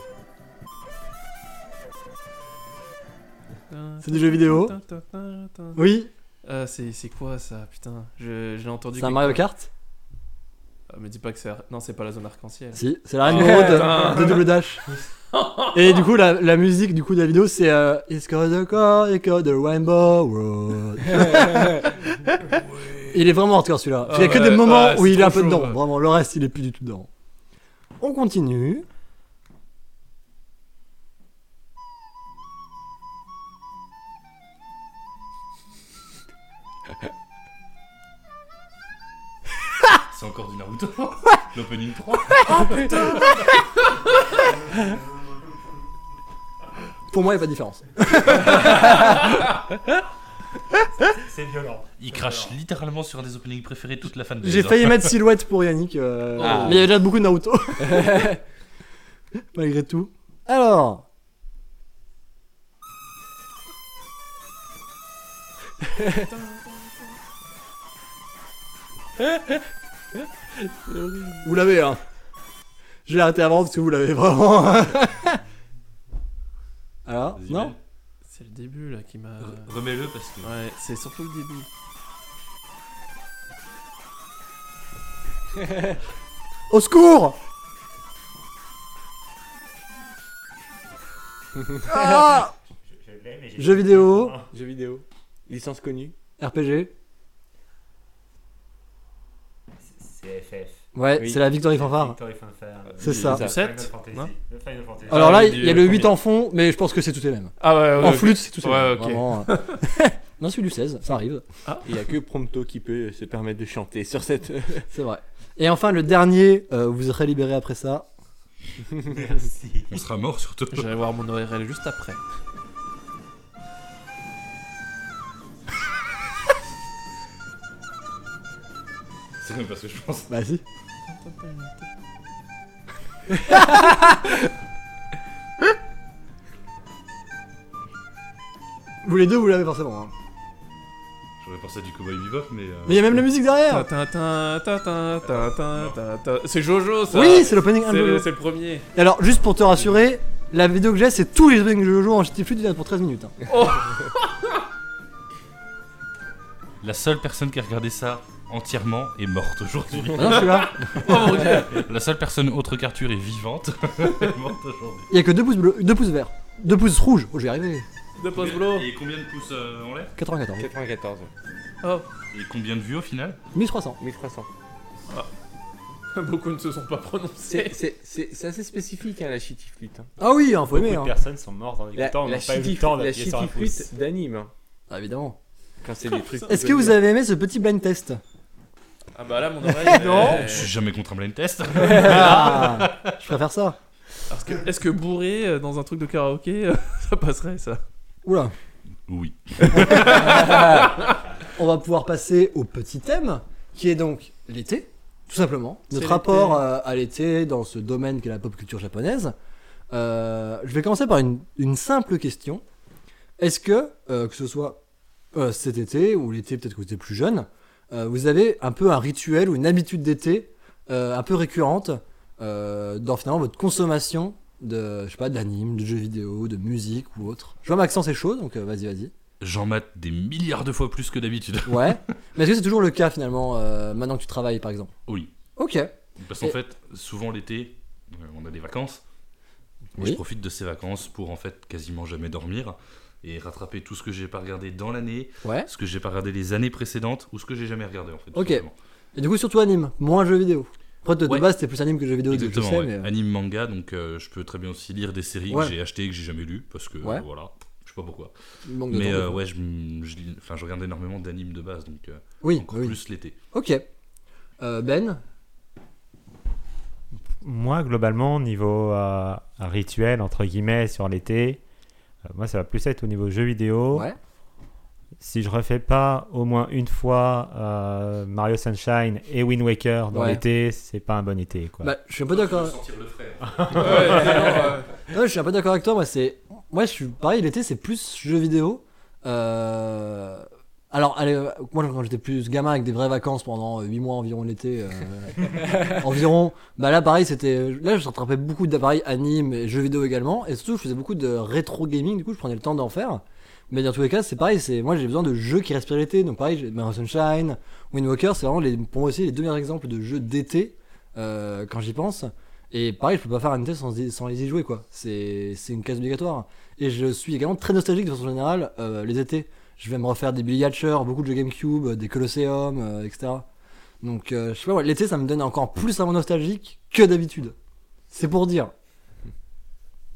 C'est du jeu vidéo. Oui, Ah, c'est c'est quoi ça, putain? Je, je l'ai entendu. c'est un quelque Mario part. Kart. Ah, me dis pas que c'est. Non, c'est pas la zone arc-en-ciel. Si, c'est la reine de, de Double Dash. Et du coup, la, la musique du coup de la vidéo, c'est euh, It's got the car, it's got the rainbow road. Il est vraiment hardcore celui-là. Ah Il y a que ouais, des moments ouais, où c'est il est un trop peu chaud, dedans. ouais. Vraiment, le reste, il est plus du tout dedans. On continue. C'est encore du Naruto. L'opening trois. Pour moi, il n'y a pas de différence. C'est violent. Il crache littéralement sur un des openings préférés de toute la fanbase. J'ai failli mettre silhouette pour Yannick, euh, Ah. mais il y avait déjà beaucoup de Naruto. Malgré tout. Alors. Vous l'avez, hein. Je l'ai arrêté avant parce que vous l'avez vraiment. Alors, Vas-y, non Ben. C'est le début là qui m'a. Re- Remets-le parce que. Ouais, c'est surtout le début. Au secours. Ah Je, je l'ai, mais j'ai- Jeux vidéo, Jeux vidéo. Licence connue. R P G. C'est F F. Ouais, Oui. c'est la Victory Fanfare. Victory Fanfare. C'est Le- ça. le ça. sept, Final Fantasy. non Le Final Fantasy. Alors Ah, là, le- il y a le le huit premier. en fond, mais je pense que c'est tous les mêmes. Ah ouais, ouais. En ouais. flûte, c'est tous les Ouais, mêmes. ok. Vraiment, euh. Non, celui du seize, ça arrive. Il y a que Prompto qui peut se permettre de chanter sur cette. C'est vrai. Et enfin, le dernier, euh, vous serez libéré après ça. Merci. On sera mort surtout. J'irai voir mon O R L juste après. C'est même parce que je pense. Bah si. Vous les deux, vous l'avez forcément. Hein. J'aurais pensé à du Cowboy Bebop, mais. euh, Mais il y a même la musique derrière. Tintin, tintin, tintin, tintin. C'est Jojo ça. Oui, c'est l'opening un C'est de le, Jojo. c'est le premier. Et alors, juste pour te rassurer, la vidéo que j'ai, c'est tous les openings de Jojo en G T Flute pour treize minutes. Hein. La seule personne qui a regardé ça entièrement est morte aujourd'hui. Ah non, je suis là. Oh mon dieu. La seule personne autre qu'Arthur est vivante. est morte aujourd'hui. Il y a que deux pouces bleus, deux pouces verts, deux pouces rouges. Oh, j'y arrivé. De post boulot. Et combien de pouces euh, en l'air quatre-vingt-quatorze. quatre-vingt-quatorze. Oh. Et combien de vues au final mille trois cents. mille trois cents. Beaucoup ne se sont pas prononcés. C'est, c'est, c'est, c'est assez spécifique hein, la shitty flute. Hein. Ah oui, hein, faut aimer. Beaucoup de Hein. personnes sont mortes en La, écoutant, la n'ont pas eu shitty, le temps la d'appuyer sur un shitty pouce. flute d'anime. Hein, Ah, évidemment. quand c'est des trucs. Est-ce que vous avez aimé ce petit blind test? Ah bah là mon oreille. Non. elle est- Je suis jamais contre un blind test. Ah, je préfère ça. Parce que, est-ce que bourré euh, dans un truc de karaoké, euh, ça passerait ça? Oula. Oui. On va pouvoir passer au petit thème, qui est donc l'été, tout simplement. C'est Notre l'été. rapport euh, à l'été dans ce domaine qu'est la pop culture japonaise. Euh, je vais commencer par une, une simple question. Est-ce que, euh, que ce soit euh, cet été ou l'été, peut-être que vous êtes plus jeune, euh, vous avez un peu un rituel ou une habitude d'été euh, un peu récurrente euh, dans finalement votre consommation de, je sais pas, d'anime, de jeux vidéo, de musique ou autre. Je vois Maxence est chaud, donc euh, vas-y, vas-y. J'en mate des milliards de fois plus que d'habitude. Ouais. Mais est-ce que c'est toujours le cas finalement, euh, maintenant que tu travailles par exemple? Oui. Ok. Parce qu'en Et- fait, souvent l'été, euh, on a des vacances. Et Oui. je profite de ces vacances pour en fait quasiment jamais dormir et rattraper tout ce que j'ai pas regardé dans l'année, Ouais. ce que j'ai pas regardé les années précédentes ou ce que j'ai jamais regardé en fait. tout Ok. simplement. Et du coup, surtout anime, moins jeux vidéo. Après, de, de Ouais. base, c'était plus anime que jeux vidéo, je Exactement, sais, ouais. mais. euh, Anime manga, donc euh, je peux très bien aussi lire des séries Ouais. que j'ai achetées et que j'ai jamais lues parce que Ouais. euh, voilà, je sais pas pourquoi. il manque de Mais temps, euh, des fois. ouais, je, m- je, lis- enfin, je regarde énormément d'animes de base, donc euh, Oui, encore oui. plus l'été. Ok. Euh, Ben. Moi, globalement, niveau euh, rituel, entre guillemets, sur l'été, euh, moi, ça va plus être au niveau jeux vidéo. Ouais. Si je refais pas au moins une fois euh, Mario Sunshine et Wind Waker dans Ouais. l'été, c'est pas un bon été, quoi. Bah, je suis un peu d'accord. Sentir le frère. Ouais, tellement, euh, Ouais, je suis un peu d'accord avec toi. Moi, c'est. Moi, je suis pareil. L'été, c'est plus jeux vidéo. Euh... Alors, allez, euh, moi, quand j'étais plus gamin avec des vraies vacances pendant huit mois environ l'été, euh, environ. Bah là, pareil, c'était. Là, je rattrapais beaucoup d'appareils anime et jeux vidéo également. Et surtout, je faisais beaucoup de rétro gaming. Du coup, je prenais le temps d'en faire. Mais dans tous les cas, c'est pareil. C'est moi, j'ai besoin de jeux qui respirent l'été. Donc, pareil, j'ai Mario Sunshine, Wind Waker, c'est vraiment les, pour moi aussi les deux meilleurs exemples de jeux d'été euh, quand j'y pense. Et pareil, je peux pas faire un été sans, y- sans y jouer, quoi. C'est, c'est une case obligatoire. Et je suis également très nostalgique de façon générale euh, les étés. Je vais me refaire des Billy Hatcher, beaucoup de jeux GameCube, des Colosseum, euh, et cetera. Donc, euh, je sais pas, ouais, l'été, ça me donne encore plus un moment nostalgique que d'habitude. C'est pour dire. Eric ?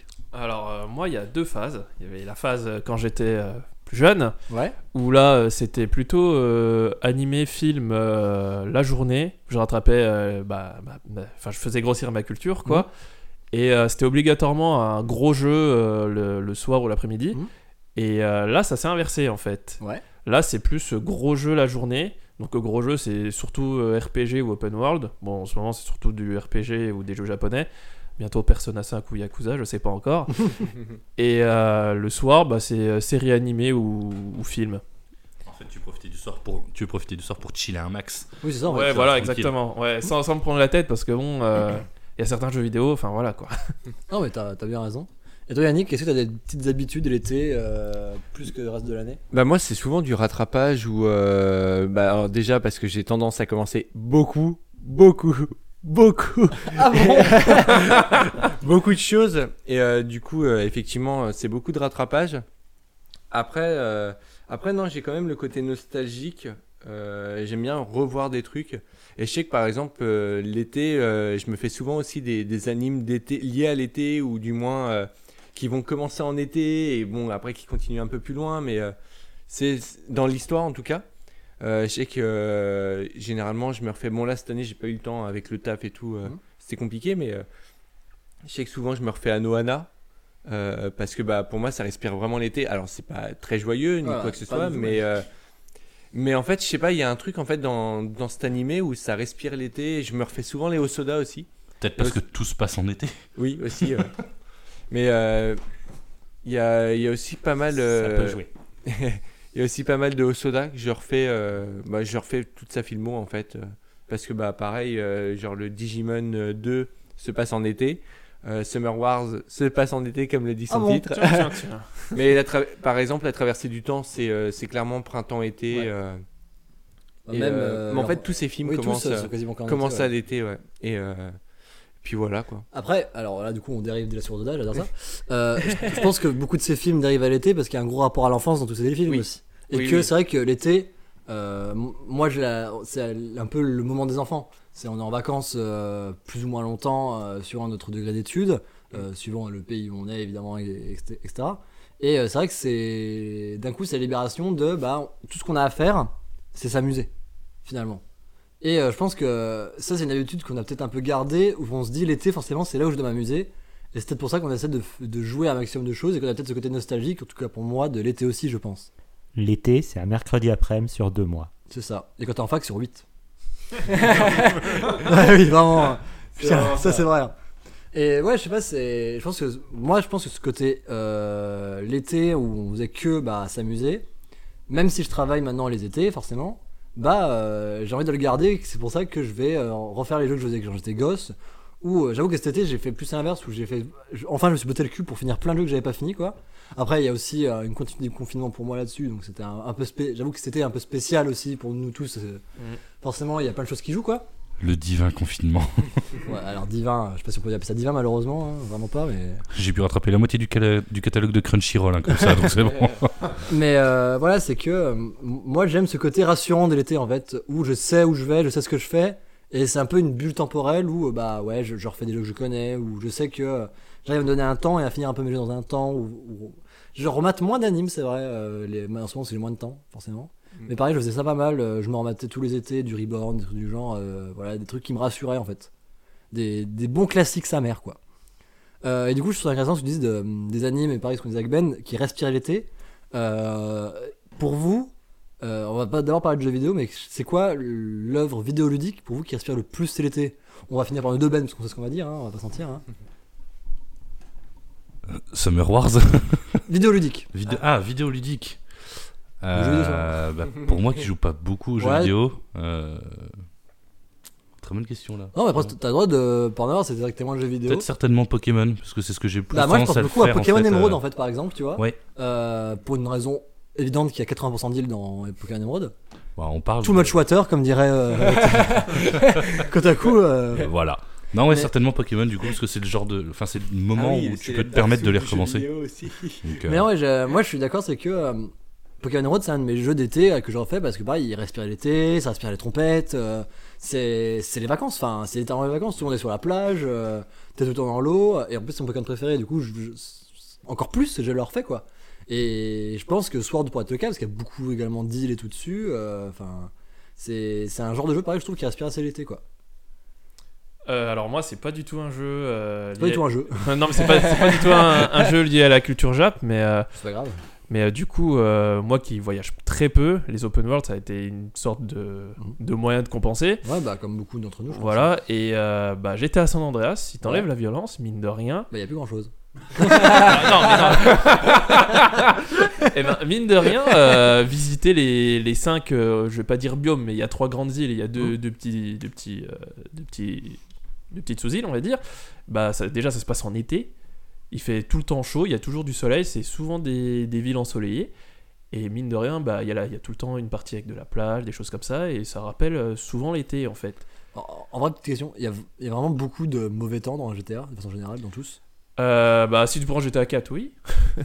Alors, euh, moi, il y a deux phases. Il y avait la phase euh, quand j'étais euh, plus jeune, Ouais. où là, euh, c'était plutôt euh, animé, film, euh, la journée. Je rattrapais, euh, bah, bah, bah, enfin, je faisais grossir ma culture, quoi. Mhm. Et euh, c'était obligatoirement un gros jeu euh, le, le soir ou l'après-midi. Mhm. Et euh, là, ça s'est inversé, en fait. Ouais. Là, c'est plus euh, gros jeu la journée. Donc, euh, gros jeu, c'est surtout euh, R P G ou Open World. Bon, en ce moment, c'est surtout du R P G ou des jeux japonais. Bientôt Persona cinq ou Yakuza, je sais pas encore. Et euh, le soir, bah, c'est euh, série animée ou, ou film. En fait, tu profitais du soir pour, tu veux profiter du soir pour chiller un max. Oui, c'est ça. Ouais, Ouais. voilà, tranquille. exactement. Ouais, sans, sans me prendre la tête parce que bon, euh, il y a certains jeux vidéo, enfin voilà quoi. Non, mais t'as, t'as bien raison. Et toi, Yannick, est-ce que t'as des petites habitudes l'été euh, plus que le reste de l'année ? Bah moi c'est souvent du rattrapage ou euh, bah alors déjà parce que j'ai tendance à commencer beaucoup, beaucoup, beaucoup, Ah bon beaucoup de choses et euh, du coup euh, effectivement euh, c'est beaucoup de rattrapage. Après, euh, après non j'ai quand même le côté nostalgique. Euh, j'aime bien revoir des trucs et je sais que par exemple euh, l'été euh, je me fais souvent aussi des, des animes d'été liés à l'été ou du moins euh, qui vont commencer en été et bon après qui continuent un peu plus loin mais euh, c'est dans l'histoire en tout cas. Euh, je sais que euh, généralement je me refais bon là cette année j'ai pas eu le temps avec le taf et tout euh, Mhm. c'était compliqué mais euh, je sais que souvent je me refais Anohana euh, parce que bah pour moi ça respire vraiment l'été. Alors c'est pas très joyeux ni Voilà, quoi que ce pas soit du tout, mais euh, mais en fait je sais pas il y a un truc en fait dans, dans cet animé où ça respire l'été et je me refais souvent les Osoda aussi. Peut-être parce Ouais, que tout se passe en été. Oui aussi euh. mais euh, il y a il y a aussi pas mal Ça euh, peut jouer. il y a aussi pas mal de Hosoda que je refais, euh, bah, je refais toute sa filmo en fait. euh, parce que bah pareil, euh, genre le Digimon euh, deux se passe en été. euh, Summer Wars se passe en été comme le dit son Ah bon titre. Tiens, tiens, tiens. Mais la tra- par exemple, la traversée du temps, c'est euh, c'est clairement printemps-été. Ouais. euh, Bah, et, Même. euh, euh, mais en leur- fait, tous ces films oui, tous commencent, euh, euh, sont quasiment qu'en commencent été, à ouais. l'été, ouais. Et euh, puis voilà quoi. Après, alors là, du coup, on dérive de la sourde d'âge, j'adore ça. Euh, je, je pense que beaucoup de ces films dérivent à l'été parce qu'il y a un gros rapport à l'enfance dans tous ces films Oui. aussi. Et Oui, que oui. c'est vrai que l'été, euh, m- moi, j'ai la- c'est un peu le moment des enfants. C'est on est en vacances euh, plus ou moins longtemps, euh, suivant notre degré d'études, euh, suivant le pays où on est évidemment, et, et cetera. Et euh, c'est vrai que c'est d'un coup, c'est la libération de bah, tout ce qu'on a à faire, c'est s'amuser finalement. Et euh, je pense que ça, c'est une habitude qu'on a peut-être un peu gardée, où on se dit l'été, forcément, c'est là où je dois m'amuser. Et c'est peut-être pour ça qu'on essaie de, f- de jouer un maximum de choses et qu'on a peut-être ce côté nostalgique, en tout cas pour moi, de l'été aussi, je pense. L'été, c'est un mercredi après-midi sur deux mois. C'est ça. Et quand t'es en fac, sur huit. Ouais, oui, vraiment. Putain, vraiment ça, ça. c'est vrai. hein. Et ouais, je sais pas, c'est. Je pense que. Moi, je pense que ce côté euh, l'été où on faisait que bah, s'amuser, même si je travaille maintenant les étés, forcément, bah euh, j'ai envie de le garder. C'est pour ça que je vais euh, refaire les jeux que je faisais quand j'étais gosse. Ou euh, j'avoue que cet été, j'ai fait plus l'inverse, où j'ai fait. je- Enfin, je me suis botté le cul pour finir plein de jeux que j'avais pas fini, quoi. Après, il y a aussi euh, une continuité de confinement pour moi là-dessus, donc c'était un, un peu. spé- J'avoue que c'était un peu spécial aussi pour nous tous. euh, Forcément, il y a plein de choses qui jouent, quoi. Le divin confinement. Ouais, alors divin, je sais pas si on peut appeler ça divin malheureusement, hein, vraiment pas, mais. J'ai pu rattraper la moitié du, cala- du catalogue de Crunchyroll, hein, comme ça, donc c'est bon. Mais euh, voilà, c'est que euh, m- moi j'aime ce côté rassurant de l'été en fait, où je sais où je vais, je sais ce que je fais, et c'est un peu une bulle temporelle où euh, bah ouais, je, je refais des jeux que je connais, où je sais que euh, j'arrive à me donner un temps et à finir un peu mes jeux dans un temps, où, où- je remate moins d'animes, c'est vrai, euh, les, en ce moment c'est moins de temps, forcément. Mm. Mais pareil, je faisais ça pas mal, euh, je me rematais tous les étés du Reborn, des trucs du genre, euh, voilà, des trucs qui me rassuraient en fait. Des, des bons classiques sa mère quoi. Euh, et du coup, je trouve ça intéressant ce que tu dis de, des animes, et pareil ce qu'on disait avec Ben, qui respirent l'été. Euh, pour vous, euh, on va pas d'abord parler de jeux vidéo, mais c'est quoi l'œuvre vidéoludique pour vous qui respire le plus l'été? On va finir par nos deux Ben, parce qu'on sait ce qu'on va dire, hein, on va pas sentir. Hein. Summer Wars. Vidéoludique. Vidéo- Ah, vidéo ludique. jeux vidéo, Euh, bah, pour moi qui joue pas beaucoup aux jeux Ouais. vidéo, euh, très bonne question là. Non, mais après, t'as le droit de pas en avoir, c'est directement le jeu vidéo. Peut-être certainement Pokémon, parce que c'est ce que j'ai plus Bah, moi, je tendance pense à le beaucoup à faire, en Pokémon fait, Emerald euh, en fait, par exemple, tu vois. Ouais. Euh, pour une raison évidente qu'il y a quatre-vingts pour cent d'îles dans Pokémon Emerald. Bah, on parle. Too de- much water, comme dirait euh, Kotaku. euh, Euh, Voilà. Non, ouais, Mais- certainement Pokémon du coup, parce que c'est le genre de. Enfin, c'est le moment Ah oui, où c'est tu les peux te Dark permettre de Souls les du jeu recommencer. vidéo aussi. Donc, euh, Mais ouais, je- moi je suis d'accord, c'est que euh, Pokémon Road c'est un de mes jeux d'été euh, que je refais parce que pareil, il respire l'été, ça respire les trompettes, euh, c'est c'est les vacances, enfin c'est littéralement les vacances, tout le monde est sur la plage, euh, t'es tout le temps dans l'eau, et en plus c'est mon Pokémon préféré, du coup je- je- encore plus je le refais quoi. Et je pense que Sword pourrait être le cas parce qu'il y a beaucoup également d'îles et tout dessus, euh, enfin c'est c'est un genre de jeu pareil je trouve qui respire assez l'été quoi. Euh, alors moi, c'est pas du tout un jeu. euh, C'est pas lié- du tout un jeu, non, mais c'est pas, c'est pas du tout un, un jeu lié à la culture Jap, mais euh, c'est pas grave. mais euh, du coup, euh, moi qui voyage très peu, les open world, ça a été une sorte de de moyen de compenser. Ouais bah comme beaucoup d'entre nous je pense. Voilà, et euh, bah j'étais à San Andreas. Si t'enlèves Ouais. la violence, mine de rien. Bah y a plus grand chose. Ah, non, mais non. Eh ben, mine de rien, euh, visiter les, les cinq, euh, je vais pas dire biomes, mais il y a trois grandes îles, il y a deux, deux petits, deux petits, euh, deux petits, deux petites sous-îles, on va dire. Bah, ça, déjà, ça se passe en été. Il fait tout le temps chaud, il y a toujours du soleil, c'est souvent des, des villes ensoleillées. Et mine de rien, bah, il y a là, il y a tout le temps une partie avec de la plage, des choses comme ça, et ça rappelle euh, souvent l'été en fait. En, en vrai, petite question, il y, a, il y a vraiment beaucoup de mauvais temps dans G T A, de façon générale, dans tous. Euh, bah, si tu prends G T A quatre, oui.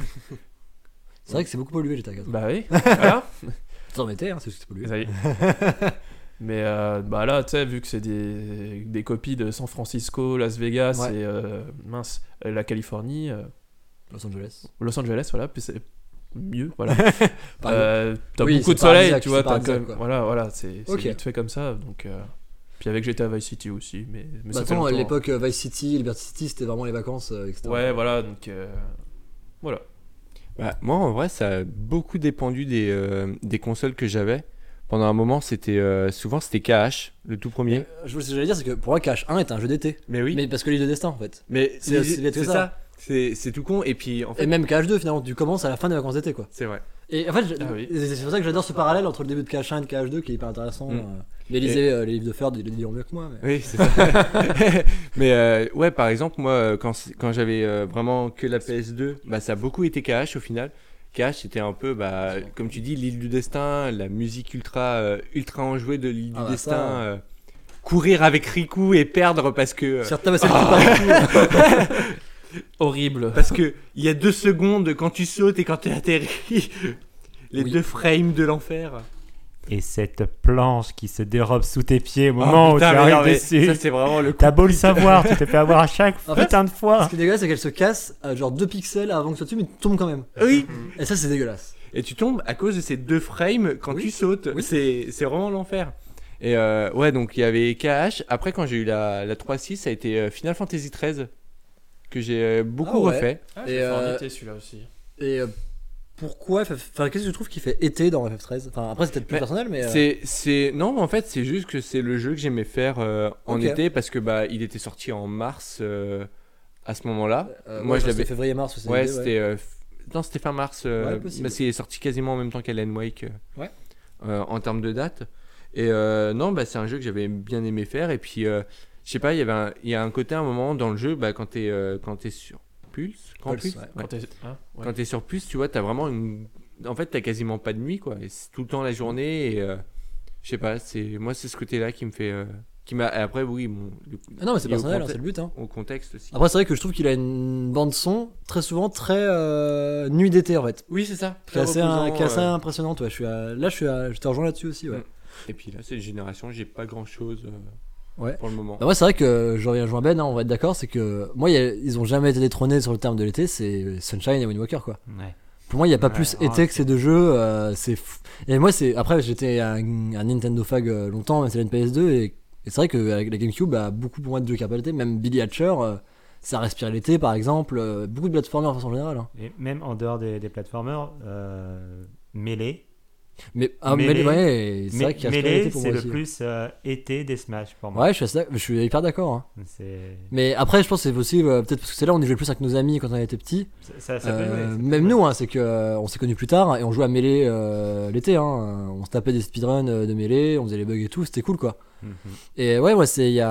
C'est vrai que c'est beaucoup pollué G T A quatre. Bah oui, voilà. Ça en était, hein, c'est juste que c'est pollué. Ça y est. Mais euh, bah là, tu sais, vu que c'est des, des copies de San Francisco, Las Vegas Ouais. et euh, mince, euh, la Californie, euh, Los Angeles. Los Angeles, voilà, puis c'est mieux, voilà. Par Euh, t'as Oui, beaucoup c'est de soleil, paradisiaque, tu vois, c'est t'as paradisiaque, quand même- quoi. voilà, voilà, c'est c'est Ok. vite fait comme ça, donc. euh, Puis avec G T A Vice City aussi, mais, mais Bah, ça fait attends, à longtemps. l'époque euh, Vice City, Liberty City, c'était vraiment les vacances, euh, et cetera. Ouais, voilà, donc euh, voilà. Bah, moi, en vrai, ça a beaucoup dépendu des, euh, des consoles que j'avais. Pendant un moment, c'était euh, souvent c'était K H, le tout premier. Euh, je, ce que j'allais dire, c'est que pour moi, K H un est un jeu d'été. Mais oui. Mais parce que l'île de destin, en fait. Mais c'est c'est aussi bête que c'est ça. ça. C'est c'est tout con. Et puis, en fait, Et même K H deux, finalement, tu commences à la fin des vacances d'été, quoi. c'est vrai. Et en fait, je- Ah oui. c'est c'est pour ça que j'adore ce parallèle entre le début de K H un et de K H deux qui est hyper intéressant. Mm. euh. Mais lisez euh, les livres de Ferd, ils les diront mieux que moi. Mais... Oui, c'est ça. Mais euh, ouais, par exemple, moi, euh, quand, c'est- quand j'avais euh, vraiment que la P S deux, bah, ça a beaucoup été K H au final. K H, c'était un peu, bah, comme tu dis, l'île du destin, la musique ultra, euh, ultra enjouée de l'île Ah du bah destin. ça. euh, courir avec Riku et perdre parce que. euh, Certains, bah, c'est le coup par le coup. Horrible. Parce que il y a deux secondes quand tu sautes et quand tu atterris. Les Oui. deux frames de l'enfer. Et cette planche qui se dérobe sous tes pieds au Oh, moment putain, où tu mais non, arrives mais dessus. ça, c'est vraiment le coup. T'as beau le savoir, tu t'es fait avoir à chaque En fait, putain de Ce fois. qui est dégueulasse, c'est qu'elle se casse à genre deux pixels avant que tu sois dessus, mais tu tombes quand même. Oui. Et ça, c'est dégueulasse. Et tu tombes à cause de ces deux frames quand Oui. tu sautes. Oui. C'est c'est vraiment l'enfer. Et euh, ouais, donc il y avait K H. Après, quand j'ai eu la, la trois six, ça a été euh, Final Fantasy treize. Que j'ai euh, beaucoup Ah ouais. refait. Ah, Et, j'ai fait en euh, été celui-là aussi. Et euh, pourquoi F F Enfin, qu'est-ce que tu trouves qui fait été dans F F treize Enfin, après, c'est peut-être plus Mais personnel, mais. euh, C'est, c'est... Non, mais en fait, c'est juste que c'est le jeu que j'aimais faire euh, en Ok. été parce que bah, il était sorti en mars euh, à ce moment-là. euh, moi, ouais, je c'était l'avais- février-mars, c'est Ouais, l'idée, c'était. euh, f- Non, c'était fin mars. euh, Ouais, possible. parce qu'il est sorti quasiment en même temps qu'Alan Wake. euh, Ouais. euh, en termes de date. Et euh, non, bah, c'est un jeu que j'avais bien aimé faire. Et puis, euh, je sais pas, il y avait un, il y a un côté, un moment dans le jeu, bah, quand t'es euh, quand t'es sur Pulse, Grand Pulse, Pulse, ouais. ouais. Quand t'es- hein, ouais. Quand t'es sur Pulse, tu vois, t'as vraiment une. En fait, t'as quasiment pas de nuit, quoi. Et c'est tout le temps la journée. Et euh, je sais pas, c'est moi, c'est ce côté-là qui me fait. euh, qui m'a. et Après, oui, bon, le- Ah non, mais c'est lié au personnel, hein, conte- c'est le but. Hein. au contexte aussi. Après, c'est vrai que je trouve qu'il a une bande-son très souvent très euh, nuit d'été en fait. Oui, c'est ça. Qui est assez, reposant, qui est assez euh, impressionnante. Ouais. Je suis à- Là, je, suis à- je te rejoins là-dessus aussi. Ouais. Mm. Et puis là, c'est une génération, j'ai pas grand chose Ouais. pour le moment. Bah, moi, c'est vrai que je reviens à joindre Ben, hein, on va être d'accord. C'est que moi, il y a- ils ont jamais été détrônés sur le terme de l'été. C'est Sunshine et Wind Walker, quoi. Ouais. Pour moi, il n'y a pas Ouais, plus ouais, été que ces deux jeux. euh, c'est fou. Et moi, c'est après, j'étais un, un Nintendo fag euh, longtemps, même si c'était une P S deux. Et, et c'est vrai qu'avec la GameCube, bah, beaucoup pour moi de jeux qui rappellent l'été. Même Billy Hatcher, euh, ça respire l'été, par exemple. euh, beaucoup de plateformers en façon générale. Hein. Et même en dehors des, des platformers, euh, Melee. Mais ah, Melee- Melee, ouais, c'est Me- vrai qu'il respire Melee, l'été pour c'est moi le aussi. plus euh, été des Smash pour moi. Ouais, je suis, assez- je suis hyper d'accord. Hein. C'est... Mais après, je pense que c'est possible, euh, peut-être parce que c'est là où on y jouait plus avec nos amis quand on était petits. Ça, ça peut Euh, jouer, ça peut même jouer. nous, hein, c'est que euh, on s'est connus plus tard et on jouait à Melee euh, l'été. Hein. On se tapait des speedruns euh, de Melee, on faisait les bugs et tout, c'était cool quoi. Mhm. Et ouais, ouais, c'est il y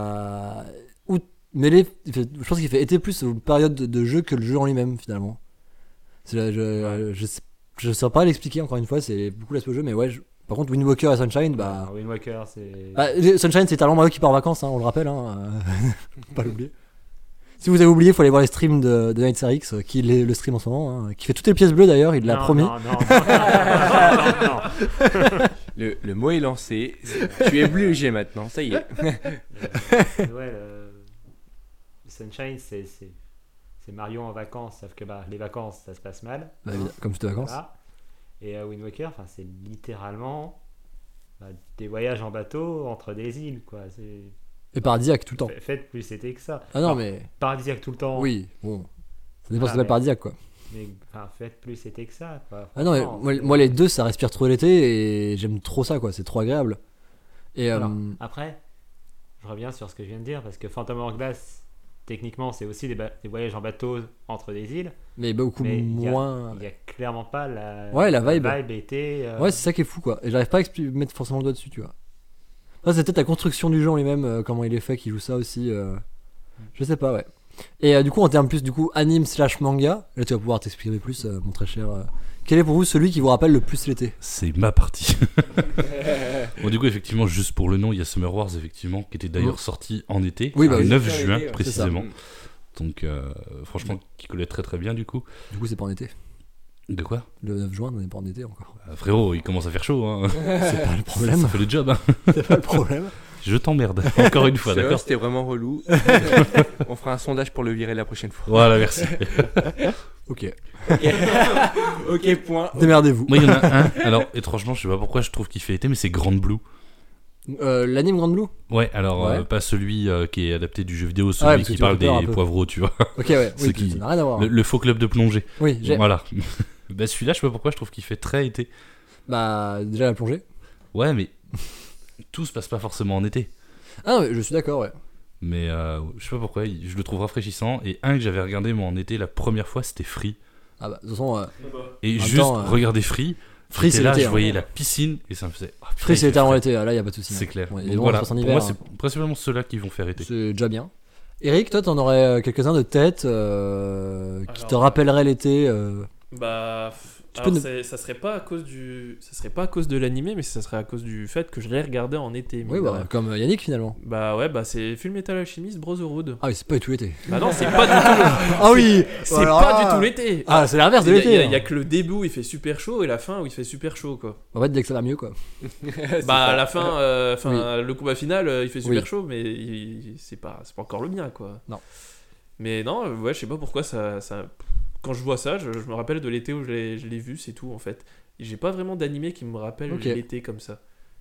a où Melee, il fait- je pense qu'il fait été plus aux périodes de, de jeu que le jeu en lui-même finalement. C'est là, je, je, sais, je saurais pas l'expliquer encore une fois, c'est beaucoup l'aspect jeu, mais ouais, je- Par contre, Wind Walker et Sunshine, bah. Wind Walker, c'est. bah, les- Sunshine, c'est Talon Mario qui part en vacances, hein, on le rappelle, hein. euh, Faut pas l'oublier. Si vous avez oublié, il faut aller voir les streams de, de Night R X, euh, qui est le stream en ce moment, hein, qui fait toutes les pièces bleues d'ailleurs, il l'a Non, promis. Non, non, non, non, non, non. Le, le mot est lancé. Tu es obligé maintenant, ça y est. Le- ouais, le... le Sunshine, c'est, c'est, c'est Mario en vacances, sauf que bah, les vacances, ça se passe mal. Bah, évidemment, comme toutes les vacances. Voilà. Et euh, Wind Walker, enfin, c'est littéralement bah, des voyages en bateau entre des îles, quoi. C'est... Et paradisiaque tout le temps. Fa- Faites plus été que ça. Ah non, Alors, mais. paradisiaque tout le temps. Oui, bon. Ça dépend Ah, ce que c'est mais- paradisiaque, quoi. Mais enfin, faites plus été que ça, quoi. Ah non, mais Franchement, moi, c'est- moi, les deux, ça respire trop l'été et j'aime trop ça, quoi. C'est trop agréable. Et euh, Alors, après, je reviens sur ce que je viens de dire parce que Phantom Hourglass, techniquement, c'est aussi des, ba- des voyages en bateau entre des îles. mais beaucoup Mais il y a- moins. Il n'y a clairement pas la, Ouais, la vibe. été. euh, Ouais, c'est ça qui est fou, quoi. Et j'arrive pas à expli- mettre forcément le doigt dessus, tu vois. Ça, c'est peut-être la construction du jeu en lui-même, euh, comment il est fait, qui joue ça aussi. euh, Je sais pas, ouais. Et euh, du coup, en termes plus, du coup, anime slash manga, là, tu vas pouvoir t'exprimer plus, euh, mon très cher. euh, Quel est pour vous celui qui vous rappelle le plus l'été? C'est ma partie. Bon, du coup, effectivement, juste pour le nom, il y a Summer Wars, effectivement, qui était d'ailleurs Mm. sorti en été, Oui, bah le oui. neuf L'été, juin ouais. précisément. C'est Donc, euh, franchement, qui collait très très bien du coup. Du coup, c'est pas en été. De quoi Le neuf juin, on n'est pas en été encore. Euh, Frérot, il commence à faire chaud. Hein. C'est pas le problème. Ça fait le job. Hein. C'est pas le problème. Je t'emmerde. Encore une fois, C'est vrai, d'accord. C'était vraiment relou. On fera un sondage pour le virer la prochaine fois. Voilà, merci. Ok. Ok, point. Démerdez-vous. Moi, il y en a un. Alors, étrangement, je sais pas pourquoi je trouve qu'il fait été, mais c'est Grand Blue. Euh, L'anime Grand Blue. Ouais, alors Ouais. euh, pas celui euh, qui est adapté du jeu vidéo, celui Ouais, parce que qui tu m'as parle fait peur un des peu. poivreaux, tu vois. Ok, ouais. Ce Oui, qui- ça n'a rien à voir. Le, le faux club de plongée. Oui, j'ai. Voilà. Bah, celui-là, je sais pas pourquoi je trouve qu'il fait très été. Bah, déjà la plongée. Ouais, mais tout se passe pas forcément en été. Ah, ouais, je suis d'accord, ouais. Mais euh, je sais pas pourquoi, il- je le trouve rafraîchissant. Et un que j'avais regardé moi en été la première fois, c'était Free. Ah, bah, de toute façon, euh, Et En même juste temps, euh, regarder Free. Free, j'étais c'est là, l'été, je hein. voyais la piscine et ça me faisait. oh, putain, Free, il c'est fait l'été avant frais. l'été, là, y a pas de souci. C'est hein. clair. Ouais, Donc les vents voilà, se passent en pour hiver. moi, hein. c'est principalement ceux-là qui vont faire été. C'est déjà bien. Eric, toi, t'en aurais euh, quelques-uns de tête euh, qui Alors, te rappelleraient l'été. euh, Bah, f- Tu alors peux ne- c'est- ça serait pas à cause du, ça serait pas à cause de l'animé, mais ça serait à cause du fait que je l'ai regardé en été. mine Oui, de bah, rien. comme Yannick finalement. Bah ouais, bah c'est Full Metal Alchemist Brotherhood. Ah oui, c'est pas du tout l'été. Bah non, c'est pas du tout. le- Ah oui C'est Alors pas là- du tout l'été. Ah, c'est l'inverse de Il y a- l'été. il y, a- il y a hein. que le début où il fait super chaud et la fin où il fait super chaud quoi. En fait, dès que ça va mieux, quoi. Bah à la fin, euh, enfin Oui. le combat final, euh, il fait super Oui. chaud, mais il- c'est pas, c'est pas encore le mien quoi. Non. Mais non, euh, ouais, je sais pas pourquoi ça, ça... Quand je vois ça, je, je me rappelle de l'été où je l'ai, je l'ai vu, c'est tout en fait. J'ai pas vraiment d'animé qui me rappelle Ok. l'été comme ça.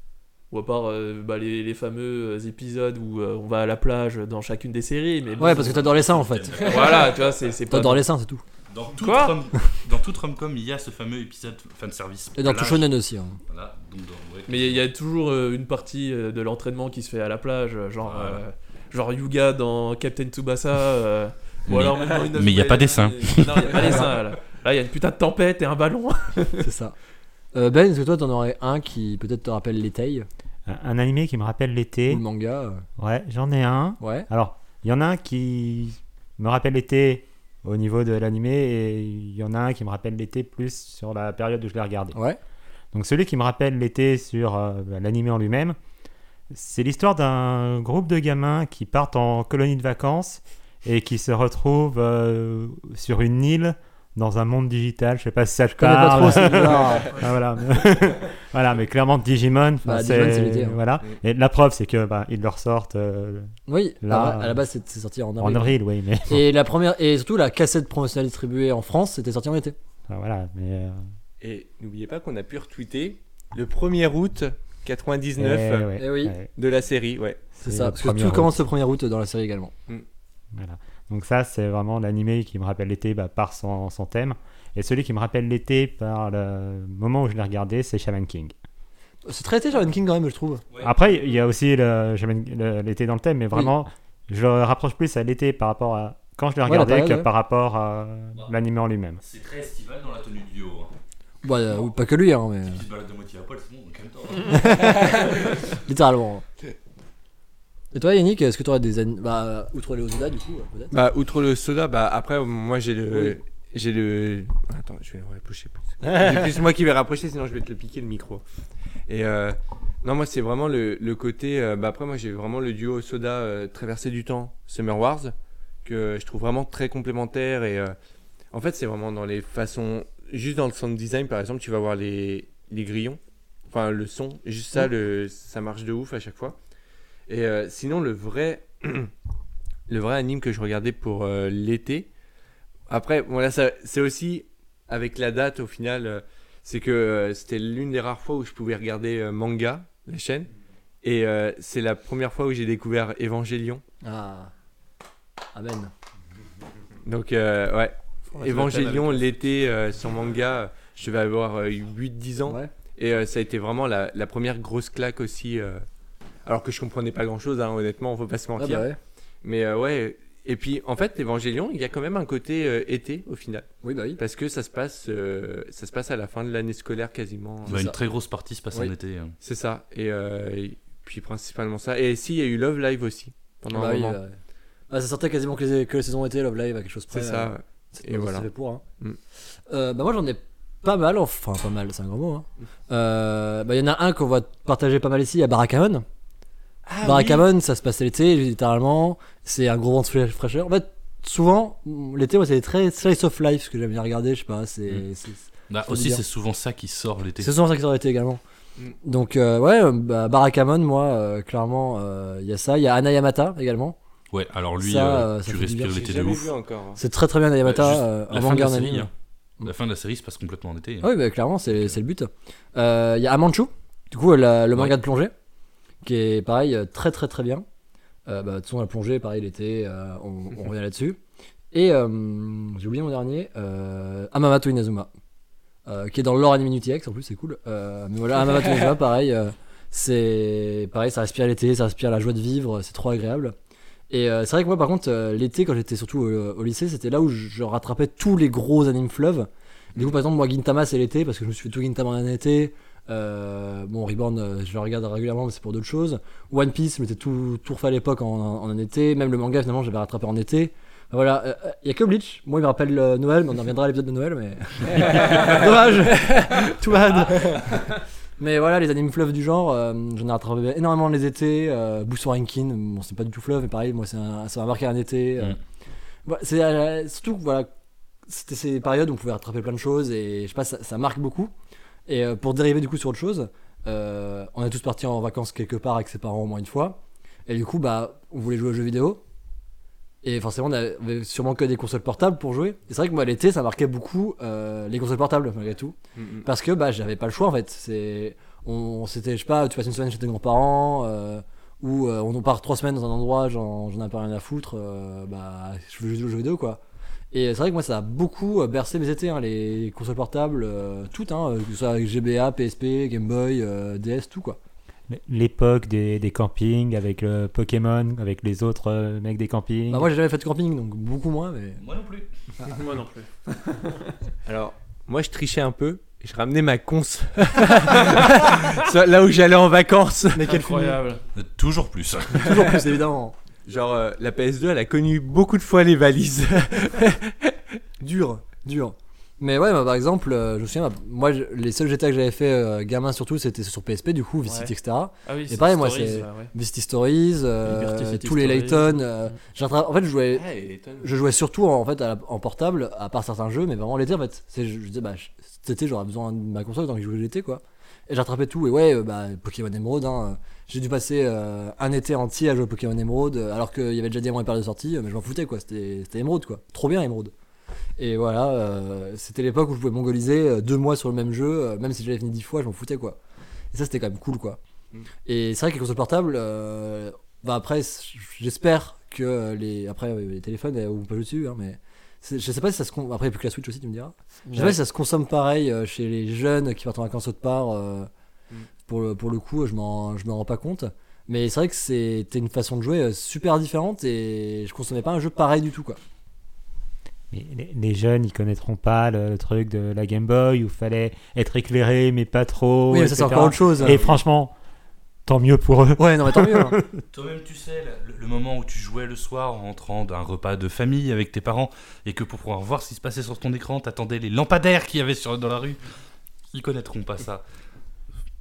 Ou à part euh, bah, les, les fameux euh, épisodes où euh, on va à la plage dans chacune des séries. Mais bon, Ouais, parce que t'adores les seins en fait. Voilà, tu vois, c'est, c'est pas. T'adores les seins, c'est tout. Dans toute, Quoi rom- dans toute rom-com, il y a ce fameux épisode fanservice. Et dans tout plage. shonen aussi. hein. Voilà, donc dans- ouais. Mais il y, a toujours euh, une partie euh, de l'entraînement qui se fait à la plage, euh, genre, Voilà. euh, genre Yuga dans Captain Tsubasa. euh, ou Mais- alors même dans une mais il y a pas des seins. Non, il y a pas des seins là. Là, il y a une putain de tempête et un ballon. C'est ça. Euh, ben, est-ce que toi, t'en aurais un qui peut-être te rappelle l'été Un, un animé qui me rappelle ou l'été. le manga euh, Ouais, j'en ai un. Ouais. Alors, il y en a un qui me rappelle l'été au niveau de l'animé et il y en a un qui me rappelle l'été plus sur la période où je l'ai regardé. Ouais. Donc celui qui me rappelle l'été sur euh, bah, l'animé en lui-même, c'est l'histoire d'un groupe de gamins qui partent en colonie de vacances et qui se retrouvent euh, sur une île dans un monde digital. Je sais pas si ça te Je connais pas parle. trop, c'est bizarre. Ah, voilà. voilà, mais clairement Digimon. enfin, Bah, Digimon, c'est l'été, hein. Voilà. Et la preuve, c'est que bah, ils le ressortent euh, Oui, Là, à la base, c'est c'est sorti en avril. en avril, oui, mais Et la première, et surtout la cassette promotionnelle distribuée en France, c'était sorti en été. enfin, voilà. Mais euh, Et n'oubliez pas qu'on a pu retweeter le premier août quatre-vingt-dix-neuf eh, ouais, Eh oui. ouais, de la série. Ouais. C'est c'est ça, le parce que premier tout août. commence le premier août dans la série également. Voilà. Donc ça, c'est vraiment l'animé qui me rappelle l'été bah, par son, son thème. Et celui qui me rappelle l'été par le moment où je l'ai regardé, c'est Shaman King. C'est très été Shaman King quand même, je trouve. Ouais. Après, il y a aussi le, Shaman- le- l'été dans le thème, mais vraiment, je le rapproche plus à l'été par rapport à quand je l'ai Ouais, la regardé période, que ouais. par rapport à l'animé en lui-même. C'est très estival dans la tenue du duo. Hein. Bah, euh, oui, pas que lui, hein, mais Il se balade de moitié à poil, c'est bon, calme-toi. littéralement. Et toi, Yannick, est-ce que tu aurais des animes. Bah, outre les Ozuda, du coup, euh, peut-être. Bah, outre le soda, bah après, moi j'ai le. Oui. J'ai le. Attends, je vais le rapprocher plus. C'est plus moi qui vais rapprocher, sinon je vais te le piquer le micro. Et euh, non, moi, c'est vraiment le, le côté. euh, bah, après, moi, j'ai vraiment le duo Soda euh, Traversée du temps, Summer Wars, que je trouve vraiment très complémentaire. Et euh, en fait, c'est vraiment dans les façons. Juste dans le sound design, par exemple, tu vas voir les, les grillons, enfin le son, juste ça, le, ça marche de ouf à chaque fois. Et euh, sinon, le vrai, le vrai anime que je regardais pour euh, l'été, après, voilà, ça, c'est aussi avec la date au final, euh, c'est que euh, c'était l'une des rares fois où je pouvais regarder euh, manga, la chaîne, et euh, c'est la première fois où j'ai découvert Evangelion. Ah. Amen. Donc, euh, ouais. Faudrait que je Evangelion, l'appelle avec- l'été euh, sur manga, je devais avoir euh, huit dix ans. Ouais. Et euh, ça a été vraiment la, la première grosse claque aussi. euh, alors que je comprenais pas grand chose, honnêtement, faut pas se Ah mentir. bah ouais. Mais euh, ouais. Et puis en fait, Evangelion, il y a quand même un côté euh, été au final. Oui, bah oui. Parce que ça se passe, euh, ça se passe à la fin de l'année scolaire quasiment. Bah, ça. une très grosse partie se passe Oui. en été. hein. C'est ça. Et, euh, et puis principalement ça. Et si, il y a eu Love Live aussi. Pendant Bah un oui, moment. bah ouais. Ah, ça sortait quasiment que les, que les saisons été, Love Live, à quelque chose près. C'est euh, ça. c'est Et pas- voilà. c'est fait pour. Hein. Mm. Euh, bah moi j'en ai pas mal, enfin pas mal, c'est un grand mot. Hein. Euh, bah il y en a un qu'on va partager pas mal ici, il y a Barakamon. Ah, Barakamon, ça se passait l'été, littéralement. C'est un gros vent de fra- fraîcheur. En fait, souvent, l'été, moi, c'est très slice of life, ce que j'aime bien regarder, je sais pas. C'est Mm. c'est- Bah, Faut aussi, dire. c'est souvent ça qui sort l'été. c'est souvent ça qui sort l'été également. Mm. Donc, euh, ouais, euh, bah, Barakamon, moi, euh, clairement, euh, il y a ça. Il y a Anayamata également. Ouais, alors lui, Ça, euh, euh, ça tu fait du bien. respires J'ai l'été de jamais ouf. vu encore. hein. C'est très très bien Anayamata, Ouais, juste euh, la en fin de manga la en série, anime. hein. La fin de la série se passe complètement en été. hein. Ah oui, bah, clairement, c'est c'est le but. Euh, Il y a Amanchu, du coup, la- le manga Ouais. de plongée, qui est pareil, euh, très très très bien. Euh, bah, de toute façon, la plongée, pareil, l'été, euh, on, on revient là-dessus. Et euh, j'ai oublié mon dernier, euh, Amamoto Inazuma, euh, qui est dans le lore Anime X en plus, c'est cool. Euh, mais voilà, Amamoto Inazuma, pareil, euh, c'est pareil, ça respire l'été, ça respire la joie de vivre, c'est trop agréable. Et euh, c'est vrai que moi, par contre, euh, l'été, quand j'étais surtout au, au lycée, c'était là où je, je rattrapais tous les gros animes fleuves. Du coup, par exemple, moi, Gintama, c'est l'été, parce que je me suis fait tout Gintama en un été. Euh, bon, Reborn, euh, je le regarde régulièrement, mais c'est pour d'autres choses. One Piece, je m'étais tout, tout refait à l'époque en, en un été. Même le manga, finalement, j'avais rattrapé en été. Enfin, voilà, il euh, y a que Bleach. Moi, il me rappelle euh, Noël, mais on en reviendra à l'épisode de Noël, mais. Dommage. Too bad. Mais voilà, les animes fleuves du genre, euh, j'en ai rattrapé énormément les étés. Euh, Busou Rankin, bon, c'est pas du tout fleuve, mais pareil, moi, c'est un- ça m'a marqué un été. euh. Mm. Voilà, c'est euh, surtout, voilà, c'était ces périodes où on pouvait rattraper plein de choses, et je sais pas, ça, ça marque beaucoup. Et euh, pour dériver du coup sur autre chose, euh, on est tous partis en vacances quelque part avec ses parents au moins une fois. Et du coup, bah, on voulait jouer aux jeux vidéo. Et forcément, on avait sûrement que des consoles portables pour jouer. Et c'est vrai que moi, l'été, ça marquait beaucoup euh, les consoles portables, malgré tout. Mm, mm. Parce que bah, j'avais pas le choix en fait. C'est, on, c'était, je sais pas, tu passes une semaine chez tes grands-parents, euh, ou euh, on part trois semaines dans un endroit, j'en, j'en ai pas rien à foutre, euh, bah, je veux juste jouer aux jeux vidéo quoi. Et c'est vrai que moi, ça a beaucoup euh, bercé mes étés, hein, les consoles portables, euh, toutes, hein, que ce soit avec G B A, P S P, Game Boy, euh, D S, tout quoi. L'époque des, des campings avec le Pokémon, avec les autres euh, mecs des campings. Bah, moi, j'ai jamais fait de camping, donc beaucoup moins, mais. Moi non plus. Moi non plus. Alors, moi, je trichais un peu. Et je ramenais ma cons Soit là où j'allais en vacances. Mais quel Incroyable. Euh, Toujours plus. Toujours plus, évidemment. Genre, euh, la P S deux, elle a connu beaucoup de fois les valises. Dur, dur. Mais ouais, bah, par exemple, euh, je me souviens, bah, moi, je- les seuls G T A que j'avais fait euh, gamin surtout, c'était sur P S P, du coup, Vice City, Ouais. et cetera. Ah oui, Et pareil, moi, Stories, c'est- là, ouais. Vice City Stories, euh, Liberty City tous les Stories. Layton. euh, j'ai rattrapé- en fait, je jouais, Ouais, je jouais surtout en, en fait, à la- en portable, à part certains jeux, mais vraiment l'été, en fait. C'est, je, je disais, bah, je- cet été, j'aurais besoin de ma console tant que je jouais l'été, quoi. Et j'ai rattrapé tout. Et ouais, euh, bah, Pokémon Emerald, hein, j'ai dû passer euh, un été entier à jouer à Pokémon Emerald, euh, alors qu'il y avait déjà Diamant et Perle de sortie, euh, mais je m'en foutais, quoi. C'était, c'était Emerald, quoi. Trop bien, Emerald. Et voilà, euh, c'était l'époque où je pouvais mongoliser euh, deux mois sur le même jeu, euh, même si j'avais fini dix fois, je m'en foutais, quoi. Et ça, c'était quand même cool, quoi. Mm. Et c'est vrai que les consoles portables, euh, bah après, c- j'espère que euh, les, après euh, les téléphones, euh, on peut jouer dessus, hein, mais c'est- je sais pas si ça se, con- après il y a plus que la Switch aussi, tu me diras. Je sais pas si ça se consomme pareil euh, chez les jeunes qui partent en vacances autre part. euh, Mm. pour, le, pour le coup, je m'en, je me rends pas compte. Mais c'est vrai que c'était une façon de jouer euh, super différente et je consommais pas un jeu pareil du tout, quoi. Mais les, les jeunes, ils connaîtront pas le, le truc de la Game Boy où fallait être éclairé, mais pas trop. Oui, mais ça c'est et cetera. encore autre chose. Et franchement, tant mieux pour eux. Ouais, non, mais tant mieux. hein. Toi-même, tu sais, le, le moment où tu jouais le soir en rentrant d'un repas de famille avec tes parents et que pour pouvoir voir ce qui se passait sur ton écran, t'attendais les lampadaires qu'il y avait sur, dans la rue. Ils connaîtront pas ça.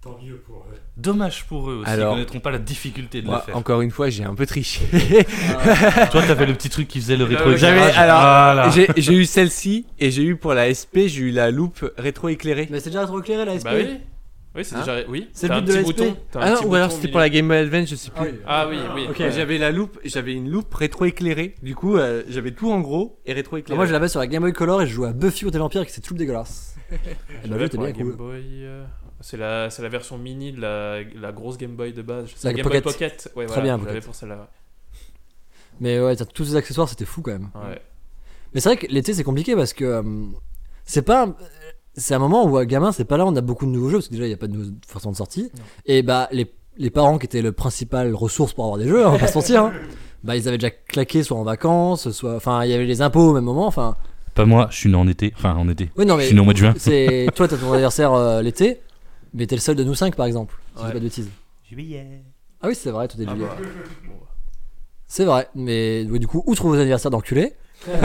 Tant mieux pour eux. Dommage pour eux aussi, Alors, ils connaîtront pas la difficulté de Moi, le faire. encore une fois, j'ai un peu triché. Toi, t'avais le petit truc qui faisait le rétro J'avais, éclairage. alors, Voilà. j'ai, j'ai eu celle-ci et j'ai eu pour la S P, j'ai eu la loupe rétro-éclairée. Mais c'est déjà trop éclairé la S P. Bah oui. Oui, c'est Hein déjà. Oui. C'est T'as le un but de petit l'A S P. bouton. t'as un Ah non, petit ou alors bouton c'était au pour la milieu. Game Boy Advance, je sais plus. Ah oui. Ah oui, oui. Ok. Et J'avais la loupe, j'avais une loupe rétro-éclairée. Du coup, euh, j'avais tout en gros et rétro-éclairé. Moi je l'avais sur la Game Boy Color et je jouais à Buffy contre les vampires qui c'est tout dégueulasse. Et bah, J'avais le jeu était pour la bien Game cool. Boy. euh, C'est la, c'est la version mini de la, la grosse Game Boy de base. C'est La la Game Pocket. Boy Pocket. Ouais, Très voilà, bien, j'avais Pocket. pour celle-là. Mais ouais, t'as tous ces accessoires, c'était fou quand même. Ouais. Mais c'est vrai que l'été c'est compliqué parce que euh, c'est pas un- c'est un moment où à gamin c'est pas là on a beaucoup de nouveaux jeux parce que déjà il y a pas de nouveaux forcément de sortie Non. et bah les, les parents qui étaient le principal ressource pour avoir des jeux, hein, on va pas se mentir, hein, bah ils avaient déjà claqué soit en vacances, soit enfin il y avait les impôts au même moment, enfin Pas moi, je suis né en été. Enfin, en été. oui non Je mais suis né au mois de juin. c'est toi t'as ton anniversaire euh, l'été mais t'es le seul de nous cinq par exemple si je dis Ouais. pas de bêtises. Juillet. Ah oui c'est vrai toi t'es Ah juillet. bah, bon, bah. C'est vrai mais ouais, du coup outre vos anniversaires d'enculés.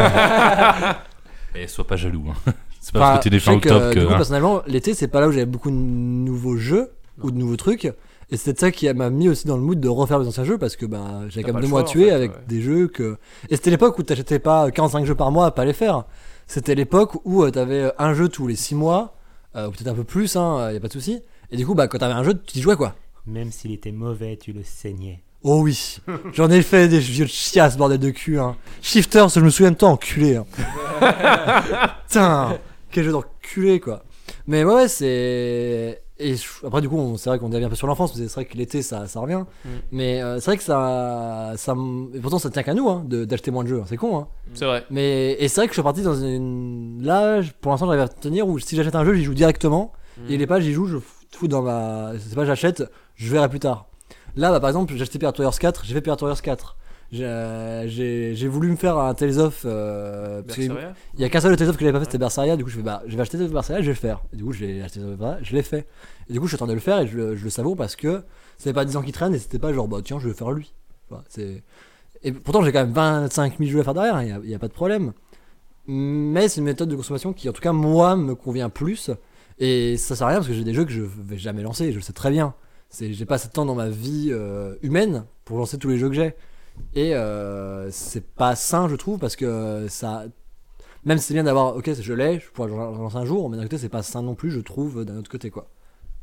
Et sois pas jaloux. Hein. C'est pas Enfin, parce que t'es né je fin sais que, octobre que. du coup, hein. personnellement, l'été, c'est pas là où j'avais beaucoup de nouveaux jeux ou de nouveaux trucs. Et c'est ça qui m'a mis aussi dans le mood de refaire mes anciens jeux parce que bah, j'avais T'as quand pas même le deux mois à choix, en tuer fait, avec ouais. des jeux que. Et c'était l'époque où t'achetais pas quarante-cinq jeux par mois à pas les faire. C'était l'époque où euh, t'avais euh, un jeu tous les six mois, euh, ou peut-être un peu plus, hein, y a pas de souci. Et du coup, bah, quand t'avais un jeu, tu y jouais quoi. Même s'il était mauvais, tu le saignais. Oh oui, j'en ai fait des vieux chiasses, bordel de cul. Hein. Shifters, je me souviens de toi, enculé. Hein. Putain, quel jeu d'enculé quoi. Mais ouais, ouais, c'est. Et je- après, du coup, on- c'est vrai qu'on devient un peu sur l'enfance, parce que c'est vrai que l'été ça, ça revient. Mm. Mais euh, c'est vrai que ça. ça m- et pourtant, ça tient qu'à nous hein, de- d'acheter moins de jeux, hein, c'est con. Hein. C'est vrai. Mais et c'est vrai que je suis parti dans une. Là, je- pour l'instant, j'arrive à tenir où si j'achète un jeu, j'y joue directement. Mm. Et les pas, j'y joue, je fous dans ma. C'est pas j'achète, je verrai plus tard. Là, bah, par exemple, j'ai acheté Pirate Warriors quatre, j'ai fait Pirate Warriors quatre. J'ai j'ai- j'ai voulu me faire un Tales of. Euh, parce qu'il Berseria. y a qu'un seul Tales of que j'avais pas fait, c'était Berseria. Du coup, je fais bah, je vais acheter Tales of Berseria, je vais le faire. Et du coup, j'ai acheté Tales of Berseria, je l'ai fait. Et du coup, je suis en train de le faire et je, le- je le savoure parce que c'était pas dix ans qui traînent et c'était pas genre, bah tiens, je vais faire lui. Voilà, c'est... Et pourtant, j'ai quand même vingt-cinq mille jeux à faire derrière, il n'y a, y a pas de problème. Mais c'est une méthode de consommation qui, en tout cas, moi, me convient plus. Et ça sert à rien parce que j'ai des jeux que je vais jamais lancer, je le sais très bien. C'est, j'ai pas assez de temps dans ma vie euh, humaine pour lancer tous les jeux que j'ai. Et euh, c'est pas sain, je trouve, parce que ça. Même si c'est bien d'avoir, ok, je l'ai, je pourrais le lancer un jour, mais d'un côté, c'est pas sain non plus, je trouve, d'un autre côté, quoi.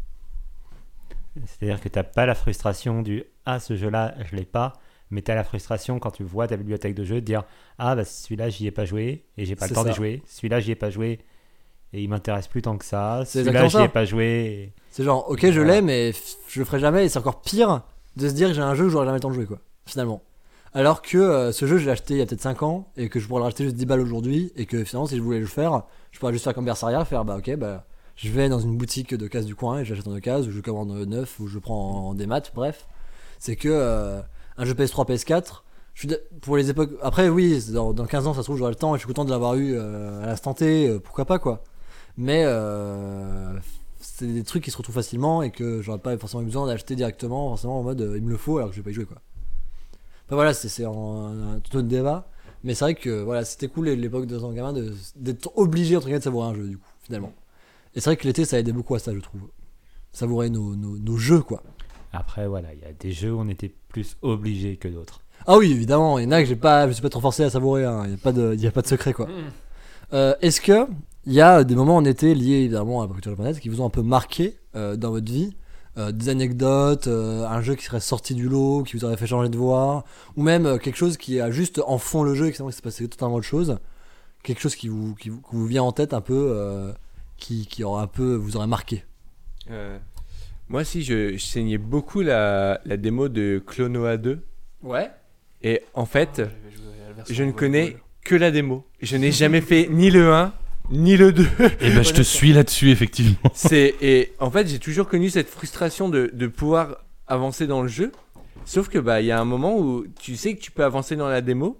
C'est-à-dire que t'as pas la frustration du ah ce jeu-là je l'ai pas, mais t'as la frustration quand tu vois ta bibliothèque de jeux de dire ah bah celui-là j'y ai pas joué et j'ai pas C'est le temps ça. d'y jouer, celui-là j'y ai pas joué et il m'intéresse plus tant que ça, C'est celui-là exactement j'y ai ça. pas joué. Et... C'est genre, ok, je l'ai, mais f- je le ferai jamais, et c'est encore pire de se dire que j'ai un jeu où j'aurai jamais le temps de jouer, quoi, finalement. Alors que euh, ce jeu, je l'ai acheté il y a peut-être cinq ans, et que je pourrais le racheter juste dix balles aujourd'hui, et que finalement, si je voulais le faire, je pourrais juste faire comme Berseria, faire bah ok, bah je vais dans une boutique de cases du coin et j'achète en occasion, ou je commande neuf, ou je prends en, en démat, bref. C'est que euh, un jeu P S trois, P S quatre, je suis d- pour les époques. Après, oui, c'est dans, dans quinze ans, ça se trouve, j'aurai le temps et je suis content de l'avoir eu euh, à l'instant T, euh, pourquoi pas quoi. Mais euh, c'est des trucs qui se retrouvent facilement et que j'aurais pas forcément eu besoin d'acheter directement, forcément en mode euh, il me le faut alors que je vais pas y jouer quoi. Enfin voilà, c'est, c'est en- un tout autre débat. Mais c'est vrai que voilà, c'était cool à l'époque de tant gamin de, d'être obligé entre guillemets de savourer un jeu du coup, finalement. Et c'est vrai que l'été ça a aidé beaucoup à ça, je trouve. Savourer nos, nos, nos jeux quoi. Après voilà, il y a des jeux où on était plus obligé que d'autres. Ah oui, évidemment, il y en a que j'ai pas, je suis pas trop forcé à savourer, hein. Il n'y a, pas de- y a pas de secret quoi. Mm. Euh, est-ce que il y a des moments en été liés évidemment à la culture japonaise qui vous ont un peu marqué euh, dans votre vie, euh, des anecdotes, euh, un jeu qui serait sorti du lot, qui vous aurait fait changer de voix, ou même euh, quelque chose qui a juste en fond le jeu et qui s'est passé totalement autre chose, quelque chose qui vous, qui vous, qui vous vient en tête un peu, euh, qui, qui aura un peu vous aurait marqué. Euh, moi, si, je, je saignais beaucoup la, la démo de Clonoa deux. Ouais. Et en fait, J'avais joué à la version je ne volleyball. connais que la démo. Je n'ai jamais fait ni le un, ni le deux. Et ben, je te suis là-dessus, effectivement. C'est, et en fait, j'ai toujours connu cette frustration de, de pouvoir avancer dans le jeu. Sauf que bah il y a un moment où tu sais que tu peux avancer dans la démo.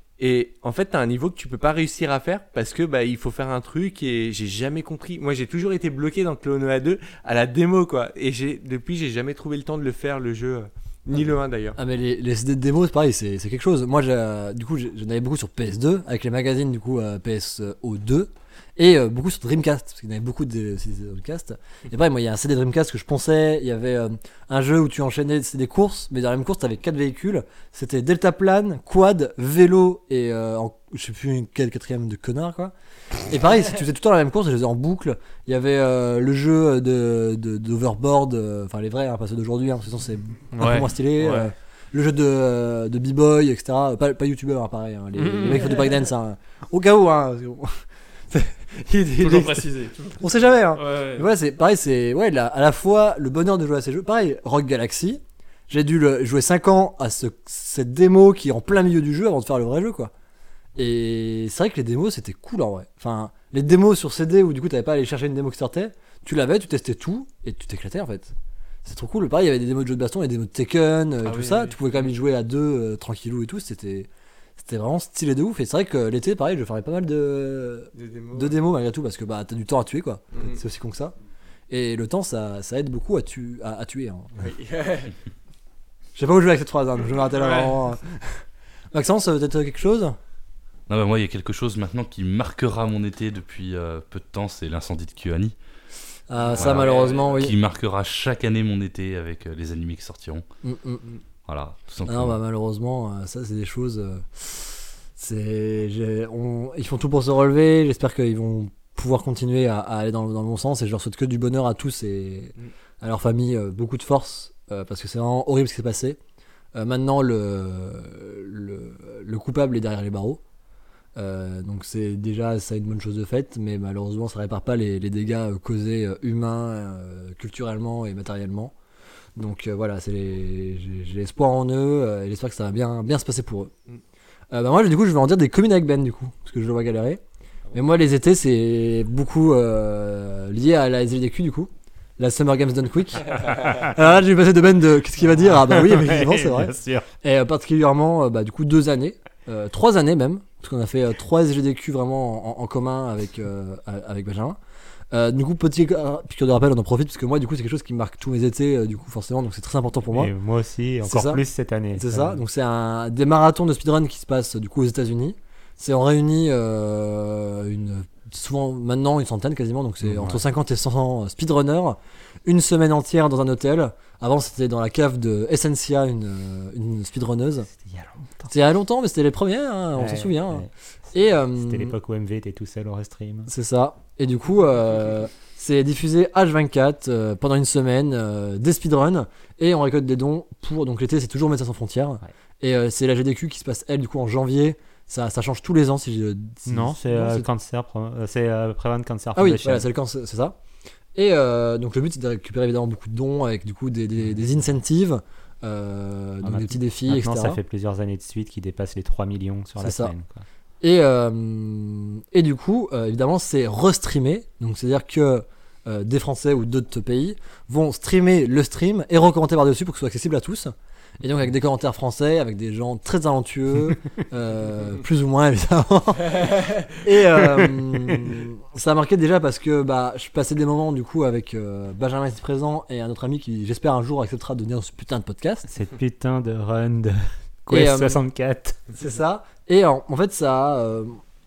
Et en fait, t'as un niveau que tu peux pas réussir à faire parce que bah il faut faire un truc et j'ai jamais compris. Moi, j'ai toujours été bloqué dans Clonoa deux à la démo quoi. Et j'ai depuis, j'ai jamais trouvé le temps de le faire le jeu, euh, ni le un d'ailleurs. Ah mais les, les C D de démo c'est pareil, c'est, c'est quelque chose. Moi j'ai, du coup j'ai- j'en avais beaucoup sur P S deux avec les magazines du coup euh, P S O deux. Et euh, beaucoup sur Dreamcast, parce qu'il y en avait beaucoup de C D Dreamcast. Et pareil, moi, il y a un C D Dreamcast que je pensais. Il y avait euh, un jeu où tu enchaînais, c'était des courses, mais dans la même course, t'avais quatre véhicules. C'était deltaplane, quad, vélo et euh, en, je sais plus quel quatrième de connard, quoi. Et pareil, si tu faisais tout le temps la même course, je les faisais en boucle. Il y avait euh, le jeu de, de, d'overboard, euh, enfin les vrais, hein, pas ceux d'aujourd'hui, hein, parce que sinon c'est un Ouais. peu moins stylé. Ouais. euh, le jeu de, euh, de b-boy, et cetera. Pas, pas youtubeur, hein, pareil. Hein, les, les mecs qui font du breakdance, hein, au cas où. Hein, il, il, Toujours il- précisé. on sait jamais. Hein. Ouais. Et voilà, c'est pareil, c'est ouais, la- à la fois le bonheur de jouer à ces jeux. Pareil, Rock Galaxy, j'ai dû le, jouer cinq ans à ce, cette démo qui est en plein milieu du jeu avant de faire le vrai jeu, quoi. Et c'est vrai que les démos c'était cool en vrai. Enfin, les démos sur C D où du coup t'avais pas à aller chercher une démo qui sortait, tu l'avais, tu testais tout et tu t'éclatais en fait. C'est trop cool. Pareil, il y avait des démos de jeux de baston et des démos de Tekken, euh, Ah tout oui, ça. oui. Tu pouvais quand même y jouer à deux, euh, tranquillou et tout. C'était, c'était vraiment stylé de ouf. Et c'est vrai que l'été, pareil, je ferais pas mal de, Des démos. de démos malgré tout parce que bah t'as du temps à tuer quoi. Mhm. C'est aussi con que ça. Et le temps, ça, ça aide beaucoup à, tu, à, à tuer. Hein. Oui. Je sais pas où jouer avec cette phrase, hein, donc je vais m'arrêter là. Ouais. vraiment. Maxence, euh, peut-être quelque chose? Non, bah, moi, il y a quelque chose maintenant qui marquera mon été depuis euh, peu de temps, c'est l'incendie de Kyoani. Ah, ça, Voilà. malheureusement, oui. Qui marquera chaque année mon été avec euh, les animés qui sortiront. Mm, mm. Voilà, tout Ah simplement. non, bah, malheureusement, euh, ça, c'est des choses. euh, c'est, j'ai- on- ils font tout pour se relever. J'espère qu'ils vont pouvoir continuer à, à aller dans, le- dans le bon sens. Et je leur souhaite que du bonheur à tous et Mm. à leur famille. euh, beaucoup de force. euh, parce que c'est vraiment horrible ce qui s'est passé. Euh, maintenant, le, le, le coupable est derrière les barreaux. Euh, donc c'est déjà ça une bonne chose de faite, mais malheureusement ça répare pas les, les dégâts euh, causés euh, humains, euh, culturellement et matériellement. Donc euh, voilà, c'est les- j'ai, j'ai espoir en eux euh, et j'espère que ça va bien, bien se passer pour eux. Mm. Euh, bah moi du coup je vais en dire des communes avec Ben du coup, parce que je le vois galérer. Mais moi les étés c'est beaucoup euh, lié à la S L D Q du coup. La Summer Games Done Quick. Alors là, j'ai passé de Ben de qu'est-ce qu'il va dire. Ah bah oui, effectivement, c'est vrai. Bien sûr. Et euh, particulièrement, euh, bah, du coup, deux années, euh, trois années même, parce qu'on a fait euh, trois S G D Q vraiment en, en commun avec, euh, avec Benjamin. Euh, du coup, petit euh, piqûre de rappel, on en profite, parce que moi, du coup, c'est quelque chose qui marque tous mes étés, euh, du coup, forcément, donc c'est très important pour moi. Et moi aussi, C'est encore ça. plus cette année. C'est ça, donc c'est un, des marathons de speedrun qui se passent du coup aux États-Unis. C'est on réunit euh, une, souvent maintenant une centaine quasiment, donc c'est Ouais. entre cinquante et cent speedrunners, une semaine entière dans un hôtel. Avant c'était dans la cave de Essentia, une, euh, une speedrunneuse. C'était il y a longtemps. C'était il y a longtemps, mais c'était les premières, hein, on Ouais, s'en souvient. hein. ouais. Et euh, C'était l'époque où M V était tout seul au restream. c'est ça. Et du coup, euh, c'est diffusé H vingt-quatre euh, pendant une semaine, euh, des speedruns, et on récolte des dons pour. Donc l'été, c'est toujours Médecins sans frontières. Et euh, c'est la G D Q qui se passe, elle, du coup, en janvier. Ça, ça change tous les ans, si je. si- Non, c'est non, euh, c'est- Cancer, Pro- euh, c'est euh, Prevent Cancer Ah oui, Foundation. voilà, c'est le camp, c'est c'est ça. Et euh, donc le but, c'est de récupérer évidemment beaucoup de dons avec du coup des, des, des incentives, euh, donc maintenant- des petits défis, Maintenant, et cetera. ça fait plusieurs années de suite qui dépassent les trois millions sur la C'est ça. semaine. Quoi. Et, euh, et du coup, euh, évidemment, c'est restreamé. Donc, c'est-à-dire que euh, des Français ou d'autres pays vont streamer le stream et recommenter par-dessus pour que ce soit accessible à tous. Et donc, avec des commentaires français, avec des gens très talentueux, euh, plus ou moins évidemment. Et euh, ça a marqué déjà parce que bah, je passais des moments du coup avec euh, Benjamin ici présent et un autre ami qui, j'espère, un jour acceptera de venir dans ce putain de podcast. Cette putain de run de Et, Quest euh, soixante-quatre. C'est ça. Et en, en fait, ça a, euh,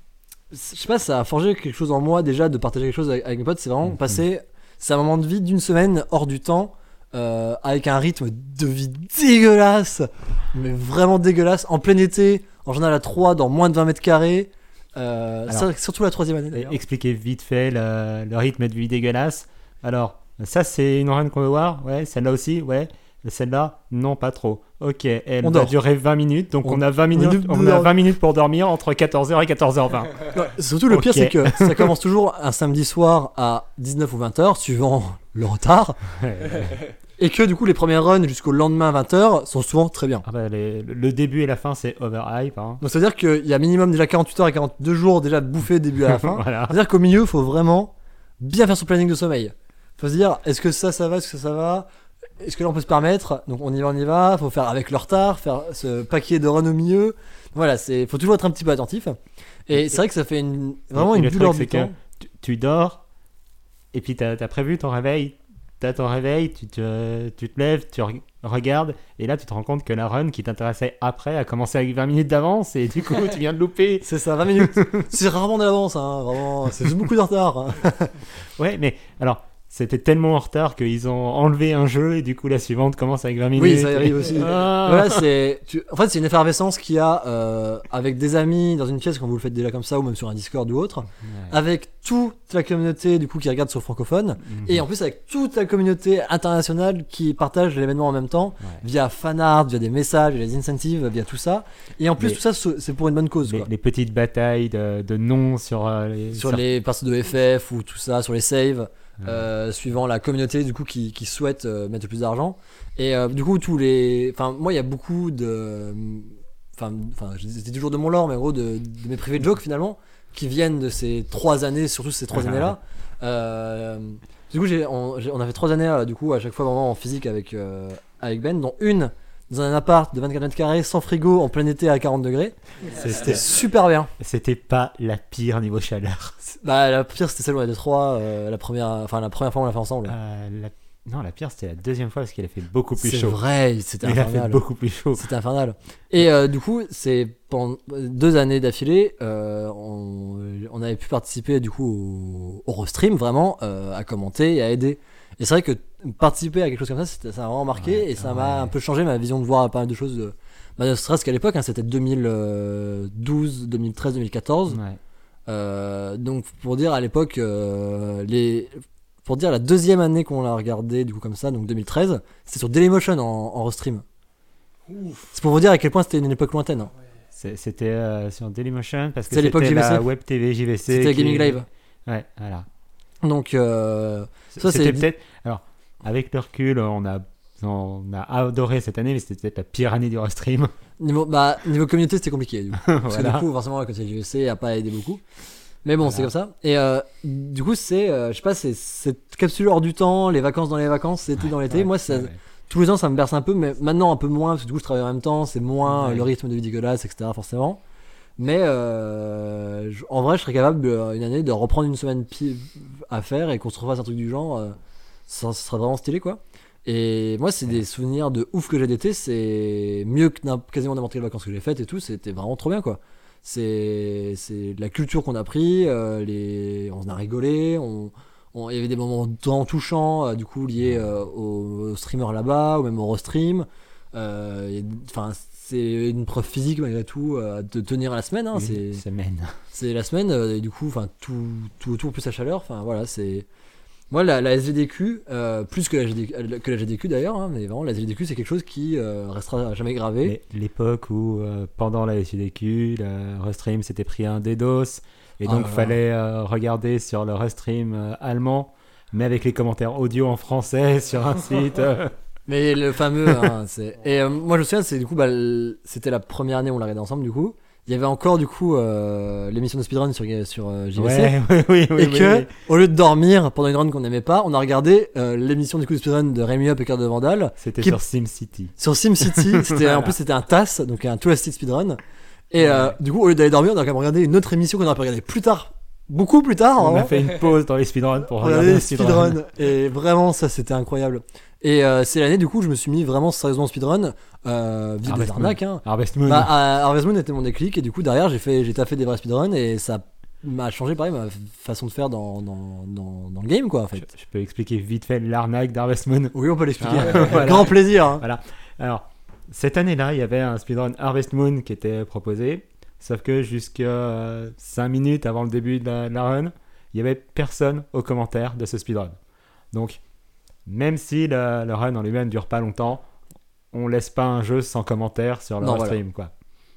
je sais pas, ça a forgé quelque chose en moi déjà de partager quelque chose avec, avec mes potes. C'est vraiment Mhm. passer, c'est un moment de vie d'une semaine hors du temps, euh, avec un rythme de vie dégueulasse, mais vraiment dégueulasse, en plein été, en général à trois, dans moins de vingt mètres carrés. Euh, Alors, ça, surtout la troisième année d'ailleurs. Expliquez vite fait le, le rythme de vie dégueulasse. Alors, ça c'est une run qu'on veut voir. Ouais, celle-là aussi. Ouais. Celle-là, non, pas trop. Ok, elle On va dort. durer vingt minutes, donc On- on, a vingt on minutes, est- on a vingt minutes pour dormir entre quatorze heures et quatorze heures vingt. Non, surtout le pire, Ok. c'est que ça commence toujours un samedi soir à dix-neuf ou vingt heures, suivant le retard. Et que du coup, les premières runs jusqu'au lendemain à vingt heures sont souvent très bien. Ah bah, les- le début et la fin, c'est overhype. Hein. Donc, c'est-à-dire qu'il y a minimum déjà quarante-huit heures et quarante-deux jours déjà de bouffer début à la fin. Voilà. C'est-à-dire qu'au milieu, il faut vraiment bien faire son planning de sommeil. Faut se dire, est-ce que ça, ça va, est-ce que ça, ça va, est-ce que là on peut se permettre, donc on y va, on y va, faut faire avec le retard, faire ce paquet de runs au milieu. Voilà, c'est, faut toujours être un petit peu attentif. Et c'est vrai que ça fait une, vraiment Et une le bulle truc, hors c'est du temps. que tu, tu dors, et puis t'as as prévu ton réveil t'as ton réveil, tu te, tu te lèves, tu re- regardes, et là tu te rends compte que la run qui t'intéressait après a commencé avec vingt minutes d'avance, et du coup tu viens de louper. C'est ça, vingt minutes. C'est rarement de l'avance, hein, vraiment. C'est juste beaucoup de retard. hein. Ouais, mais alors, c'était tellement en retard qu'ils ont enlevé un jeu, et du coup la suivante commence avec vingt minutes. Oui, ça arrive aussi. Ah. Voilà, c'est. tu- En fait, c'est une effervescence qu'il y a euh, avec des amis dans une pièce quand vous le faites déjà comme ça, ou même sur un Discord ou autre, Ouais. avec toute la communauté du coup qui regarde sur le francophone, Mhm. et en plus avec toute la communauté internationale qui partage l'événement en même temps, Ouais. via fanart, via des messages, via des incentives, via tout ça. Et en plus, Mais- tout ça, c'est pour une bonne cause. Les, Quoi. les petites batailles de, de noms sur euh, les. Sur sur- les persos de F F ou tout ça, sur les saves. Ouais. Euh, suivant la communauté du coup qui, qui souhaite euh, mettre le plus d'argent et euh, du coup tous les enfin moi il y a beaucoup de enfin enfin je dis toujours de mon lore mais en gros de, de mes privés de jokes finalement qui viennent de ces trois années surtout ces trois Ah, années là euh, du coup j'ai on, j'ai- on a fait trois années euh, du coup à chaque fois vraiment en physique avec euh, avec Ben dont une dans un appart de vingt-quatre mètres carrés sans frigo en plein été à quarante degrés c'était C'était, super bien. c'était pas la pire niveau chaleur. Bah la pire c'était celle où on était trois euh, la première enfin la première fois on l'a fait ensemble. Euh, la- Non, la pire c'était la deuxième fois parce qu'il a fait beaucoup plus C'est chaud. vrai, c'était Il a fait infernal. beaucoup plus chaud. C'était infernal. Et euh, du coup, c'est pendant deux années d'affilée, euh, on, on avait pu participer du coup au, au restream vraiment, euh, à commenter et à aider. Et c'est vrai que participer à quelque chose comme ça, c'était- ça m'a vraiment marqué Ouais, et ça ouais. m'a un peu changé ma vision de voir pas mal de choses. De, bah, ne serait-ce qu'à l'époque, hein, c'était deux mille douze, deux mille treize, deux mille quatorze. Ouais. Euh, donc pour dire à l'époque, euh, les, pour dire la deuxième année qu'on l'a regardé du coup comme ça, donc deux mille treize, c'était sur Dailymotion en, en restream. C'est pour vous dire à quel point c'était une époque lointaine. hein. C'est- C'était euh, sur Dailymotion parce que C'était l'époque c'était J V C. la Web T V J V C. C'était qui- Gaming Live. Ouais, voilà. Donc euh, Ça, C'était c'est- peut-être. Alors, avec le recul, on a, on a adoré cette année, mais c'était peut-être la pire année du restream. niveau, bah, niveau communauté, c'était compliqué. Du coup. Parce que Voilà. du coup, forcément, la communauté J V C a pas aidé beaucoup. Mais bon, Voilà. c'est comme ça. Et euh, du coup, c'est, euh, je sais pas, c'est cette capsule hors du temps, les vacances dans les vacances, l'été dans l'été. Ouais, Moi, ça, ouais, ouais. tous les ans, ça me berce un peu, mais maintenant un peu moins, parce que du coup, je travaille en même temps, c'est moins Ouais. euh, le rythme de vie dégueulasse, et cetera. Forcément. Mais euh, je- en vrai, je serais capable euh, une année de reprendre une semaine pi- à faire et qu'on se refasse un truc du genre. euh, ça, ça serait vraiment stylé, quoi. Et moi, c'est des souvenirs de ouf que j'ai d'été. C'est mieux que n'im- quasiment n'importe quelle vacances que j'ai faites et tout. C'était vraiment trop bien, quoi. C'est c'est de la culture qu'on a pris. euh, les, on a rigolé. On, on- il y avait des moments vraiment touchants, euh, du coup, liés euh, aux, aux streamers là-bas, ou même au restream. Euh, et- Enfin, c'est une preuve physique malgré tout euh, de tenir la semaine. hein, c'est Une semaine. c'est la semaine euh, et du coup enfin tout, tout autour plus la chaleur enfin voilà c'est moi la, la S G D Q euh, plus que la, G D Q, que la G D Q d'ailleurs hein, mais vraiment la S G D Q c'est quelque chose qui euh, restera jamais gravé. Mais l'époque où, euh, pendant la S U D Q, le restream s'était pris un DDoS, et Oh donc là là. fallait euh, regarder sur le restream euh, allemand, mais avec les commentaires audio en français sur un site. euh, Mais le fameux hein, c'est et euh, moi je me souviens c'est du coup bah, le- c'était la première année où on l'a regardé ensemble du coup il y avait encore du coup euh, l'émission de speedrun sur, sur euh, J V C. Ouais, oui, oui, oui. Et oui, que, oui. au lieu de dormir pendant une run qu'on n'aimait pas, on a regardé euh, l'émission du coup de speedrun de Rémi Up et Cœur de Vandal C'était qui- sur SimCity. sur SimCity. C'était en plus c'était un T A S, donc un Two Assisted Speedrun. Et euh, du coup, au lieu d'aller dormir, on a quand même regardé une autre émission qu'on aurait pu regarder plus tard, beaucoup plus tard. On a vraiment. fait une pause dans les speedruns pour On regarder regardait les les speedruns. speedruns. Et vraiment, ça c'était incroyable. Et euh, c'est l'année du coup, je me suis mis vraiment sérieusement au speedrun, euh, vide des Harvest Moon. arnaques. Hein. Harvest Moon. Bah, euh, Harvest Moon était mon déclic et du coup derrière j'ai fait j'ai taffé des vrais speedruns et ça m'a changé pareil ma façon de faire dans, dans, dans, dans le game quoi en je, fait. je peux expliquer vite fait l'arnaque d'Harvest Moon. Oui on peut l'expliquer. Ah, Avec voilà. grand plaisir. hein. Alors, cette année-là, il y avait un speedrun Harvest Moon qui était proposé, sauf que jusqu'à cinq minutes avant le début de la, de la run, il y avait personne aux commentaires de ce speedrun. Donc, même si le, le run en lui-même dure pas longtemps, on laisse pas un jeu sans commentaire sur le Non, stream, quoi.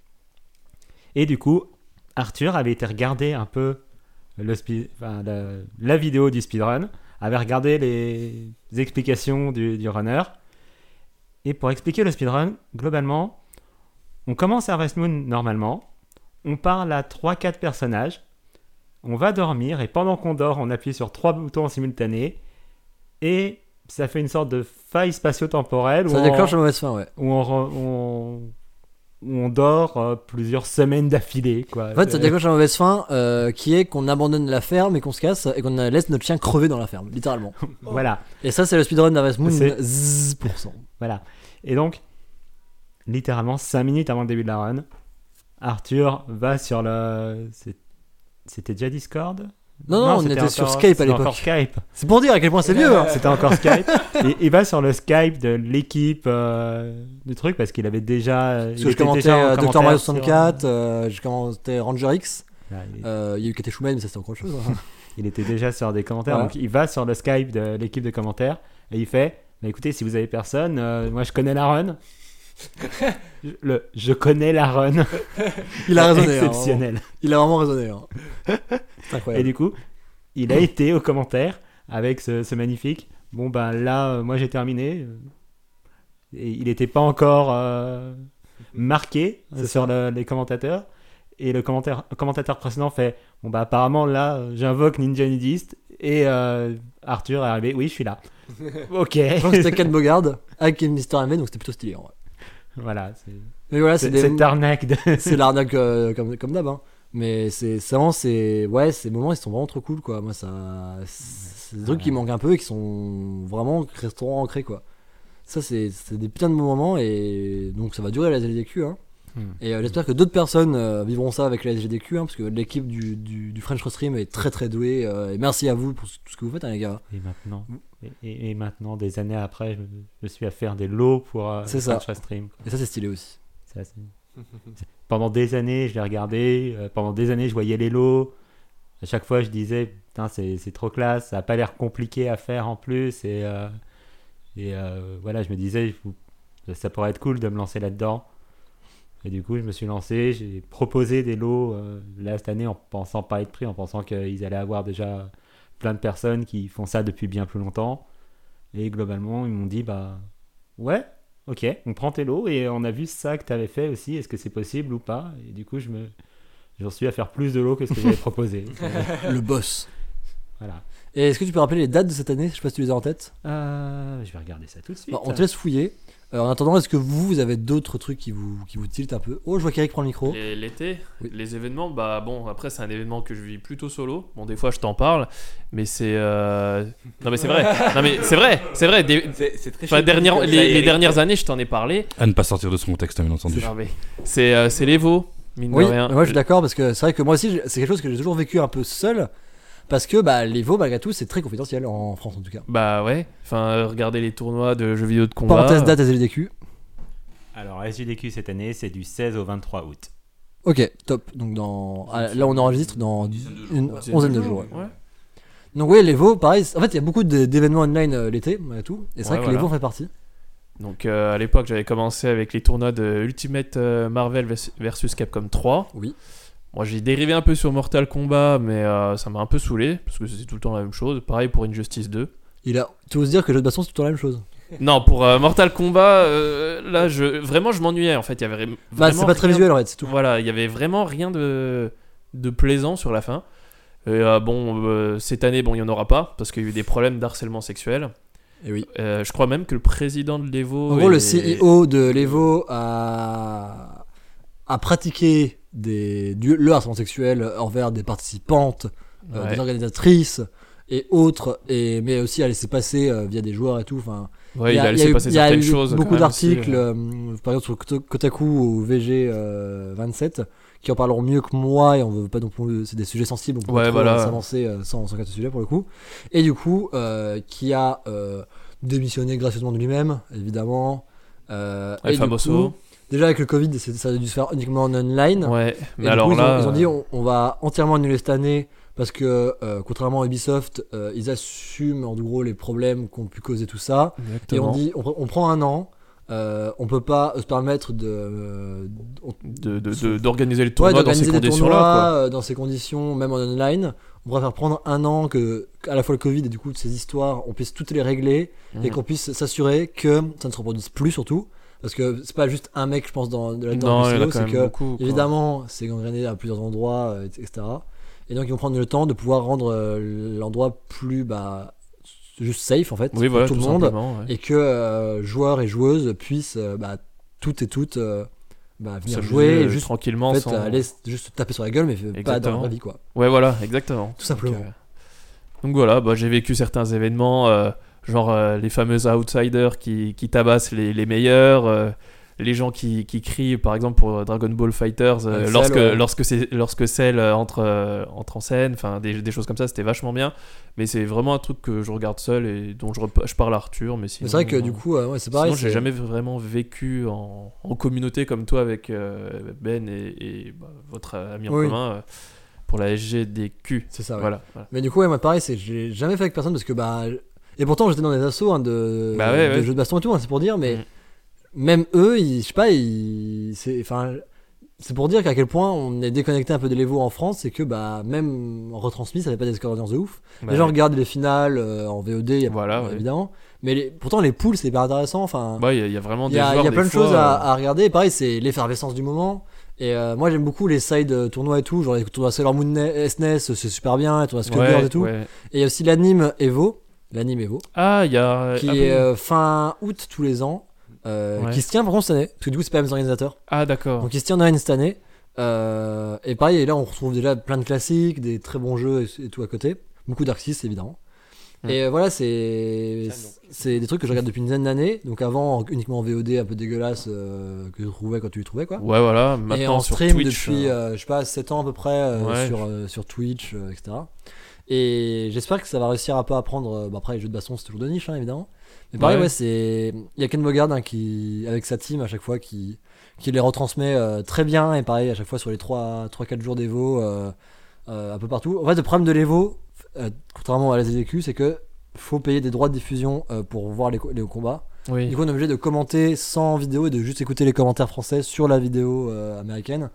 Et du coup, Arthur avait été regarder un peu le speed, enfin, la, la vidéo du speedrun, avait regardé les explications du, du runner. Et pour expliquer le speedrun, globalement, on commence Harvest Moon normalement, on parle à trois quatre personnages, on va dormir, et pendant qu'on dort, on appuie sur trois boutons en simultané, et ça fait une sorte de faille spatio-temporelle où, Ça on, déclenche la mauvaise fin ouais. où on, re- on, où on dort euh, plusieurs semaines d'affilée, quoi. En fait, ça C'est- déclenche la mauvaise fin euh, qui est qu'on abandonne la ferme et qu'on se casse et qu'on laisse notre chien crever dans la ferme, littéralement. Voilà, Et ça, c'est le speedrun d'Harvest Moon, C'est- zzzz pour cent. voilà. Et donc, littéralement, cinq minutes avant le début de la run, Arthur va sur le... c'est- C'était déjà Discord? Non, non, on c'était était sur encore- Skype à c'était l'époque. encore Skype. C'est pour dire à quel point c'est vieux. hein. C'était encore Skype. Et il va sur le Skype de l'équipe euh, du truc parce qu'il avait déjà. Parce il que je était commentais déjà en euh, commentaire Docteur Mario sur- soixante-quatre, euh, je commentais Ranger X, Là, il, euh, il y a eu Kate Schumann, mais ça c'était encore autre chose. hein. il était déjà sur des commentaires. Voilà. Donc il va sur le Skype de l'équipe de commentaires et il fait bah, écoutez, si vous avez personne, euh, moi je connais la run. Je- le, je connais la run. Il a raisonné. hein, Exceptionnel. vraiment. Il a vraiment raisonné. hein. C'est Et incroyable. du coup, il a été aux commentaires avec ce, ce magnifique. Bon, ben là, euh, moi j'ai terminé. Et il n'était pas encore euh, marqué euh, C'est sur le- les commentateurs. Et le commentaire, commentateur précédent fait bon, bah apparemment là, euh, j'invoque Ninja Nudiste. Et euh, Arthur est arrivé. Oui, je suis là. Ok. Je pense que c'était Ken Bogard avec mister M V, donc c'était plutôt stylé. En vrai. Voilà. C'est, Mais voilà, c'est c'est, des... cette arnaque de. c'est l'arnaque euh, comme, comme d'hab. hein. Mais c'est c'est vraiment, c'est... Ouais, ces moments, ils sont vraiment trop cool, quoi. Moi, ça... C'est des trucs qui manquent un peu et qui sont vraiment restaurants ancrés, quoi. Ça, c'est c'est des putains de bons moments et donc ça va durer la S G D Q, hein. Hmm. Et euh, j'espère que d'autres personnes euh, vivront ça avec la S G D Q, hein, parce que l'équipe du, du, du French Rostream est très très douée. euh, et merci à vous pour tout ce que vous faites, hein, les gars. Et maintenant, Mm. et, et- et maintenant, des années après, je, je suis à faire des lots pour euh, C'est ça. French Stream. Et ça, c'est stylé aussi. C'est assez- c'est- Pendant des années, je l'ai regardé. euh, pendant des années, je voyais les lots. À chaque fois, je disais, putain, c'est, c'est trop classe. Ça a pas l'air compliqué à faire en plus. Et, euh, et euh, voilà, je me disais, je- ça pourrait être cool de me lancer là-dedans. Et du coup, je me suis lancé. J'ai proposé des lots euh, là cette année en pensant pas être pris, en pensant qu'ils allaient avoir déjà plein de personnes qui font ça depuis bien plus longtemps. Et globalement, ils m'ont dit, bah ouais, ok, on prend tes lots et on a vu ça que tu avais fait aussi. Est-ce que c'est possible ou pas? Et du coup, je me, j'en suis à faire plus de lots que ce que j'avais proposé. Le boss. Voilà. Et est-ce que tu peux rappeler les dates de cette année? Je sais pas si tu les as en tête. Euh, je vais regarder ça tout de suite. Bon, on te laisse fouiller. Euh, en attendant, est-ce que vous, vous avez d'autres trucs qui vous, qui vous tiltent un peu? Oh, je vois qu'Eric prend le micro. Et l'été, Oui. les événements, bah bon, après c'est un événement que je vis plutôt solo. Bon, des fois je t'en parle, mais c'est. euh, Non, mais c'est vrai. Non, mais c'est vrai, c'est vrai. Des... C'est c'est très Enfin, chouette dernière- comme ça, les, les Eric. dernières années, je t'en ai parlé. À ne pas sortir de son contexte, bien entendu. Non, mais C'est euh, c'est l'Evo, mine Oui, de rien. moi je suis d'accord parce que c'est vrai que moi aussi, c'est quelque chose que j'ai toujours vécu un peu seul. Parce que bah, les veaux, malgré tout, c'est très confidentiel en France en tout cas. Bah ouais, enfin, euh, regardez les tournois de jeux vidéo de combat. Parenthèse date S L D Q. Alors, S J D Q cette année, c'est du seize au vingt-trois août. Ok, top. Donc dans... ah, là, on enregistre dans une C'est onzaine de deux jours. ouais. ouais. Donc oui, les veaux, pareil. En fait, il y a beaucoup de- d'événements online euh, l'été, malgré tout. Et c'est Ouais, vrai que voilà. les veaux en fait partie. Donc euh, à l'époque, j'avais commencé avec les tournois de Ultimate euh, Marvel vers- versus Capcom trois. Oui. Moi, j'ai dérivé un peu sur Mortal Kombat, mais euh, ça m'a un peu saoulé parce que c'est tout le temps la même chose. Pareil pour Injustice deux. Il a... Tu oses dire que le jeu de baston, c'est tout le temps la même chose? Non, pour euh, Mortal Kombat, euh, là, je vraiment, je m'ennuyais en fait. Il y avait vra- Bah, vraiment c'est pas très rien- visuel en fait, c'est tout. Voilà, il y avait vraiment rien de, de plaisant sur la fin. Et euh, bon, euh, cette année, bon, il y en aura pas parce qu'il y a eu des problèmes d'harcèlement sexuel. Et oui. Euh, je crois même que le président de l'Evo. En gros, est- le C E O de l'Evo a, a pratiqué des... du... le harcèlement sexuel envers des participantes, euh, Ouais. des organisatrices et autres, et... mais aussi a laissé passer euh, via des joueurs et tout. Enfin, Ouais, il y il a, a il y laissé a eu, passer il y a certaines eu choses. beaucoup quand même aussi, d'articles, euh. euh, par exemple sur Koto- Kotaku ou V G euh, vingt-sept, qui en parleront mieux que moi, et on veut pas non plus, c'est des sujets sensibles, on peut Ouais, pas trop voilà. euh, s'avancer euh, sans, sans casser ce sujet pour le coup. Et du coup, euh, qui a euh, démissionné gracieusement de lui-même, évidemment. Euh, Ouais, et du Famoso. coup, déjà avec le Covid, c'est- ça a dû se faire uniquement en online. Ouais, Et mais du alors coup, ils, là. ont, ils ont dit euh, on, on va entièrement annuler cette année parce que euh, contrairement à Ubisoft, euh, ils assument en gros les problèmes qu'ont pu causer tout ça. Et on Exactement. dit on, pr- on prend un an, euh, on peut pas se permettre de, euh, on- de, de- de- d'organiser le ouais, tournoi dans ces d'organiser des conditions-là. tournois Quoi. euh, dans ces conditions, même en online. On préfère prendre un an que à la fois le Covid et du coup ces histoires, on puisse toutes les régler et Mhm. qu'on puisse s'assurer que ça ne se reproduise plus surtout. Parce que c'est pas juste un mec, je pense, dans de là-dedans. Non, du il y en a C E O, quand c'est même que beaucoup. quoi. évidemment, c'est gangréné à plusieurs endroits, euh, et cetera. Et donc ils vont prendre le temps de pouvoir rendre euh, l'endroit plus bah, juste safe en fait Oui, pour voilà, tout tout le monde simplement. ouais. et que euh, joueurs et joueuses puissent euh, bah, toutes et toutes euh, bah, venir S'amuser, jouer, et euh, juste, tranquillement. en fait, sans... aller s- juste taper sur la gueule, mais pas dans Exactement. la vie, quoi. Ouais, voilà, exactement. Tout simplement. Donc, euh, donc voilà, bah, j'ai vécu certains événements, euh, genre euh, les fameux outsiders qui, qui tabassent les, les meilleurs, euh, les gens qui, qui crient, par exemple pour Dragon Ball Fighters, euh, Avec lorsque, Cell, ouais. lorsque, c'est, lorsque Cell euh, entre, euh, entre en scène, enfin des, des choses comme ça, c'était vachement bien. Mais c'est vraiment un truc que je regarde seul et dont je, rep- je parle à Arthur. Mais sinon, Mais c'est vrai que du coup, euh, ouais, c'est pareil. sinon, j'ai c'est- jamais vraiment vécu en, en communauté comme toi avec euh, Ben et, et, bah, votre ami en Oui. commun euh, pour la S G D Q. C'est ça, ouais. Voilà, voilà. Mais du coup, ouais, moi, pareil, c'est j'ai jamais fait avec personne parce que, bah. Et pourtant, j'étais dans des assos hein, de, Bah ouais, de ouais. jeux de baston et tout, hein, c'est pour dire, mais Mm. même eux, ils, je sais pas, ils. C'est, enfin, c'est pour dire qu'à quel point on est déconnecté un peu de l'Evo en France, c'est que, bah, même retransmis, ça fait pas des scores d'audience de ouf. Bah les gens ouais. regardent les finales euh, en V O D, y a, Voilà, bah, ouais. évidemment. Mais les- pourtant, les poules, c'est hyper intéressant. Enfin. Ouais, il y, a- il y a vraiment Il des y a, joueurs il y a des plein de fois, choses à, euh, à regarder. Et pareil, c'est l'effervescence du moment. Et euh, moi, j'aime beaucoup les side euh, tournois et tout. Genre les tournois Sailor Moon Ne- S N E S, c'est super bien. Les tournois Skullgirls ouais, et tout. ouais. Et il y a aussi l'anime Evo. L'anime Evo. Ah, il y a. Qui ah, est oui. euh, fin août tous les ans. euh, Ouais. Qui se tient par contre cette année. Parce que du coup, c'est pas les mêmes organisateurs. Ah, d'accord. Donc, il se tient en année cette année. Euh, et pareil, et là, on retrouve déjà plein de classiques, des très bons jeux et, et tout à côté. Beaucoup d'Arc six, évidemment. Mm. Et euh, voilà, c'est c'est des trucs que je regarde depuis une dizaine d'années. Donc avant, en- uniquement en V O D un peu dégueulasse euh, que je trouvais quand tu les trouvais, quoi. Ouais, voilà. Et Maintenant en sur stream Twitch. depuis, euh, euh, je sais pas, sept ans à peu près euh, Ouais. sur, euh, sur Twitch, euh, et cetera. Et j'espère que ça va réussir un peu à prendre. euh, bah après, les jeux de baston, c'est toujours de niche, hein, évidemment. Mais pareil, Ouais. ouais, c'est. Il y a Ken Bogard hein, qui, avec sa team à chaque fois, qui, qui les retransmet euh, très bien. Et pareil, à chaque fois sur les trois quatre jours d'Evo, euh, euh, un peu partout. En fait, le problème de l'Evo, euh, contrairement à la Z D Q, c'est que faut payer des droits de diffusion euh, pour voir les, co- les combats. Oui. Du coup, on est obligé de commenter sans vidéo et de juste écouter les commentaires français sur la vidéo euh, américaine.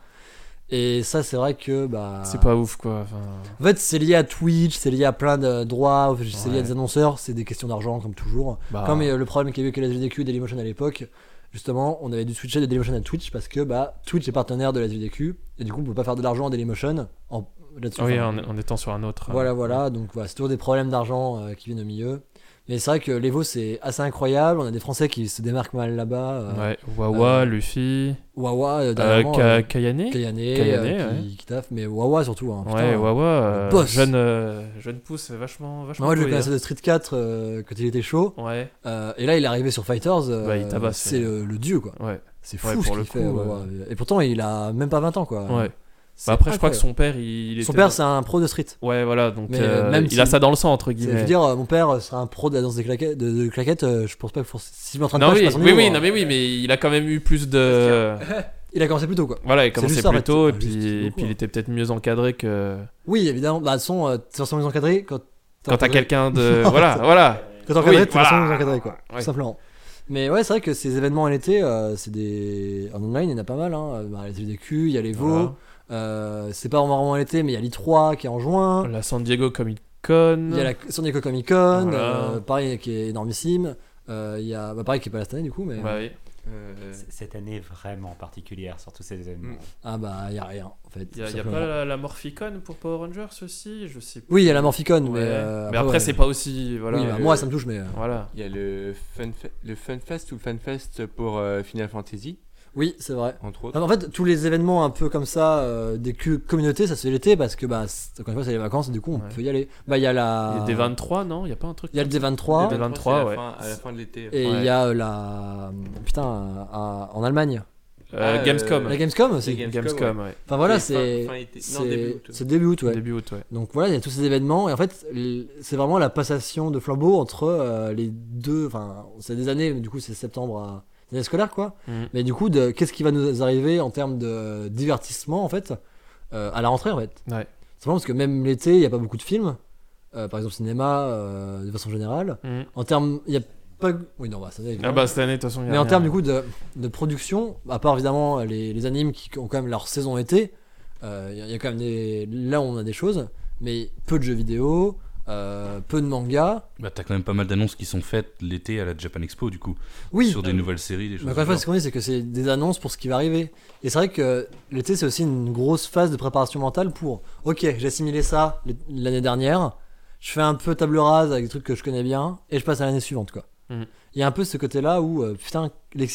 Et ça, c'est vrai que bah. C'est pas ouf, quoi. Enfin, En fait, c'est lié à Twitch, c'est lié à plein de droits, c'est lié à Ouais. des annonceurs, c'est des questions d'argent comme toujours. bah, Comme euh, le problème qu'il y a eu avec la S V D Q et Dailymotion à l'époque, justement, on avait dû switcher de Dailymotion à Twitch parce que bah Twitch est partenaire de la S V D Q et du coup, on peut pas faire de l'argent en Dailymotion en, là-dessus. oui, Enfin, en, en étant sur un autre. euh, voilà, voilà. Donc voilà, c'est toujours des problèmes d'argent euh, qui viennent au milieu. Mais c'est vrai que l'Evo c'est assez incroyable. On a des Français qui se démarquent mal là-bas. euh, Ouais, Wawa, euh, Luffy, Wawa, euh, euh, dernièrement, Ka- euh, Kayane. Kayane, Kayane, euh, qui, ouais. qui taffe, mais Wawa surtout. Hein, putain, Ouais, euh, Wawa, euh, boss. jeune, euh, jeune pouce, vachement, vachement. Moi je le doué, connaissais de Street quatre euh, quand il était chaud. hein. Ouais, Euh, et là il est arrivé sur Fighters. euh, Bah, il tabasse, c'est ouais. le, le dieu quoi. ouais, C'est fou Ouais, ce pour qu'il le fait. coup, Wawa. Et pourtant il a même pas vingt ans quoi. ouais. C'est Bah après, je crois que incroyable. son père, il, il Son était père dans- c'est un pro de street. Ouais, voilà, donc Mais, euh, euh, même il si- a ça dans le sang, entre C'est- Je guillemets. veux dire, euh, mon père sera un pro de la danse des claquettes. De, de claquettes euh, je pense pas que for- si je m'entraîne Non, pas, je oui, passe en oui, niveau, oui, hein. non, mais oui, mais il a quand même eu plus de. Il a commencé plus tôt quoi. Voilà, il C'est commençait juste ça, en plus fait. tôt, et Enfin, puis, juste et beaucoup, puis il hein. était peut-être mieux encadré que. Oui évidemment, bah de toute façon, euh, t'es forcément mieux encadré quand Quand t'as encadré- quelqu'un de. Voilà, voilà. Quand t'es encadré, Oui, t'es forcément voilà. mieux encadré quoi. Ouais. Tout simplement. Mais ouais, c'est vrai que ces événements en été, euh, c'est des. En online, il y en a pas mal. Hein. Bah, les S V D Q, il y a les V O. Voilà. Euh, c'est pas vraiment en été, mais il y a l'I trois qui est en juin. La San Diego Comic Con. Il y a la San Diego Comic Con, Voilà. euh, pareil qui est énormissime. Euh, Il y a bah, pareil qui est pas là cette année du coup, mais Bah oui. Euh, C- Cette année est vraiment particulière sur tous ces événements. Mm. ah bah il y a rien en fait. Il y a, tout il y a simplement. pas la, la Morphicon pour Power Rangers aussi, je sais plus. Oui, il y a la Morphicon, Ouais. mais, euh, mais après, ouais. c'est pas aussi. Voilà. Oui, bah, le- moi ça me touche, mais euh, Voilà. Il y a le Fun, Fe- le Fun Fest ou le Fun Fest pour euh, Final Fantasy, oui, c'est vrai. entre autres. Non, en fait, tous les événements un peu comme ça, euh, des cu- communautés, ça se fait l'été parce que bah c'est- encore une fois c'est les vacances et du coup on Ouais. peut y aller. Bah il y a la. Il y a des vingt-trois, non Il y a pas un truc Il y a le comme ça D vingt-trois. Le D vingt-trois, c'est à la ouais. fin- à la fin de l'été. Et il Ouais. y a euh, la. Putain, à- à- en Allemagne. Euh, Ah, Gamescom. La Gamescom aussi. C'est Gamescom, Gamescom, ouais. Enfin voilà, C'est c'est. fin- fin été. Non, c'est- début août. C'est début août, ouais. Début août, ouais. Donc voilà, il y a tous ces événements et en fait, l- c'est vraiment la passation de flambeau entre euh, les deux. Enfin, c'est des années, mais du coup, c'est septembre à des années scolaires quoi. Mhm. Mais du coup, de, qu'est-ce qui va nous arriver en termes de divertissement en fait euh, à la rentrée en fait. Ouais. Simplement parce que même l'été, il n'y a pas beaucoup de films. Euh, par exemple, cinéma, euh, de façon générale. Mhm. En termes, il y a pas. Oui, non, bah ça. Ah bah cette année, de toute façon, il y a Mais en rien. termes du coup de, de production, à part évidemment les, les animes qui ont quand même leur saison été, euh, il y, a- il y a quand même des. Là, on a des choses, mais peu de jeux vidéo, euh, peu de mangas. Bah, t'as quand même pas mal d'annonces qui sont faites l'été à la Japan Expo, du coup. Oui, Sur des nouvelles séries, des choses. mais encore une fois, du ce qu'on dit, c'est que c'est des annonces pour ce qui va arriver. Et c'est vrai que l'été, c'est aussi une grosse phase de préparation mentale pour ok, j'ai assimilé ça l- l'année dernière, je fais un peu table rase avec des trucs que je connais bien, et je passe à l'année suivante, quoi. Il Mhm. y a un peu ce côté-là où, euh, putain, l'exci-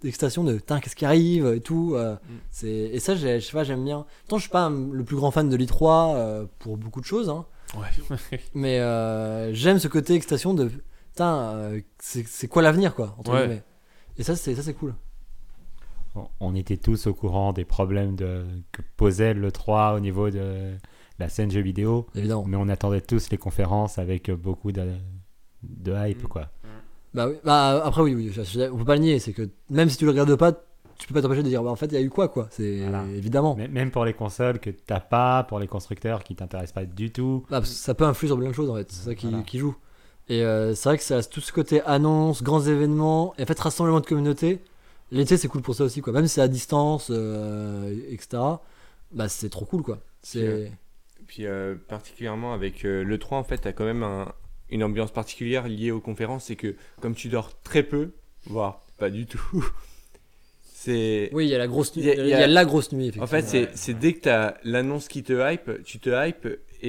d'excitation de putain, qu'est-ce qui arrive et tout. euh, Mm. c'est... Et ça, j'ai- je sais pas, j'aime bien. Pourtant, je suis pas un- le plus grand fan de l'I trois euh, pour beaucoup de choses, hein, Ouais. mais euh, j'aime ce côté excitation de putain, euh, c'est, c'est quoi l'avenir, quoi, entre Ouais. guillemets. Et ça, c'est, ça, c'est cool. On- On était tous au courant des problèmes de, que posait l'E trois au niveau de la scène jeux vidéo, Évidemment. mais on attendait tous les conférences avec beaucoup de, de hype, Mm. quoi. Bah oui, bah après oui, oui, je- je- on peut pas le nier, c'est que même si tu le regardes pas, tu peux pas t'empêcher de dire bah en fait il y a eu quoi quoi, c'est Voilà. évidemment. Mais- Même pour les consoles que t'as pas, pour les constructeurs qui t'intéressent pas du tout. Bah, ça peut influer sur plein de choses en fait, c'est ça qui, Voilà. qui joue. Et euh, c'est vrai que ça a tout ce côté annonce, grands événements, et en fait rassemblement de communauté. L'été c'est cool pour ça aussi quoi, même si c'est à distance, euh, et cetera. Bah c'est trop cool quoi. C'est Puis euh, particulièrement avec euh, l'E trois, en fait, t'as quand même un- une ambiance particulière liée aux conférences. C'est que comme tu dors très peu, voire pas du tout, c'est... oui il y a la grosse nuit, Il y a- il y a, il y a- la grosse nuit effectivement. En fait, c'est, c'est dès que t'as l'annonce qui te hype, tu te hype.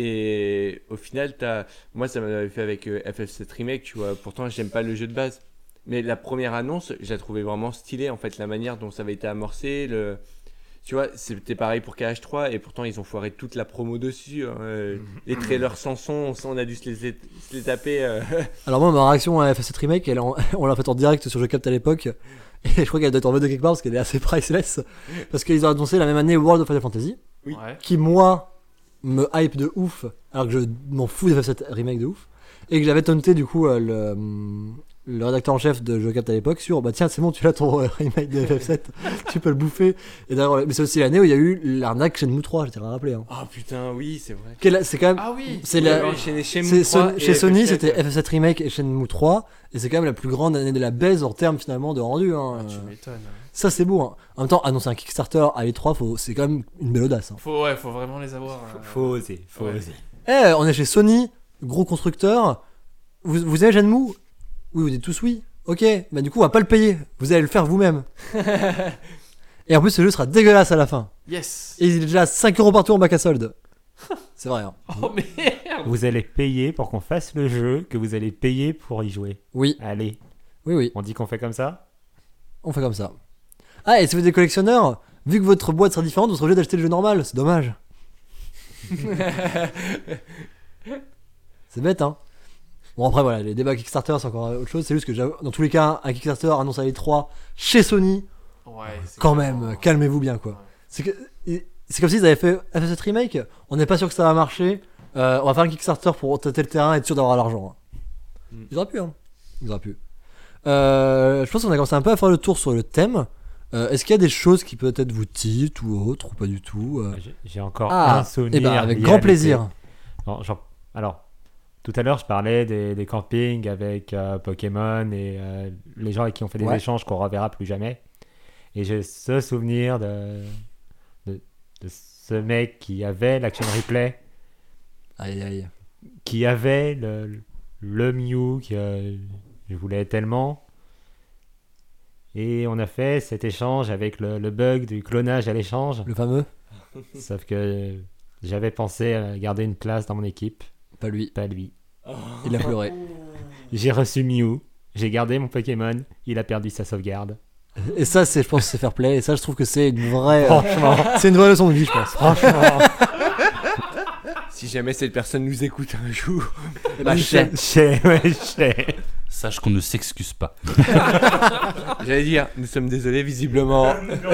Et au final, t'as... moi, ça m'avait fait avec euh, F F sept Remake, tu vois. Pourtant, j'aime pas le jeu de base. Mais la première annonce, je la trouvais vraiment stylée, en fait, la manière dont ça avait été amorcé. Le... Tu vois, c'était pareil pour K H trois, et pourtant, ils ont foiré toute la promo dessus. hein. Euh, Les trailers sans son, on, on a dû se les, se les taper. euh. Alors moi ma réaction à F F sept Remake, elle, en- on l'a fait en direct sur Jeucapte à l'époque. Et je crois qu'elle doit être en vidéo quelque part parce qu'elle est assez priceless. Parce qu'ils ont annoncé la même année World of Final Fantasy. Oui. Ouais. Qui moi me hype de ouf alors que je m'en fous de F F sept remake de ouf et que j'avais taunté du coup euh, le, le rédacteur en chef de Jeucapte à l'époque sur bah tiens c'est bon tu as ton euh, remake de F F sept tu peux le bouffer et d'ailleurs mais c'est aussi l'année où il y a eu l'arnaque Shenmue trois je t'ai rappeler hein. Oh putain, oui, c'est vrai. Quelle- c'est quand même Ah oui. c'est Il la- avait enchaîné Shenmue c'est trois Son- et chez F F Sony sept. c'était F F sept remake et Shenmue trois et c'est quand même la plus grande année de la baise en termes finalement de rendu hein. Ah, tu Euh, m'étonnes. ça c'est beau hein. En même temps annoncer un Kickstarter à l'E trois faut... c'est quand même une belle audace hein. Faut, ouais, faut vraiment les avoir. euh, Faut oser, faut Ouais. oser. Eh, on est chez Sony, gros constructeur. Vous, vous avez Shenmue ? Oui, vous dites tous oui. Ok, bah du coup, on va pas le payer. Vous allez le faire vous-même. Et en plus, ce jeu sera dégueulasse à la fin. Yes. Et il est déjà à cinq euros partout en bac à solde. C'est vrai, hein. Oh merde. Vous allez payer pour qu'on fasse le jeu que vous allez payer pour y jouer. Oui, Allez, oui, oui. on dit qu'on fait comme ça. On fait comme ça. Ah, et si vous êtes des collectionneurs, vu que votre boîte sera différente, vous serez obligé d'acheter le jeu normal. C'est dommage. C'est bête, hein. Bon, après, voilà, les débats Kickstarter, c'est encore autre chose. C'est juste que, j'avoue- dans tous les cas, un Kickstarter annonce à l'E trois chez Sony. Ouais. c'est Quand clairement- même, calmez-vous bien, quoi. C'est que c'est comme s'ils avaient fait F F sept remake. On n'est pas sûr que ça va marcher. Euh, on va faire un Kickstarter pour tâter le terrain et être sûr d'avoir l'argent. hein. Mm. Ils auraient pu, hein. Ils auraient pu. Euh, je pense qu'on a commencé un peu à faire le tour sur le thème. Euh, Est-ce qu'il y a des choses qui peut-être vous titent ou autres ou pas du tout euh J'ai- J'ai encore Ah, un souvenir. eh ben, avec lié grand à l'été. plaisir. Non, genre- alors, tout à l'heure, je parlais des, des campings avec euh, Pokémon et euh, les gens avec qui on fait des Ouais. échanges qu'on reverra plus jamais. Et j'ai ce souvenir de, de, de ce mec qui avait l'Action Replay, Aïe aïe. qui avait le, le Mew que euh, je voulais tellement. Et on a fait cet échange avec le, le bug du clonage à l'échange. Le fameux Sauf que j'avais pensé à garder une place dans mon équipe, Pas lui. pas lui. Il a pleuré. J'ai reçu Mew, j'ai gardé mon Pokémon, il a perdu sa sauvegarde. Et ça, c'est, je pense que c'est fair play. Et ça, je trouve que c'est une vraie. Franchement, C'est une vraie leçon de vie, je pense. franchement. Si jamais cette personne nous écoute un jour, Bah, chais. Chais, ouais, chais. Sache qu'on ne s'excuse pas. j'allais dire, nous sommes désolés, visiblement.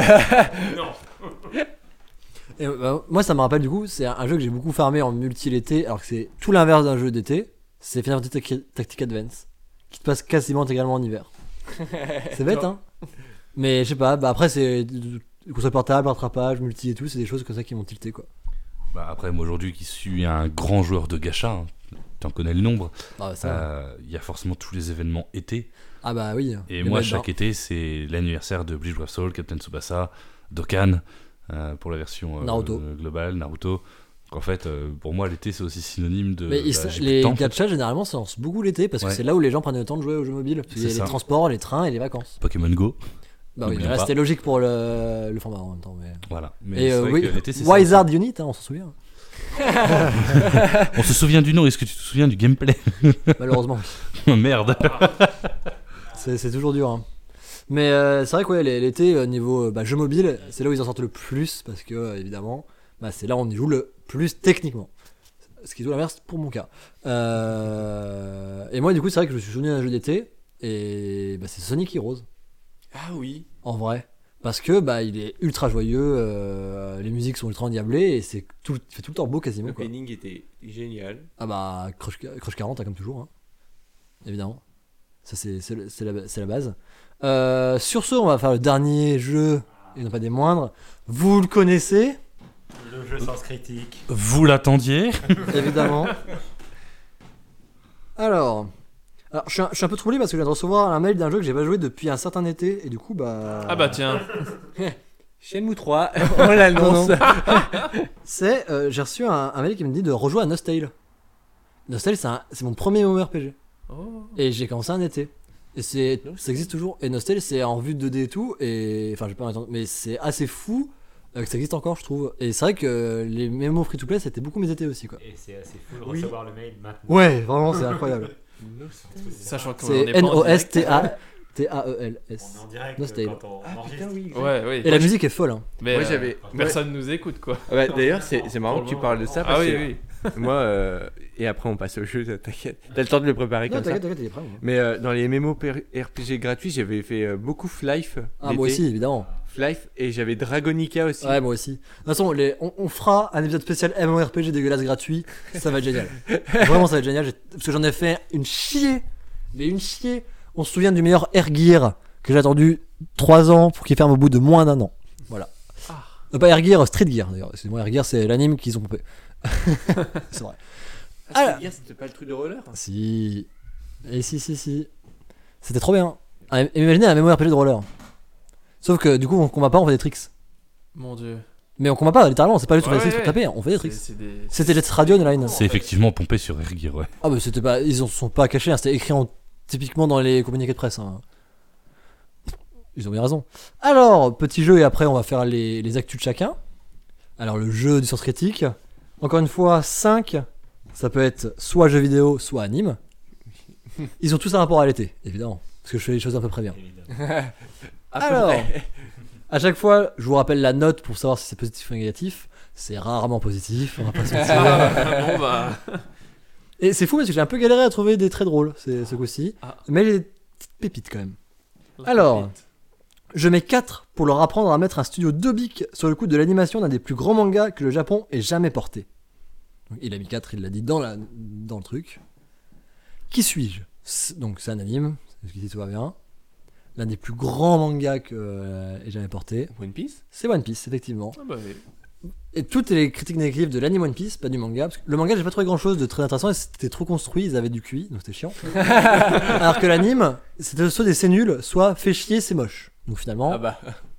Et, bah, moi, ça me rappelle du coup, c'est un jeu que j'ai beaucoup farmé en multi l'été, alors que c'est tout l'inverse d'un jeu d'été. C'est Final Fantasy Tac- Tactic Advance, qui te passe quasiment intégralement en hiver. C'est bête, hein. Mais je sais pas. Bah après, c'est console portable, rattrapage, multi et tout, c'est des choses comme ça qui m'ont tilté quoi. Bah, après, moi aujourd'hui qui suis un grand joueur de gacha, hein, t'en connais le nombre, Ah, ça, euh, il y a forcément tous les événements été. ah bah oui. Et Le moi, mec chaque d'or. été, c'est l'anniversaire de Bleach Brave Soul, Captain Tsubasa, Dokkan, euh, pour la version euh, Naruto. globale, Naruto. Donc en fait, euh, pour moi, l'été, c'est aussi synonyme de. Mais bah, ils- j'ai plus de les temps, en fait. gachas généralement ça lance beaucoup l'été parce que Ouais. c'est là où les gens prennent le temps de jouer aux jeux mobiles. Il y a C'est les ça. transports, les trains et les vacances. Pokémon Go, Bah oui, N'oublie mais là pas. c'était logique pour le, le format en même temps. Mais... voilà. Mais Et c'est euh, vrai oui, que l'été, c'est ça. Wizard Unit, hein, on s'en souvient. On se souvient du nom, est-ce que tu te souviens du gameplay? Malheureusement, Merde. c'est c'est toujours dur. hein. Mais euh, c'est vrai que ouais, l'é- l'été, euh, niveau euh, bah, jeu mobile, c'est là où ils en sortent le plus parce que euh, évidemment, bah, c'est là où on y joue le plus techniquement. Ce qui est tout l'inverse pour mon cas. Euh, Et moi, du coup, c'est vrai que je me suis souvenu d'un jeu d'été et bah, c'est Sonic Heroes Ah oui. en vrai. Parce que bah, il est ultra joyeux, euh, les musiques sont ultra endiablées et c'est tout, il fait tout le temps beau quasiment. Quoi. L'opening était génial. Ah bah, Crush, Crush quarante, hein, comme toujours, hein. Évidemment. Ça, c'est, c'est, le- c'est la, c'est la base. Euh, sur ce, on va faire le dernier jeu, et non pas des moindres. Vous le connaissez, Le jeu Sens Critique. Vous l'attendiez? évidemment. Alors, alors je, suis un, je suis un peu troublé parce que je viens de recevoir un mail d'un jeu que j'ai pas joué depuis un certain été, et du coup, bah. Ah bah tiens. Shenmue trois, on l'annonce. Non, C'est, euh, j'ai reçu un, un mail qui me dit de rejouer à Nostale. Nostale, c'est, un- c'est mon premier MMORPG. Oh. Et j'ai commencé un été. Et c'est, ça existe toujours. Et Nostale, c'est en vue de deux D et tout. Et enfin, j'ai pas attendre, mais c'est assez fou euh, que ça existe encore, je trouve. Et c'est vrai que les M M O free to play, c'était beaucoup mes étés aussi, quoi. Et c'est assez fou de Oui. recevoir le mail maintenant. Ouais, vraiment, c'est incroyable. Sachant qu'on C'est est pas N en O S direct. T A T A E L On S. est en direct Nostale. quand on Ah enregistre. putain, oui. Ouais, oui. Et la musique est folle, hein. Mais Moi, euh, j'avais- personne nous écoute quoi. Ah bah, d'ailleurs, c'est c'est marrant Pour que le tu parles de ça parce Ah oui, que oui. moi, euh, et après on passe au jeu, t'inquiète. T'as le temps de le préparer Non, comme ça. t'inquiète, t'inquiète, il est prêt. moi. Mais euh, dans les M M O R P G gratuits, j'avais fait euh, beaucoup Flife. Ah, moi l'été. aussi, évidemment. Flife et j'avais Dragonica aussi. Ouais, moi aussi. De toute façon, les, on, on fera un épisode spécial MMORPG dégueulasse gratuit. Ça va être génial. Vraiment, ça va être génial. J'ai- Parce que j'en ai fait une chier. Mais une chier. On se souvient du meilleur Air Gear que j'ai attendu trois ans pour qu'il ferme au bout de moins d'un an. Voilà. Ah. Euh, pas Air Gear, Street Gear d'ailleurs. Excusez-moi, Air Gear, c'est l'anime qu'ils ont pompé. C'est vrai. Ah, Alors- c'est- c'était pas le truc de roller. Si. Et si, si, si. C'était trop bien. Ah, imaginez un MMORPG de roller. Sauf que du coup, on combat pas, on fait des tricks. Mon dieu. Mais on combat pas, littéralement. C'est pas juste on fait Ouais, des tricks pour ouais. taper, on fait des C'est tricks. c'est des. C'était Let's Radio Online. C'est effectivement pompé sur Air Gear, ouais. Ah bah c'était pas, ils en sont pas cachés, hein, c'était écrit en, typiquement dans les communiqués de presse. Hein. Ils ont bien raison. Alors, petit jeu et après on va faire les, les actus de chacun. Alors le jeu du Sens Critique. Encore une fois, cinq. Ça peut être soit jeu vidéo, soit anime. Ils ont tous un rapport à l'été, évidemment. Parce que je fais les choses à peu près bien. Évidemment. Alors, à chaque fois, je vous rappelle la note pour savoir si c'est positif ou négatif. C'est rarement positif, on va pas se mentir. bon bah. Et c'est fou parce que j'ai un peu galéré à trouver des très drôles c'est- ce coup-ci. Ah. Mais j'ai des petites pépites quand même. Alors. Je mets quatre pour leur apprendre à mettre un studio deux bics sur le coup de l'animation d'un des plus grands mangas que le Japon ait jamais porté. Donc, il a mis quatre, il l'a dit dans, la, dans le truc. Qui suis-je? C'est- Donc c'est un anime, jusqu'ici tout va bien. L'un des plus grands mangas que euh, ait jamais porté. One Piece. C'est One Piece, effectivement. Ah bah oui. Et toutes les critiques négatives de l'anime One Piece, pas du manga. Parce que le manga, j'ai pas trouvé grand chose de très intéressant. et C'était trop construit, ils avaient du Q I, donc c'était chiant. Alors que l'anime, c'était soit des c'est nul, soit fait chier, c'est moche. Donc finalement, Ah bah.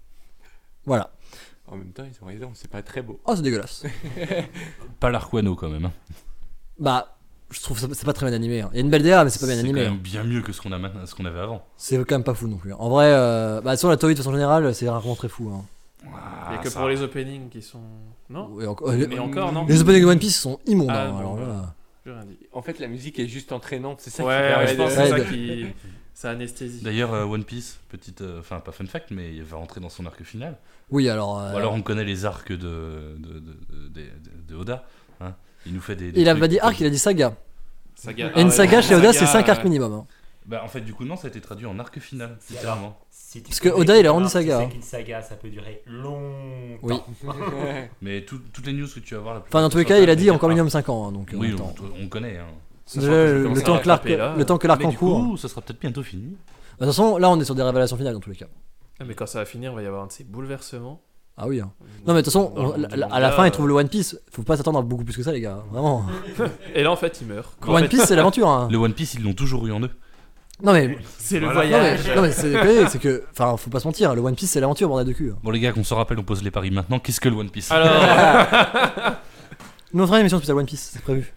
voilà. En même temps, ils ont raison, c'est pas très beau. Oh, c'est dégueulasse. Pas l'Arquano quand même. hein. Bah, je trouve ça c'est pas très bien animé. hein. Il y a une belle D A, mais c'est pas bien C'est animé. quand hein. même bien mieux que ce qu'on a maintenant, ce qu'on avait avant. C'est quand même pas fou non plus. hein. En vrai, euh, bah, sur la Toei de façon générale, c'est rarement très fou. hein. Il y Ah, a que ça- pour les openings qui sont. Non Et encore- euh, les, Mais encore, non les openings de One Piece sont immondes. Ah, hein, bon, alors bah. là. J'ai rien dit. En fait, la musique est juste entraînante, c'est ça qui Ouais, permet ouais, je pense de- que c'est Ouais, ça de- qui. Ça anesthésie. D'ailleurs, euh, One Piece, petite, euh, enfin pas fun fact, mais il va rentrer dans son arc final. Oui, alors. euh, Ou alors on connaît les arcs de, de, de, de, de- de Oda. hein. Il nous fait des. des il a trucs pas dit comme- arc, il a dit saga. Saga. Et une Ah ouais, saga non, chez Oda, c'est saga, cinq arcs euh, minimum. hein. Bah en fait, du coup, non, ça a été traduit en arc final, Si, littéralement. Si tu Parce que connais Oda, il a Kingdom rendu Hearts, saga, tu sais hein. qu'une saga, ça peut durer longtemps. Oui. Mais tout- toutes les news que tu vas voir. la Enfin, dans tous les cas, il a dit encore minimum cinq ans. hein, donc, euh, Oui, attends. on, on connaît. Hein. Sachant Déjà, que je le, commence le à temps que l'arc, rattraper, là. le temps que l'arc Mais en du cours. coup, ça sera peut-être bientôt fini. De toute façon, là, on est sur des révélations finales dans tous les cas. Ah, mais quand ça va finir, il va y avoir un de ces bouleversements. Ah oui. hein. Non, mais de toute façon, Dans le on- monde du à la- à manga, la fin, euh, il trouve le One Piece. Faut pas s'attendre à beaucoup plus que ça, les gars. Vraiment. Et là, en fait, il meurt. En One fait, Piece, c'est l'aventure. hein. Le One Piece, ils l'ont toujours eu en eux. Non, mais. C'est le Voilà. Non, mais, voyage. non, mais c'est déconné, c'est que. Enfin, faut pas se mentir. Le One Piece, c'est l'aventure, bordel de cul. hein. Bon, les gars, qu'on se rappelle, on pose les paris maintenant. Qu'est-ce que le One Piece Alors, Nous, on fera une émission spéciale One Piece, c'est prévu.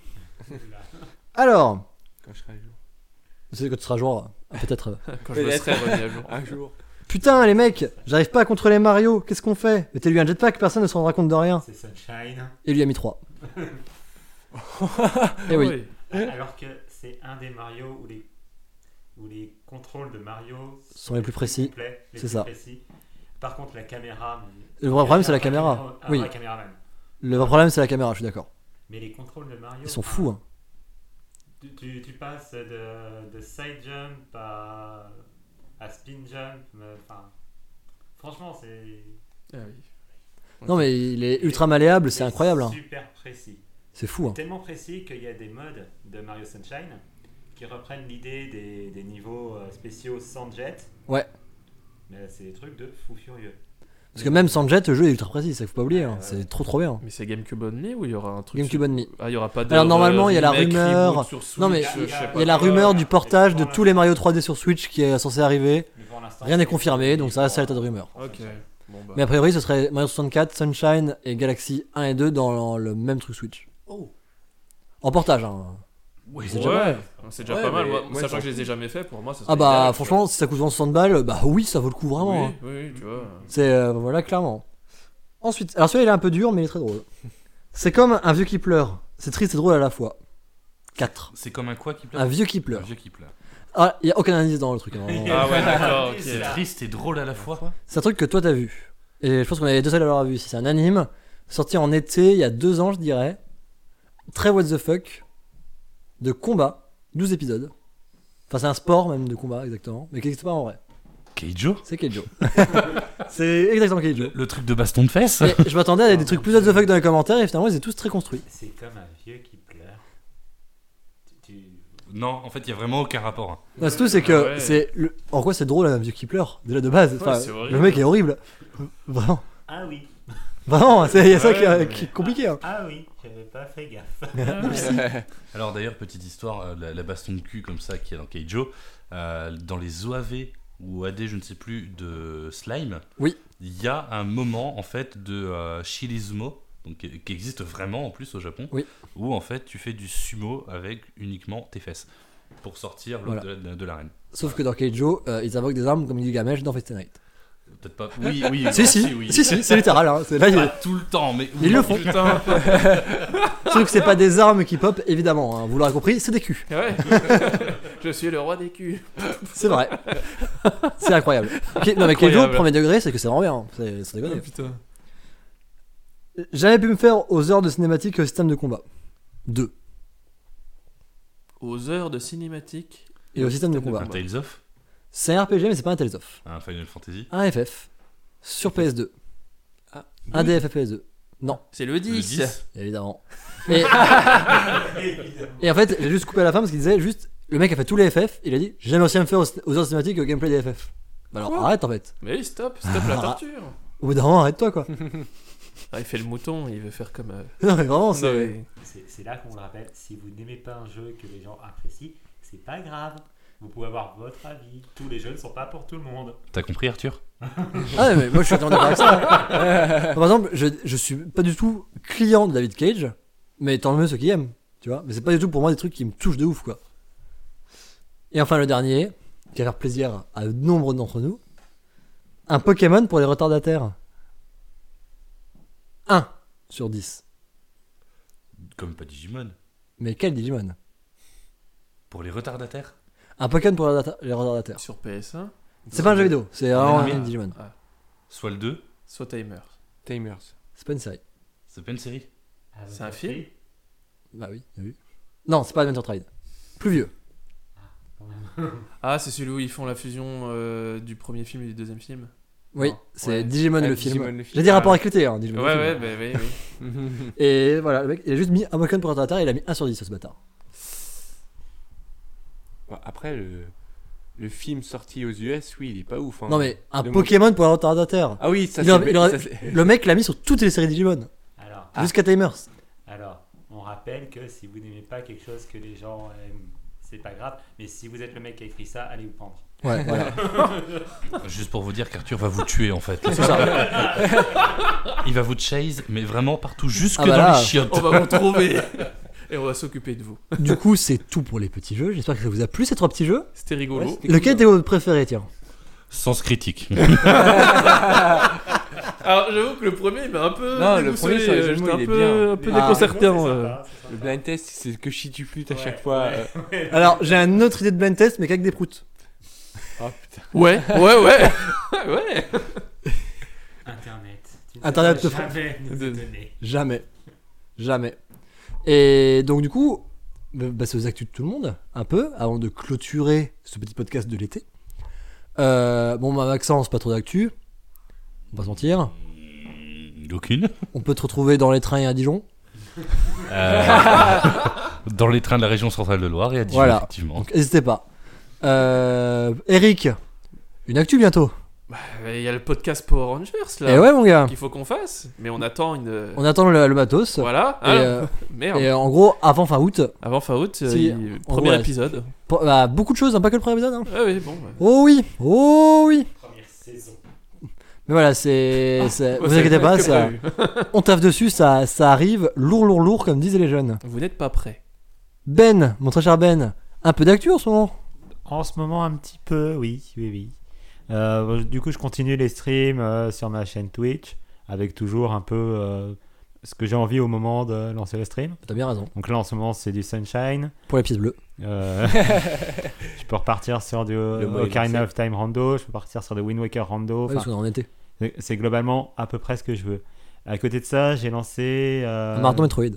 Alors. Quand je serai à jour. C'est quand tu seras jour. ah, Peut-être. euh. quand je me serai revenu à jour. Un jour. Putain, les mecs, j'arrive pas à contrôler Mario. Qu'est-ce qu'on fait? Mettez-lui un jetpack, personne ne se rendra compte de rien. C'est Sunshine. Et lui a mis trois. Et oui. Ah Alors que c'est un des Mario où les où les contrôles de Mario Sont les plus précis. complets, les C'est plus ça. précis. Par contre, la caméra. Le vrai problème, c'est la Un caméra. caméra- Un Oui. vrai caméraman. Le vrai problème, c'est la caméra, je suis d'accord. Mais les contrôles de Mario. Ils sont fous, hein. Tu, tu, tu passes de, de side jump à, à spin jump. mais, Enfin, franchement, c'est. Ah oui. Non, mais il est ultra malléable, c'est il est incroyable. hein. Super précis. C'est fou. Hein. Tellement précis qu'il y a des modes de Mario Sunshine qui reprennent l'idée des, des niveaux euh, spéciaux sans jet. Ouais. Mais c'est des trucs de fou furieux. Parce que même sans jet, le jeu est ultra précis, ça faut pas oublier. hein. Ouais, ouais. C'est trop trop bien. Mais c'est GameCube Only ou il y aura un truc GameCube sur- Only. Ah, il y aura pas de. Alors, normalement, il y a la remake, rumeur- reboot sur Switch, Non, mais je sais Il y a la pas. rumeur du portage de Et pour tous les Mario trois D sur Switch qui est censé arriver. Mais pour l'instant, Rien n'est c'est- confirmé, donc ça reste à l'état de rumeur. Ok. Bon, bah. Mais a priori, ce serait Mario soixante-quatre, Sunshine et Galaxy un et deux dans le même truc Switch. Oh. En portage, hein. Oui, C'est déjà pas Ouais, mal. c'est déjà Ouais, pas mal. mais Moi, moi, sachant j'en que je les ai jamais fait, pour moi, ça Ah serait bah, idéal, franchement, si ça coûte soixante balles, bah oui, ça vaut le coup quoi. vraiment. Oui, hein. oui, oui, tu vois. C'est euh, voilà, clairement. Ensuite, alors celui-là il est un peu dur, mais il est très drôle. C'est comme un vieux qui pleure. C'est triste et drôle à la fois. quatre. C'est comme un quoi qui pleure Un vieux qui Un pleure. vieux qui pleure. Ah, il y a aucun indice dans le truc. hein. Ah ouais, d'accord, ok. C'est triste et drôle à la fois. C'est un truc que toi t'as vu. Et je pense qu'on est les deux seuls à l'avoir vu ici. C'est un anime sorti en été, il y a deux ans, je dirais. Très what the fuck. De combat. douze épisodes. Enfin, c'est un sport même de combat, exactement. Mais qui n'existe pas en vrai. Keijo C'est Keijo. C'est exactement Keijo. le, le truc de baston de fesses Et je m'attendais à des trucs plus what the fuck dans les commentaires et finalement ils étaient tous très construits. C'est comme un vieux qui pleure. Tu- tu- Non, en fait, il y a vraiment aucun rapport. hein. Non, surtout c'est que Ouais. c'est le... en quoi c'est drôle un vieux qui pleure déjà de base. Enfin, c'est horrible. le mec est horrible. Vraiment. Ah oui. Vraiment, c'est il y a ça Ouais, qui, est- mais- qui est compliqué. hein. Ah oui, j'avais pas fait gaffe. Alors d'ailleurs, petite histoire, euh, la, la baston de cul comme ça qu'il y a dans Keijo, euh, dans les O A V ou A D, je ne sais plus, de Slime, Oui. il y a un moment en fait de euh, Shirizumo, donc, qui, qui existe vraiment en plus au Japon, Oui. où en fait tu fais du sumo avec uniquement tes fesses pour sortir l'autre Voilà. de, de- de l'arène. Sauf que dans Keijo, euh, ils invoquent des armes comme Gilgamesh dans Fate Night. Peut-être pas. Oui, oui. Si, si, aussi, oui. si, si, c'est littéral. Hein. C'est là, il... Pas tout le temps, mais. Ils le font. Putain. Sauf que c'est pas des armes qui pop, évidemment. hein. Vous l'aurez compris, c'est des culs. Ouais. Je suis le roi des culs. C'est vrai. C'est incroyable. Ok, non, mais Keijo, Incroyable. premier degré, c'est que c'est vraiment bien. hein. C'est c'est déconné. putain. J'avais pu me faire aux heures de cinématique au système de combat. deux. Aux heures de cinématique. Et au système de combat. Un Tales of, C'est un R P G, mais c'est pas un Tales of. un Final Fantasy. Un F F. Sur P S deux. Ah, Un D F F P S deux. Non, C'est le Le dix. dix. évidemment. Et, et en fait, j'ai juste coupé à la fin parce qu'il disait juste le mec a fait tous les F F, il a dit j'aime aussi me faire aux, aux heures cinématiques au gameplay des F F. Bah alors Quoi arrête en fait. Mais stop, stop la torture. Au bout d'un moment, arrête-toi quoi. Ah, il fait le mouton, il veut faire comme. euh, Non mais vraiment, non, c'est. mais- C'est c'est là qu'on le rappelle, si vous n'aimez pas un jeu que les gens apprécient, c'est pas grave. Vous pouvez avoir votre avis. Tous les jeux ne sont pas pour tout le monde. T'as compris, Arthur? Ah mais moi je suis totalement d'accord avec ça. hein. Par exemple, je, je suis pas du tout client de David Cage, mais tant mieux ceux qui aiment, tu vois. Mais c'est pas du tout pour moi des trucs qui me touchent de ouf quoi. Et enfin le dernier, qui va faire plaisir à nombre d'entre nous, un Pokémon pour les retardataires. un sur dix. Comme pas Digimon. Mais quel Digimon? Pour les retardataires? Un Pokémon pour les retardata- les retardataires. Sur P S un. C'est pas un jeu vidéo, c'est vraiment animé. un Digimon. Soit le deux, Soit Timer. Timers. C'est pas une série. c'est pas une série. C'est un film Bah oui, t'as vu. Non, c'est pas Adventure Trade. Plus vieux. Ah, c'est celui où ils font la fusion euh, du premier film et du deuxième film. Oui, Non. c'est Ouais. Digimon Ah, le Digimon film. le film. J'ai des Ah, rapports ouais. avec l'été, hein, Digimon Ouais, le film. ouais, bah, oui, oui. Et voilà, le mec, il a juste mis un Pokémon pour retardataire et il a mis un sur dix, ce bâtard. Bon, après, le, le film sorti aux U S, oui, il est pas ouf. hein. Non mais un Le Pokémon pour un retardataire. Ah oui, ça Il c'est. aurait- il aurait- ça, c'est- Le mec l'a mis sur toutes les séries Digimon, Alors, Ah. jusqu'à Timers. alors, on rappelle que si vous n'aimez pas quelque chose que les gens aiment, c'est pas grave. Mais si vous êtes le mec qui a écrit ça, allez vous pendre. Ouais, voilà. Juste pour vous dire qu'Arthur va vous tuer en fait. C'est ça. Il va vous chase, mais vraiment partout, jusque Ah bah dans là. les chiottes. On va vous trouver. Et on va s'occuper de vous. Du coup, c'est tout pour les petits jeux. J'espère que ça vous a plu ces trois petits jeux. C'était rigolo. Ouais, c'était Lequel cool, était votre préféré, tiens? Sens critique. Alors j'avoue que le premier il m'a un peu Non, le déboussolé, premier sur les jeux de j'étais mots, un il est peu, bien. un peu Ah. déconcertant. euh. Le blind test, c'est que chi tu flûtes à chaque fois. euh. Alors, j'ai une autre idée de blind test, mais qu'avec des proutes. Oh putain. Ouais, ouais, ouais, ouais. Internet. Tu ne Internet sauras te jamais nous De- étonner. Jamais. Jamais. Et donc, du coup, bah, bah, c'est aux actus de tout le monde, un peu, avant de clôturer ce petit podcast de l'été. Euh, bon, bah, Maxence, pas trop d'actu. On va se mentir. Hmm, Aucune. On peut te retrouver dans les trains à Dijon. Euh, dans les trains de la région centrale de Loire et à Dijon, Voilà. effectivement. Donc, n'hésitez pas. Euh, Eric, une actu bientôt. Bah, il y a le podcast Power Rangers là. Et ouais, mon gars. Qu'il faut qu'on fasse, mais on attend une. On attend le, le matos. Voilà. Et, hein. euh, Merde. et en gros, avant fin août, Avant fin août, euh, Si, il- en premier gros, là, épisode. pour- bah, beaucoup de choses, hein, pas que le premier épisode. Hein. Ah oui, bon. ouais. Oh oui, oh oui. Première saison. Mais voilà, c'est. c'est- Ouais, vous c'est inquiétez pas, que ça, prévu. on taffe dessus, ça, ça arrive lourd, lourd, lourd, comme disaient les jeunes. Vous n'êtes pas prêts. Ben, mon très cher Ben, un peu d'actu en ce moment. En ce moment, un petit peu, oui, oui, oui. Euh, du coup, je continue les streams euh, sur ma chaîne Twitch, avec toujours un peu euh, ce que j'ai envie au moment de lancer le stream. T'as bien raison. Donc là, en ce moment, c'est du Sunshine. Pour les pièces bleues. Euh, je peux repartir sur du Le mot est Ocarina lancé. of Time Rando, je peux partir sur du Wind Waker Rando. Ouais, Enfin, parce qu'on est en été. c'est- c'est globalement à peu près ce que je veux. À côté de ça, j'ai lancé. Euh... Un marathon Metroid.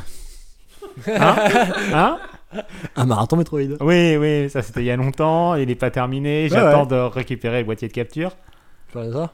Hein Hein Un marathon Metroid. Oui, oui, ça c'était il y a longtemps, il est pas terminé, j'attends de récupérer le boîtier de capture. Tu parlais de ça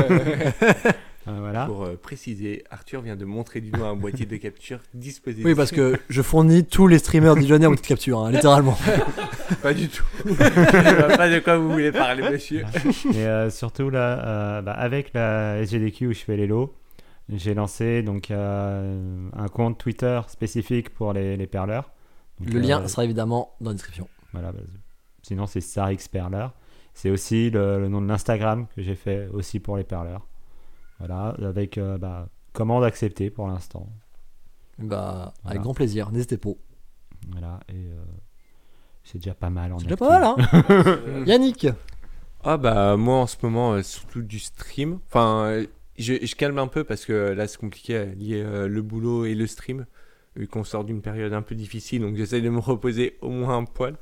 Euh, voilà. Pour euh, préciser, Arthur vient de montrer du doigt un boîtier de capture disposé. Oui, parce que je fournis tous les streamers Dijonais en petite capture, hein, littéralement. Pas du tout. Je vois pas de quoi vous voulez parler, monsieur. Et euh, surtout là, euh, bah, avec la S G D Q où je fais les lots, j'ai lancé donc euh, un compte Twitter spécifique pour les, les perleurs. Donc, Le euh, lien sera évidemment dans la description. Voilà, bah, sinon c'est Sarix Perleur. C'est aussi le, le nom de l'Instagram que j'ai fait aussi pour les perleurs. Voilà, avec euh, bah, commande acceptée pour l'instant. Bah, Voilà. avec grand plaisir, n'hésitez pas. Voilà, et euh, c'est déjà pas mal en C'est déjà actu. pas mal, hein Yannick. Ah bah moi en ce moment euh, surtout du stream. Enfin euh, je, je calme un peu parce que là c'est compliqué à lier euh, le boulot et le stream vu qu'on sort d'une période un peu difficile donc j'essaye de me reposer au moins un poil.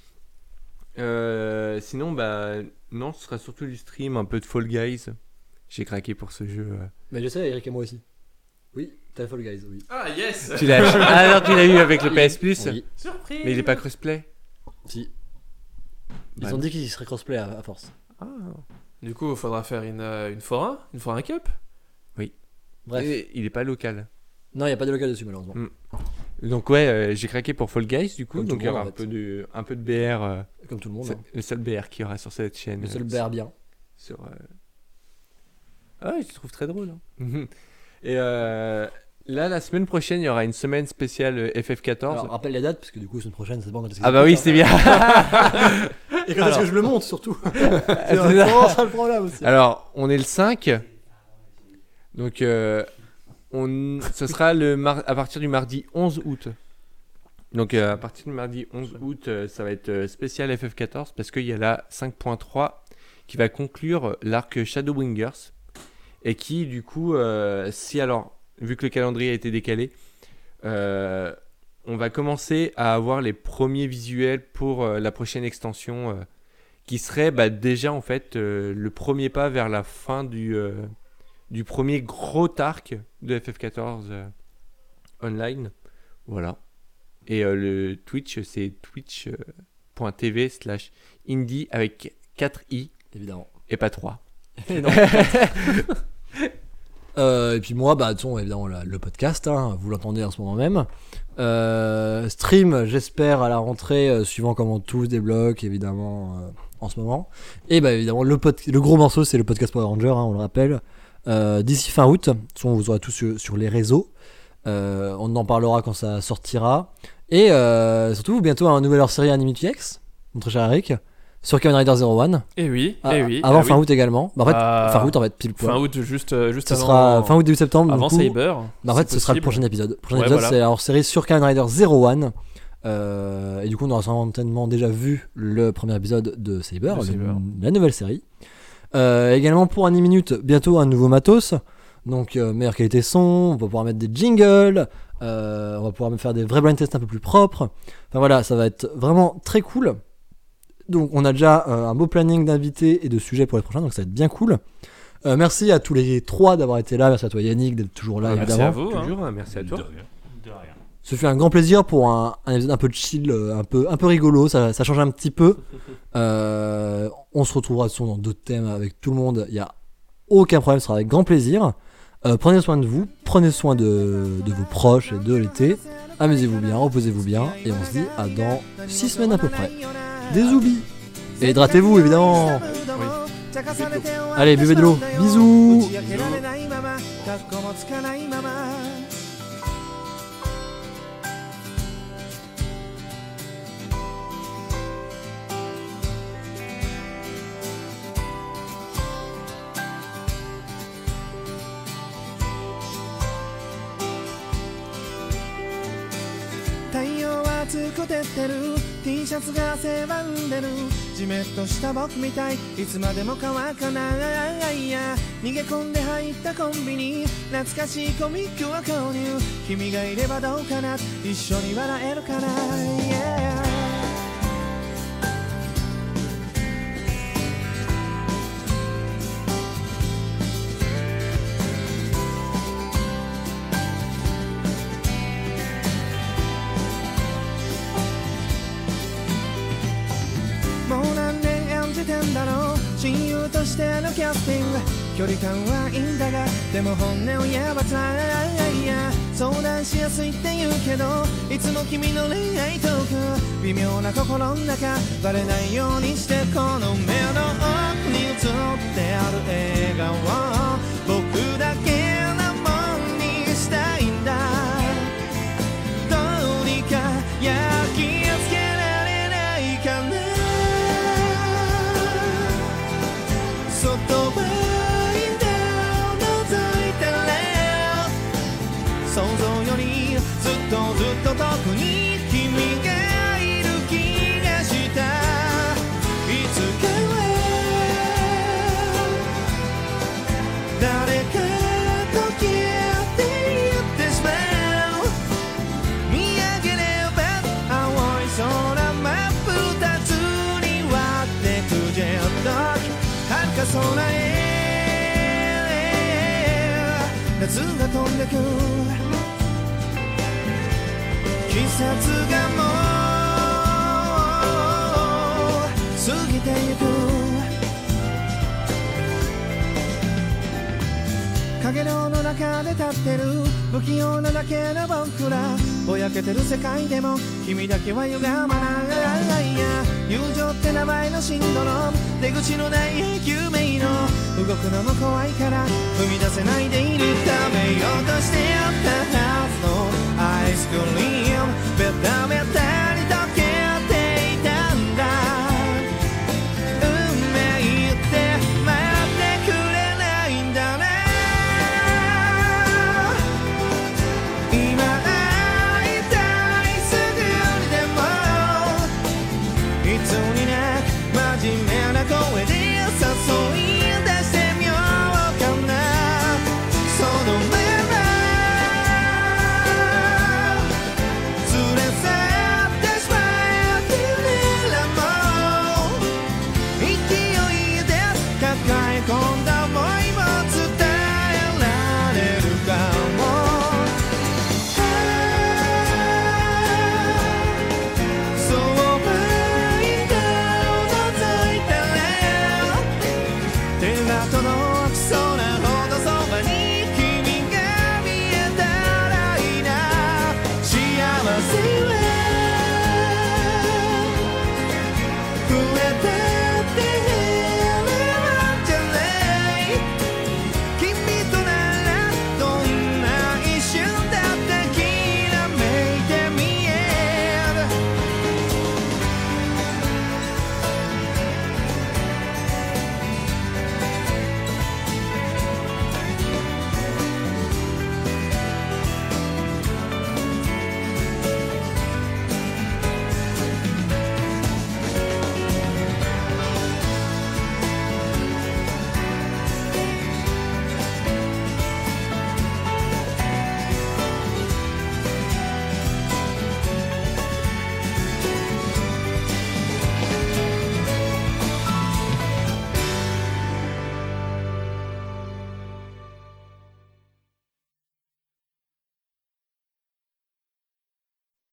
Euh, sinon bah non ce sera surtout du stream, un peu de Fall Guys. J'ai craqué pour ce jeu. euh. Mais je sais, Eric et moi aussi. Oui, t'as Fall Guys, oui. Ah yes. Tu l'as ah non tu l'as eu avec le P S Plus. Oui, Surprise. Mais il est pas crossplay. si. Ils Bah, ont dit qu'ils seraient crossplay à, à force. Ah. Du coup, il faudra faire une euh, une forain, une forain cup. Bref. Et il est pas local. Non, il n'y a pas de local dessus, malheureusement. Mm. Donc ouais, euh, j'ai craqué pour Fall Guys du coup, Comme tout donc le il y aura monde, un en fait. peu de un peu de B R. euh, Comme tout le monde. c'est hein. le seul B R qu'il y aura sur cette chaîne. Le seul euh, B R bien. sur. euh, Ah, je trouve très drôle. hein. Et euh, là, la semaine prochaine, il y aura une semaine spéciale euh, F F quatorze. Alors, rappelle les dates, parce que du coup, la semaine prochaine, c'est bon. quand est-ce que ah bah oui, c'est bien. Et quand est-ce que je le monte, surtout C'est c'est vraiment ça. ça le problème aussi. Alors, on est le cinq. Donc, euh, on, ce sera le mar- à partir du mardi onze août. Donc, euh, à partir du mardi onze août, euh, ça va être euh, spécial F F quatorze parce qu'il y a la cinq point trois qui va conclure l'arc Shadowbringers. Et qui, du coup, euh, si alors, vu que le calendrier a été décalé, euh, on va commencer à avoir les premiers visuels pour euh, la prochaine extension euh, qui serait bah, déjà en fait euh, le premier pas vers la fin du, euh, du premier gros arc de F F quatorze euh, online. Voilà. Et euh, le Twitch, c'est twitch point t v slash indie avec quatre i Évidemment. et pas trois. Et, non. Euh, et puis moi, bah, de toute façon, évidemment, la- le podcast, hein, vous l'entendez en ce moment même. Euh, stream, j'espère, à la rentrée, euh, suivant comment tout se débloque, évidemment, euh, en ce moment. Et bah, évidemment, le, pod- le gros morceau, c'est le podcast Power Ranger, hein, on le rappelle. Euh, D'ici fin août, de toute façon, vous aurez tout sur, sur les réseaux. Euh, on en parlera quand ça sortira. Et euh, surtout, bientôt, un nouvel hors-série Anime P X, mon très cher Eric, sur Kamen Rider zéro un. Eh oui, Ah, eh oui. avant ah fin oui. août également. Bah, en fait, Ah, fin août, en fait, pile poil. Fin août, juste, euh, juste Ce avant. sera fin août, début septembre. Avant du coup. Cyber. Bah, en fait, si ce sera le possible. prochain épisode. Le prochain Ouais, épisode, voilà. c'est hors série sur Kamen Rider zéro un. Euh, et du coup, on aura certainement déjà vu le premier épisode de Saber, De le- Saber. la nouvelle série. Euh, également pour Anime Minute, bientôt un nouveau matos. Donc euh, meilleure qualité son, on va pouvoir mettre des jingles, euh, on va pouvoir faire des vrais blind tests un peu plus propres. Enfin voilà, ça va être vraiment très cool. Donc on a déjà euh, un beau planning d'invités et de sujets pour les prochains, donc ça va être bien cool. Euh, merci à tous les trois d'avoir été là, merci à toi Yannick d'être toujours là Merci évidemment. à vous. hein. Toujours, hein, merci à toi. De rien. De rien. Ce fut un grand plaisir pour un, un épisode un peu chill, euh, un peu, un peu rigolo, ça, ça change un petit peu. Euh, on se retrouvera de toute façon dans d'autres thèmes avec tout le monde, il n'y a aucun problème, ce sera avec grand plaisir. Euh, prenez soin de vous, prenez soin de, de vos proches et de l'été. Amusez-vous bien, reposez-vous bien, et on se dit à dans six semaines à peu près. Des oublis. Et hydratez-vous évidemment. Allez, buvez de l'eau. Bisous. 太陽は熱く照ってる T シャツが汗ばんでるじめっとした僕みたいいつまでも乾かないや逃げ込んで入ったコンビニ懐かしいコミックを購入君がいればどうかな一緒に笑えるかな、yeah親友としてのキャスティング距離感はいいんだがでも本音を言えば辛いや相談しやすいって言うけどいつも君の恋愛トーク微妙な心の中バレないようにしてこの目の奥に映ってある笑顔を僕だけのもんにしたいんだどうにか焼き付けられないかな外はインダを覗いたら想像よりずっとずっと遠くに君がいる気がしたいつかは誰かと消えてゆってしまう見上げれば青い空真っ二つに割ってくジェット遥か空へ夏が飛んでく季節がもう過ぎてゆく影の中で立ってる不器用なだけの僕らぼやけてる世界でも君だけは歪まないや友情って名前のシンドローム出口のない永久迷路動くのも怖いから踏み出せないでいるためようとしてやった